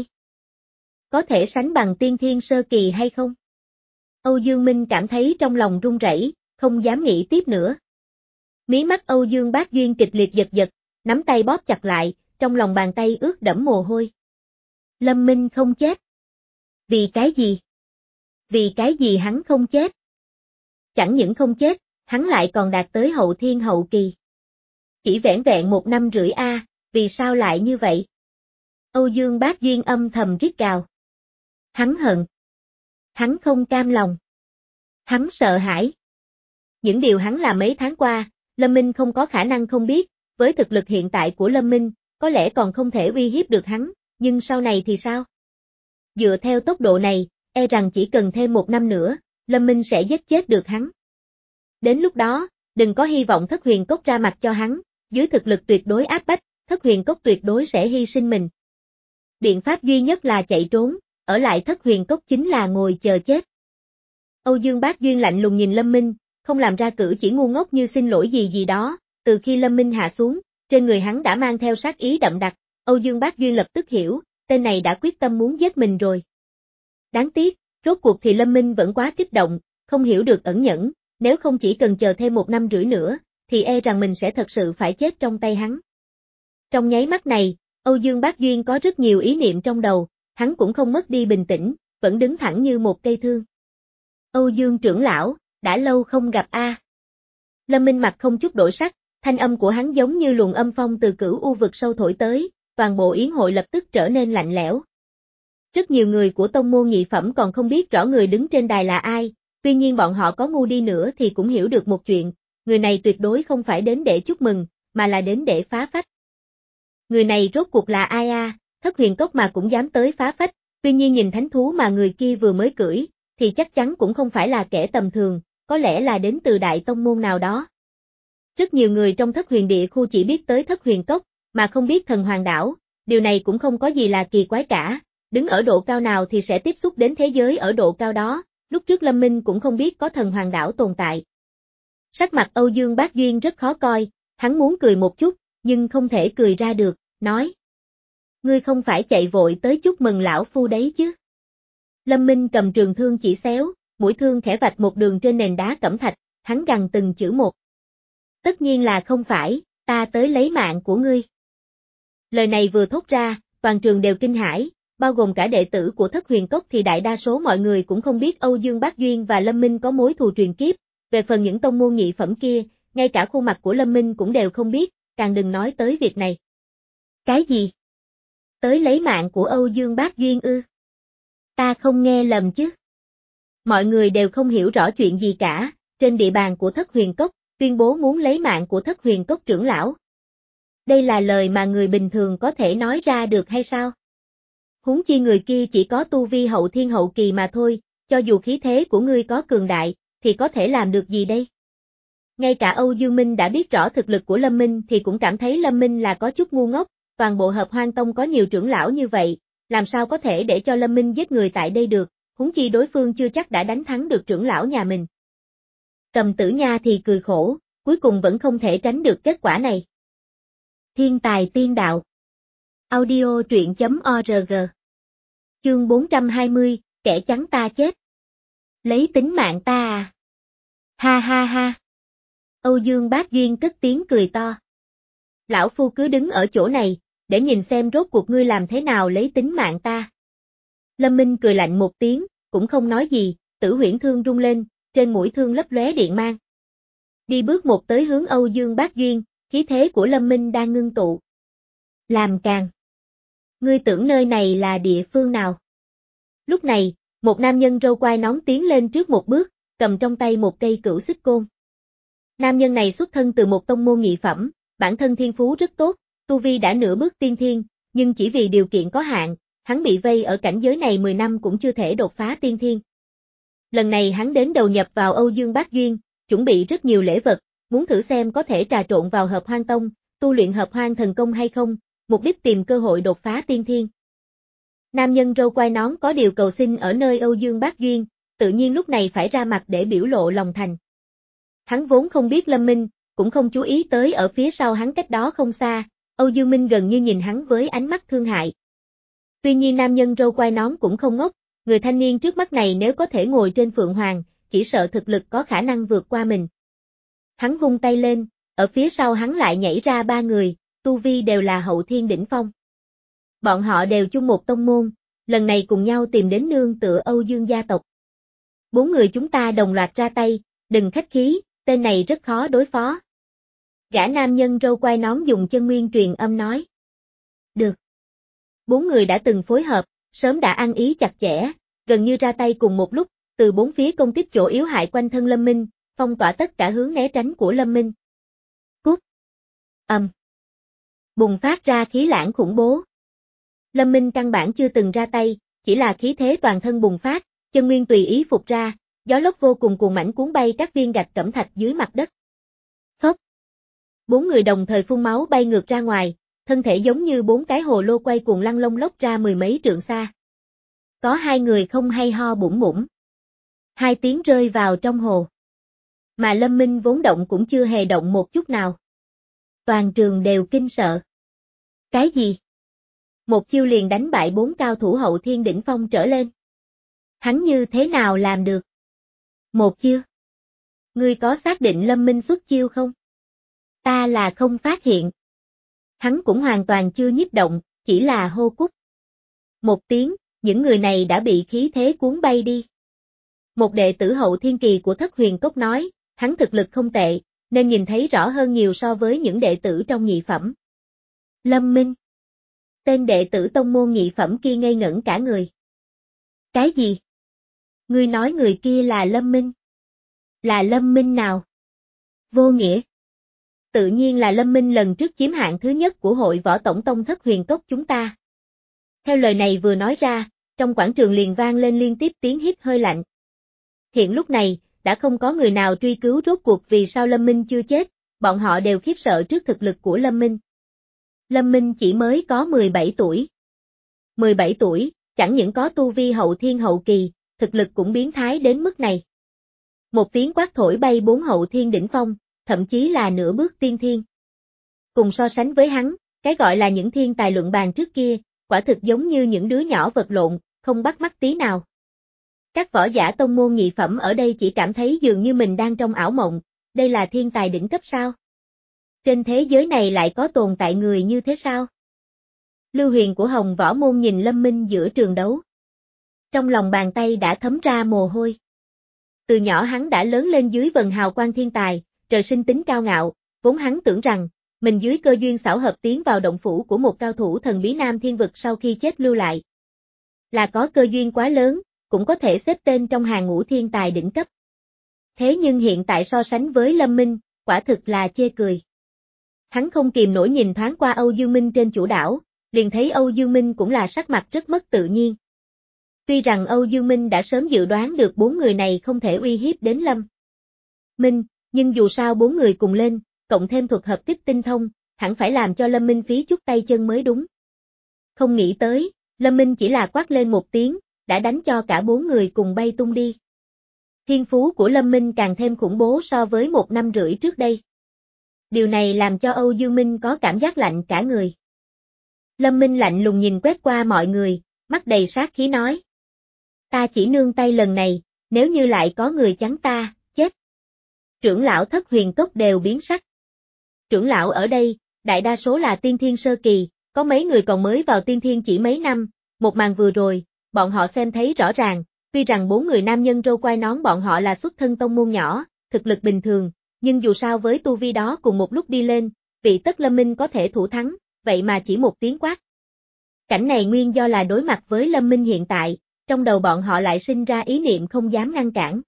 Có thể sánh bằng tiên thiên sơ kỳ hay không? Âu Dương Minh cảm thấy trong lòng run rẩy, không dám nghĩ tiếp nữa. Mí mắt Âu Dương Bác Duyên kịch liệt giật giật, nắm tay bóp chặt lại, trong lòng bàn tay ướt đẫm mồ hôi. Lâm Minh không chết. Vì cái gì? Vì cái gì hắn không chết? Chẳng những không chết, hắn lại còn đạt tới hậu thiên hậu kỳ. Chỉ vẻn vẹn một năm rưỡi a, à, vì sao lại như vậy? Âu Dương Bác Duyên âm thầm rít gào. Hắn hận. Hắn không cam lòng. Hắn sợ hãi. Những điều hắn làm mấy tháng qua, Lâm Minh không có khả năng không biết, với thực lực hiện tại của Lâm Minh, có lẽ còn không thể uy hiếp được hắn, nhưng sau này thì sao? Dựa theo tốc độ này, e rằng chỉ cần thêm một năm nữa, Lâm Minh sẽ giết chết được hắn. Đến lúc đó, đừng có hy vọng Thất Huyền Cốc ra mặt cho hắn, dưới thực lực tuyệt đối áp bách, Thất Huyền Cốc tuyệt đối sẽ hy sinh mình. Biện pháp duy nhất là chạy trốn, ở lại Thất Huyền Cốc chính là ngồi chờ chết. Âu Dương Bác Duyên lạnh lùng nhìn Lâm Minh, không làm ra cử chỉ ngu ngốc như xin lỗi gì gì đó, từ khi Lâm Minh hạ xuống, trên người hắn đã mang theo sát ý đậm đặc, Âu Dương Bác Duyên lập tức hiểu, tên này đã quyết tâm muốn giết mình rồi. Đáng tiếc, rốt cuộc thì Lâm Minh vẫn quá kích động, không hiểu được ẩn nhẫn, nếu không chỉ cần chờ thêm một năm rưỡi nữa, thì e rằng mình sẽ thật sự phải chết trong tay hắn. Trong nháy mắt này, Âu Dương Bác Duyên có rất nhiều ý niệm trong đầu, hắn cũng không mất đi bình tĩnh, vẫn đứng thẳng như một cây thương. Âu Dương trưởng lão, đã lâu không gặp a. À. Lâm Minh mặt không chút đổi sắc, thanh âm của hắn giống như luồng âm phong từ cửu u vực sâu thổi tới, toàn bộ yến hội lập tức trở nên lạnh lẽo. Rất nhiều người của tông môn nhị phẩm còn không biết rõ người đứng trên đài là ai, Tuy nhiên bọn họ có ngu đi nữa thì cũng hiểu được một chuyện, người này tuyệt đối không phải đến để chúc mừng, mà là đến để phá phách. Người này rốt cuộc là ai a, Thất Huyền Cốc mà cũng dám tới phá phách, tuy nhiên nhìn thánh thú mà người kia vừa mới cưỡi, thì chắc chắn cũng không phải là kẻ tầm thường, có lẽ là đến từ đại tông môn nào đó. Rất nhiều người trong Thất Huyền Địa khu chỉ biết tới Thất Huyền Cốc, mà không biết Thần Hoàng Đảo, điều này cũng không có gì là kỳ quái cả, đứng ở độ cao nào thì sẽ tiếp xúc đến thế giới ở độ cao đó, lúc trước Lâm Minh cũng không biết có Thần Hoàng Đảo tồn tại. Sắc mặt Âu Dương Bác Duyên rất khó coi, hắn muốn cười một chút, nhưng không thể cười ra được, nói. Ngươi không phải chạy vội tới chúc mừng lão phu đấy chứ. Lâm Minh cầm trường thương chỉ xéo, mũi thương khẽ vạch một đường trên nền đá cẩm thạch, hắn gằn từng chữ một. Tất nhiên là không phải, ta tới lấy mạng của ngươi. Lời này vừa thốt ra, toàn trường đều kinh hãi, bao gồm cả đệ tử của Thất Huyền Cốc thì đại đa số mọi người cũng không biết Âu Dương Bác Duyên và Lâm Minh có mối thù truyền kiếp, về phần những tông môn nhị phẩm kia, ngay cả khuôn mặt của Lâm Minh cũng đều không biết, càng đừng nói tới việc này. Cái gì? Tới lấy mạng của Âu Dương Bác Duyên ư? Ta không nghe lầm chứ? Mọi người đều không hiểu rõ chuyện gì cả, trên địa bàn của Thất Huyền Cốc, tuyên bố muốn lấy mạng của Thất Huyền Cốc trưởng lão. Đây là lời mà người bình thường có thể nói ra được hay sao? Huống chi người kia chỉ có tu vi hậu thiên hậu kỳ mà thôi, cho dù khí thế của ngươi có cường đại, thì có thể làm được gì đây? Ngay cả Âu Dương Minh đã biết rõ thực lực của Lâm Minh thì cũng cảm thấy Lâm Minh là có chút ngu ngốc, toàn bộ Hợp Hoang Tông có nhiều trưởng lão như vậy, làm sao có thể để cho Lâm Minh giết người tại đây được, huống chi đối phương chưa chắc đã đánh thắng được trưởng lão nhà mình. Cầm Tử Nha thì cười khổ, cuối cùng vẫn không thể tránh được kết quả này. Thiên tài tiên đạo. Audio truyện chấm org. Chương bốn trăm hai mươi, kẻ trắng ta chết. Lấy tính mạng ta à? Ha ha ha. Âu Dương Bác Duyên cất tiếng cười to. Lão phu cứ đứng ở chỗ này, để nhìn xem rốt cuộc ngươi làm thế nào lấy tính mạng ta. Lâm Minh cười lạnh một tiếng, cũng không nói gì, Tử Huyễn thương rung lên, trên mũi thương lấp lóe điện mang. Đi bước một tới hướng Âu Dương Bác Duyên, khí thế của Lâm Minh đang ngưng tụ. Làm càng. Ngươi tưởng nơi này là địa phương nào? Lúc này, một nam nhân râu quai nón tiến lên trước một bước, cầm trong tay một cây cửu xích côn. Nam nhân này xuất thân từ một tông môn nhị phẩm, bản thân thiên phú rất tốt, tu vi đã nửa bước tiên thiên, nhưng chỉ vì điều kiện có hạn, hắn bị vây ở cảnh giới này mười năm cũng chưa thể đột phá tiên thiên. Lần này hắn đến đầu nhập vào Âu Dương Bác Duyên, chuẩn bị rất nhiều lễ vật, muốn thử xem có thể trà trộn vào Hợp Hoang Tông, tu luyện Hợp Hoang thần công hay không, mục đích tìm cơ hội đột phá tiên thiên. Nam nhân râu quai nón có điều cầu xin ở nơi Âu Dương Bác Duyên, tự nhiên lúc này phải ra mặt để biểu lộ lòng thành. Hắn vốn không biết Lâm Minh, cũng không chú ý tới ở phía sau hắn cách đó không xa, Âu Dương Minh gần như nhìn hắn với ánh mắt thương hại. Tuy nhiên nam nhân râu quai nón cũng không ngốc, người thanh niên trước mắt này nếu có thể ngồi trên Phượng Hoàng, chỉ sợ thực lực có khả năng vượt qua mình. Hắn vung tay lên, ở phía sau hắn lại nhảy ra ba người, tu vi đều là hậu thiên đỉnh phong. Bọn họ đều chung một tông môn, lần này cùng nhau tìm đến nương tựa Âu Dương gia tộc. Bốn người chúng ta đồng loạt ra tay, đừng khách khí, tên này rất khó đối phó. Gã nam nhân râu quai nón dùng chân nguyên truyền âm nói. Được. Bốn người đã từng phối hợp, sớm đã ăn ý chặt chẽ, gần như ra tay cùng một lúc, từ bốn phía công kích chỗ yếu hại quanh thân Lâm Minh, phong tỏa tất cả hướng né tránh của Lâm Minh. Cút. Ầm. Um. Bùng phát ra khí lãng khủng bố. Lâm Minh căn bản chưa từng ra tay, chỉ là khí thế toàn thân bùng phát, chân nguyên tùy ý phục ra, gió lốc vô cùng cuồng mãnh cuốn bay các viên gạch cẩm thạch dưới mặt đất. Phốc. Bốn người đồng thời phun máu bay ngược ra ngoài, thân thể giống như bốn cái hồ lô quay cuồng lăn lông lốc ra mười mấy trượng xa. Có hai người không hay ho bủm bủm. Hai tiếng rơi vào trong hồ. Mà Lâm Minh vốn động cũng chưa hề động một chút nào. Toàn trường đều kinh sợ. Cái gì? Một chiêu liền đánh bại bốn cao thủ hậu thiên đỉnh phong trở lên. Hắn như thế nào làm được? Một chiêu. Ngươi có xác định Lâm Minh xuất chiêu không? Ta là không phát hiện. Hắn cũng hoàn toàn chưa nhiếp động, chỉ là hô cút. Một tiếng, những người này đã bị khí thế cuốn bay đi. Một đệ tử hậu thiên kỳ của Thất Huyền Cốc nói, hắn thực lực không tệ, nên nhìn thấy rõ hơn nhiều so với những đệ tử trong nhị phẩm. Lâm Minh. Tên đệ tử tông môn nhị phẩm kia ngây ngẩn cả người. Cái gì? Ngươi nói người kia là Lâm Minh. Là Lâm Minh nào? Vô Nghĩa. Tự nhiên là Lâm Minh lần trước chiếm hạng thứ nhất của hội võ tổng tông thất huyền cốc chúng ta. Theo lời này vừa nói ra, trong quảng trường liền vang lên liên tiếp tiếng hít hơi lạnh. Hiện lúc này, đã không có người nào truy cứu rốt cuộc vì sao Lâm Minh chưa chết, bọn họ đều khiếp sợ trước thực lực của Lâm Minh. Lâm Minh chỉ mới có mười bảy tuổi. mười bảy tuổi, chẳng những có tu vi hậu thiên hậu kỳ, thực lực cũng biến thái đến mức này. Một tiếng quát thổi bay bốn hậu thiên đỉnh phong, thậm chí là nửa bước tiên thiên. Cùng so sánh với hắn, cái gọi là những thiên tài luận bàn trước kia, quả thực giống như những đứa nhỏ vật lộn, không bắt mắt tí nào. Các võ giả tông môn nhị phẩm ở đây chỉ cảm thấy dường như mình đang trong ảo mộng, đây là thiên tài đỉnh cấp sao? Trên thế giới này lại có tồn tại người như thế sao? Lưu Huyền của Hồng Võ Môn nhìn Lâm Minh giữa trường đấu. Trong lòng bàn tay đã thấm ra mồ hôi. Từ nhỏ hắn đã lớn lên dưới vần hào quang thiên tài, trời sinh tính cao ngạo, vốn hắn tưởng rằng, mình dưới cơ duyên xảo hợp tiến vào động phủ của một cao thủ thần bí Nam Thiên Vực sau khi chết lưu lại. Là có cơ duyên quá lớn, cũng có thể xếp tên trong hàng ngũ thiên tài đỉnh cấp. Thế nhưng hiện tại so sánh với Lâm Minh, quả thực là chê cười. Hắn không kìm nổi nhìn thoáng qua Âu Dương Minh trên chủ đảo, liền thấy Âu Dương Minh cũng là sắc mặt rất mất tự nhiên. Tuy rằng Âu Dương Minh đã sớm dự đoán được bốn người này không thể uy hiếp đến Lâm Minh, nhưng dù sao bốn người cùng lên, cộng thêm thuật hợp kích tinh thông, hẳn phải làm cho Lâm Minh phí chút tay chân mới đúng. Không nghĩ tới, Lâm Minh chỉ là quát lên một tiếng, đã đánh cho cả bốn người cùng bay tung đi. Thiên phú của Lâm Minh càng thêm khủng bố so với một năm rưỡi trước đây. Điều này làm cho Âu Dương Minh có cảm giác lạnh cả người. Lâm Minh lạnh lùng nhìn quét qua mọi người, mắt đầy sát khí nói. Ta chỉ nương tay lần này, nếu như lại có người chắn ta, chết. Trưởng lão thất huyền cốc đều biến sắc. Trưởng lão ở đây, đại đa số là tiên thiên sơ kỳ, có mấy người còn mới vào tiên thiên chỉ mấy năm, một màn vừa rồi, bọn họ xem thấy rõ ràng, tuy rằng bốn người nam nhân râu quai nón bọn họ là xuất thân tông môn nhỏ, thực lực bình thường, nhưng dù sao với tu vi đó cùng một lúc đi lên, vị tất Lâm Minh có thể thủ thắng, vậy mà chỉ một tiếng quát. Cảnh này nguyên do là đối mặt với Lâm Minh hiện tại, trong đầu bọn họ lại sinh ra ý niệm không dám ngăn cản.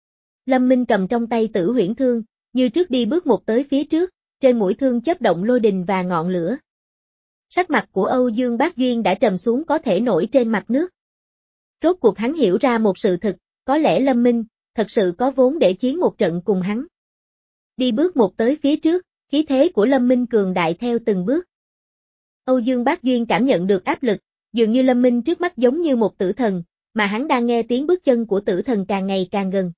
Lâm Minh cầm trong tay Tử Huyễn Thương, như trước đi bước một tới phía trước, trên mũi thương chớp động lôi đình và ngọn lửa. Sắc mặt của Âu Dương Bác Duyên đã trầm xuống có thể nổi trên mặt nước. Rốt cuộc hắn hiểu ra một sự thực, có lẽ Lâm Minh, thật sự có vốn để chiến một trận cùng hắn. Đi bước một tới phía trước, khí thế của Lâm Minh cường đại theo từng bước. Âu Dương Bác Duyên cảm nhận được áp lực, dường như Lâm Minh trước mắt giống như một tử thần, mà hắn đang nghe tiếng bước chân của tử thần càng ngày càng gần.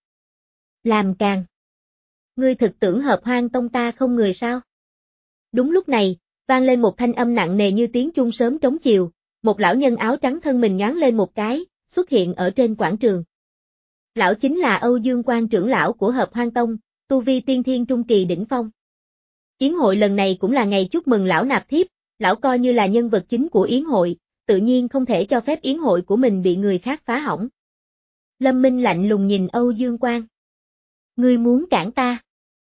Làm càng. Ngươi thực tưởng Hợp Hoang Tông ta không người sao? Đúng lúc này, vang lên một thanh âm nặng nề như tiếng chuông sớm trống chiều, một lão nhân áo trắng thân mình nhoáng lên một cái, xuất hiện ở trên quảng trường. Lão chính là Âu Dương Quang trưởng lão của Hợp Hoang Tông, tu vi tiên thiên trung kỳ đỉnh phong. Yến hội lần này cũng là ngày chúc mừng lão nạp thiếp, lão coi như là nhân vật chính của yến hội, tự nhiên không thể cho phép yến hội của mình bị người khác phá hỏng. Lâm Minh lạnh lùng nhìn Âu Dương Quang. Ngươi muốn cản ta?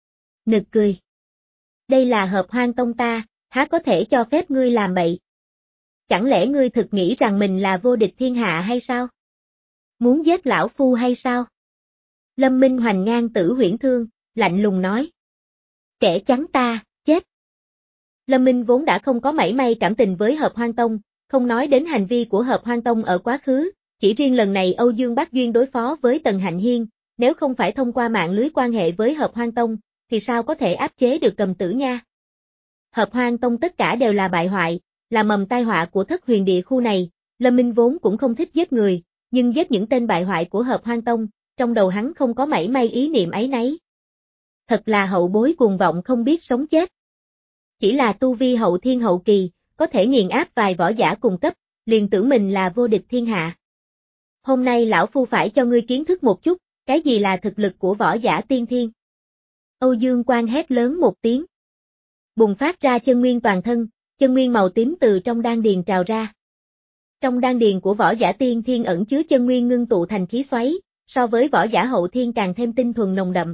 Nực cười. Đây là Hợp Hoang Tông ta, há có thể cho phép ngươi làm bậy? Chẳng lẽ ngươi thực nghĩ rằng mình là vô địch thiên hạ hay sao? Muốn giết lão phu hay sao? Lâm Minh hoành ngang Tử Huyễn Thương, lạnh lùng nói. Kẻ chắn ta, chết. Lâm Minh vốn đã không có mảy may cảm tình với Hợp Hoang Tông, không nói đến hành vi của Hợp Hoang Tông ở quá khứ, chỉ riêng lần này Âu Dương Bác Duyên đối phó với Tần Hạnh Hiên, nếu không phải thông qua mạng lưới quan hệ với Hợp Hoang Tông, thì sao có thể áp chế được Cầm Tử nha? Hợp Hoang Tông tất cả đều là bại hoại, là mầm tai họa của thất huyền địa khu này, Lâm Minh vốn cũng không thích giết người, nhưng giết những tên bại hoại của Hợp Hoang Tông, trong đầu hắn không có mảy may ý niệm ấy nấy. Thật là hậu bối cuồng vọng không biết sống chết. Chỉ là tu vi hậu thiên hậu kỳ, có thể nghiền áp vài võ giả cùng cấp, liền tưởng mình là vô địch thiên hạ. Hôm nay lão phu phải cho ngươi kiến thức một chút, cái gì là thực lực của võ giả tiên thiên. Âu Dương Quang hét lớn một tiếng. Bùng phát ra chân nguyên toàn thân, chân nguyên màu tím từ trong đan điền trào ra. Trong đan điền của võ giả tiên thiên ẩn chứa chân nguyên ngưng tụ thành khí xoáy, so với võ giả hậu thiên càng thêm tinh thuần nồng đậm.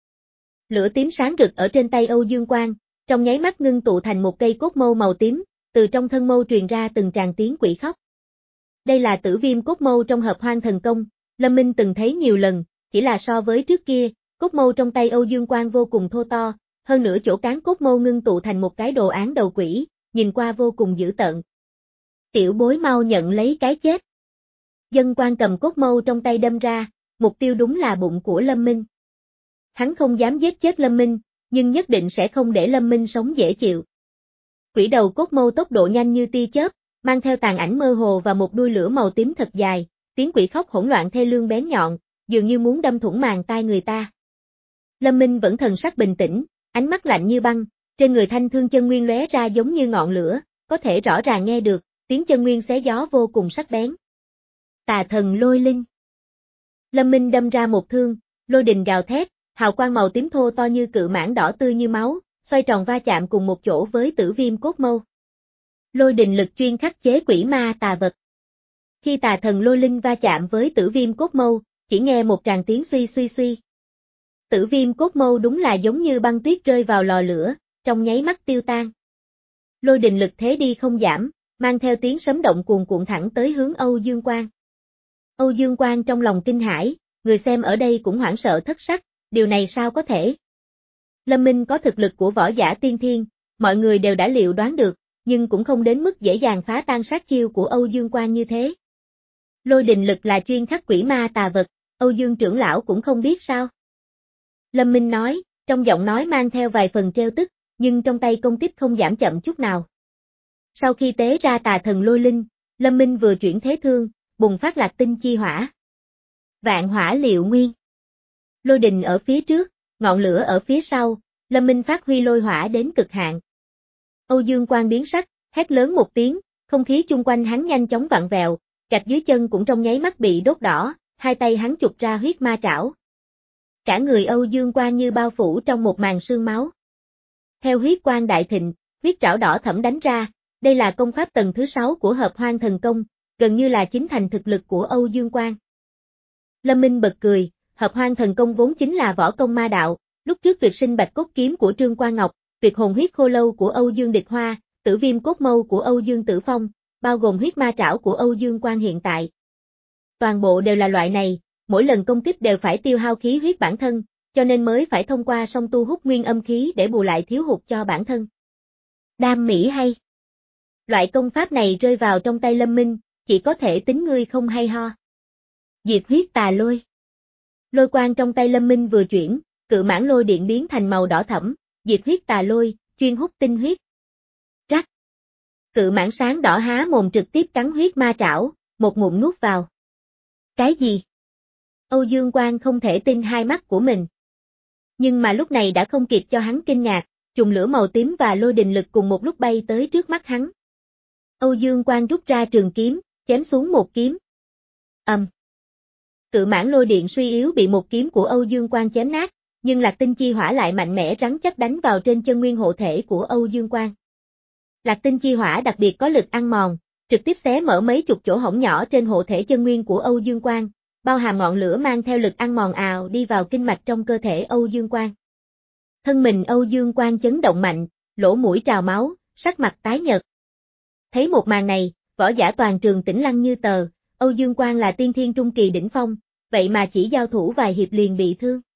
Lửa tím sáng rực ở trên tay Âu Dương Quang, trong nháy mắt ngưng tụ thành một cây cốt mâu màu tím, từ trong thân mâu truyền ra từng tràng tiếng quỷ khóc. Đây là tử viêm cốt mâu trong Hợp Hoang thần công, Lâm Minh từng thấy nhiều lần, chỉ là so với trước kia, cốt mâu trong tay Âu Dương Quang vô cùng thô to, hơn nữa chỗ cán cốt mâu ngưng tụ thành một cái đồ án đầu quỷ, nhìn qua vô cùng dữ tợn. Tiểu bối mau nhận lấy cái chết. Dân Quang cầm cốt mâu trong tay đâm ra, mục tiêu đúng là bụng của Lâm Minh. Hắn không dám giết chết Lâm Minh, nhưng nhất định sẽ không để Lâm Minh sống dễ chịu. Quỷ đầu cốt mâu tốc độ nhanh như tia chớp, mang theo tàn ảnh mơ hồ và một đuôi lửa màu tím thật dài, tiếng quỷ khóc hỗn loạn thê lương bén nhọn, dường như muốn đâm thủng màng tai người ta. Lâm Minh vẫn thần sắc bình tĩnh, ánh mắt lạnh như băng, trên người thanh thương chân nguyên lóe ra giống như ngọn lửa, có thể rõ ràng nghe được, tiếng chân nguyên xé gió vô cùng sắc bén. Tà thần lôi linh. Lâm Minh đâm ra một thương, lôi đình gào thét, hào quang màu tím thô to như cự mãng đỏ tươi như máu, xoay tròn va chạm cùng một chỗ với tử viêm cốt mâu. Lôi đình lực chuyên khắc chế quỷ ma tà vật. Khi tà thần lôi linh va chạm với tử viêm cốt mâu, chỉ nghe một tràng tiếng suy suy suy. Tử viêm cốt mâu đúng là giống như băng tuyết rơi vào lò lửa, trong nháy mắt tiêu tan. Lôi đình lực thế đi không giảm, mang theo tiếng sấm động cuồn cuộn thẳng tới hướng Âu Dương Quang. Âu Dương Quang trong lòng kinh hãi, người xem ở đây cũng hoảng sợ thất sắc, điều này sao có thể? Lâm Minh có thực lực của võ giả tiên thiên, mọi người đều đã liệu đoán được, nhưng cũng không đến mức dễ dàng phá tan sát chiêu của Âu Dương Quang như thế. Lôi đình lực là chuyên khắc quỷ ma tà vật, Âu Dương trưởng lão cũng không biết sao? Lâm Minh nói, trong giọng nói mang theo vài phần trêu tức, nhưng trong tay công kích không giảm chậm chút nào. Sau khi tế ra tà thần lôi linh, Lâm Minh vừa chuyển thế thương, bùng phát lạc tinh chi hỏa. Vạn hỏa liệu nguyên. Lôi đình ở phía trước, ngọn lửa ở phía sau, Lâm Minh phát huy lôi hỏa đến cực hạn. Âu Dương Quang biến sắc, hét lớn một tiếng, không khí chung quanh hắn nhanh chóng vặn vẹo, gạch dưới chân cũng trong nháy mắt bị đốt đỏ, hai tay hắn chụp ra huyết ma trảo. Cả người Âu Dương Quang như bao phủ trong một màn sương máu. Theo huyết quang đại thịnh, huyết trảo đỏ thẫm đánh ra, đây là công pháp tầng thứ sáu của hợp hoang thần công, gần như là chính thành thực lực của Âu Dương Quang. Lâm Minh bật cười, hợp hoang thần công vốn chính là võ công ma đạo, lúc trước việc sinh bạch cốt kiếm của Trương Quang Ngọc, việc hồn huyết khô lâu của Âu Dương Địch Hoa, tử viêm cốt mâu của Âu Dương Tử Phong, bao gồm huyết ma trảo của Âu Dương Quang hiện tại. Toàn bộ đều là loại này, mỗi lần công kích đều phải tiêu hao khí huyết bản thân, cho nên mới phải thông qua song tu hút nguyên âm khí để bù lại thiếu hụt cho bản thân. Đam mỹ hay. Loại công pháp này rơi vào trong tay Lâm Minh, chỉ có thể tính ngươi không hay ho. Diệt huyết tà lôi. Lôi quang trong tay Lâm Minh vừa chuyển, cự mãng lôi điện biến thành màu đỏ thẫm, diệt huyết tà lôi, chuyên hút tinh huyết. Rắc. Cự mãng sáng đỏ há mồm trực tiếp cắn huyết ma trảo, một ngụm nuốt vào. Cái gì? Âu Dương Quang không thể tin hai mắt của mình. Nhưng mà lúc này đã không kịp cho hắn kinh ngạc, chùm lửa màu tím và lôi đình lực cùng một lúc bay tới trước mắt hắn. Âu Dương Quang rút ra trường kiếm, chém xuống một kiếm. Ầm. Um. Cự mãng lôi điện suy yếu bị một kiếm của Âu Dương Quang chém nát, nhưng lạc tinh chi hỏa lại mạnh mẽ rắn chắc đánh vào trên chân nguyên hộ thể của Âu Dương Quang. Lạc tinh chi hỏa đặc biệt có lực ăn mòn, trực tiếp xé mở mấy chục chỗ hổng nhỏ trên hộ thể chân nguyên của Âu Dương Quang, bao hàm ngọn lửa mang theo lực ăn mòn ào đi vào kinh mạch trong cơ thể Âu Dương Quang. Thân mình Âu Dương Quang chấn động mạnh, lỗ mũi trào máu, sắc mặt tái nhợt. Thấy một màn này, võ giả toàn trường tĩnh lặng như tờ, Âu Dương Quang là tiên thiên trung kỳ đỉnh phong, vậy mà chỉ giao thủ vài hiệp liền bị thương.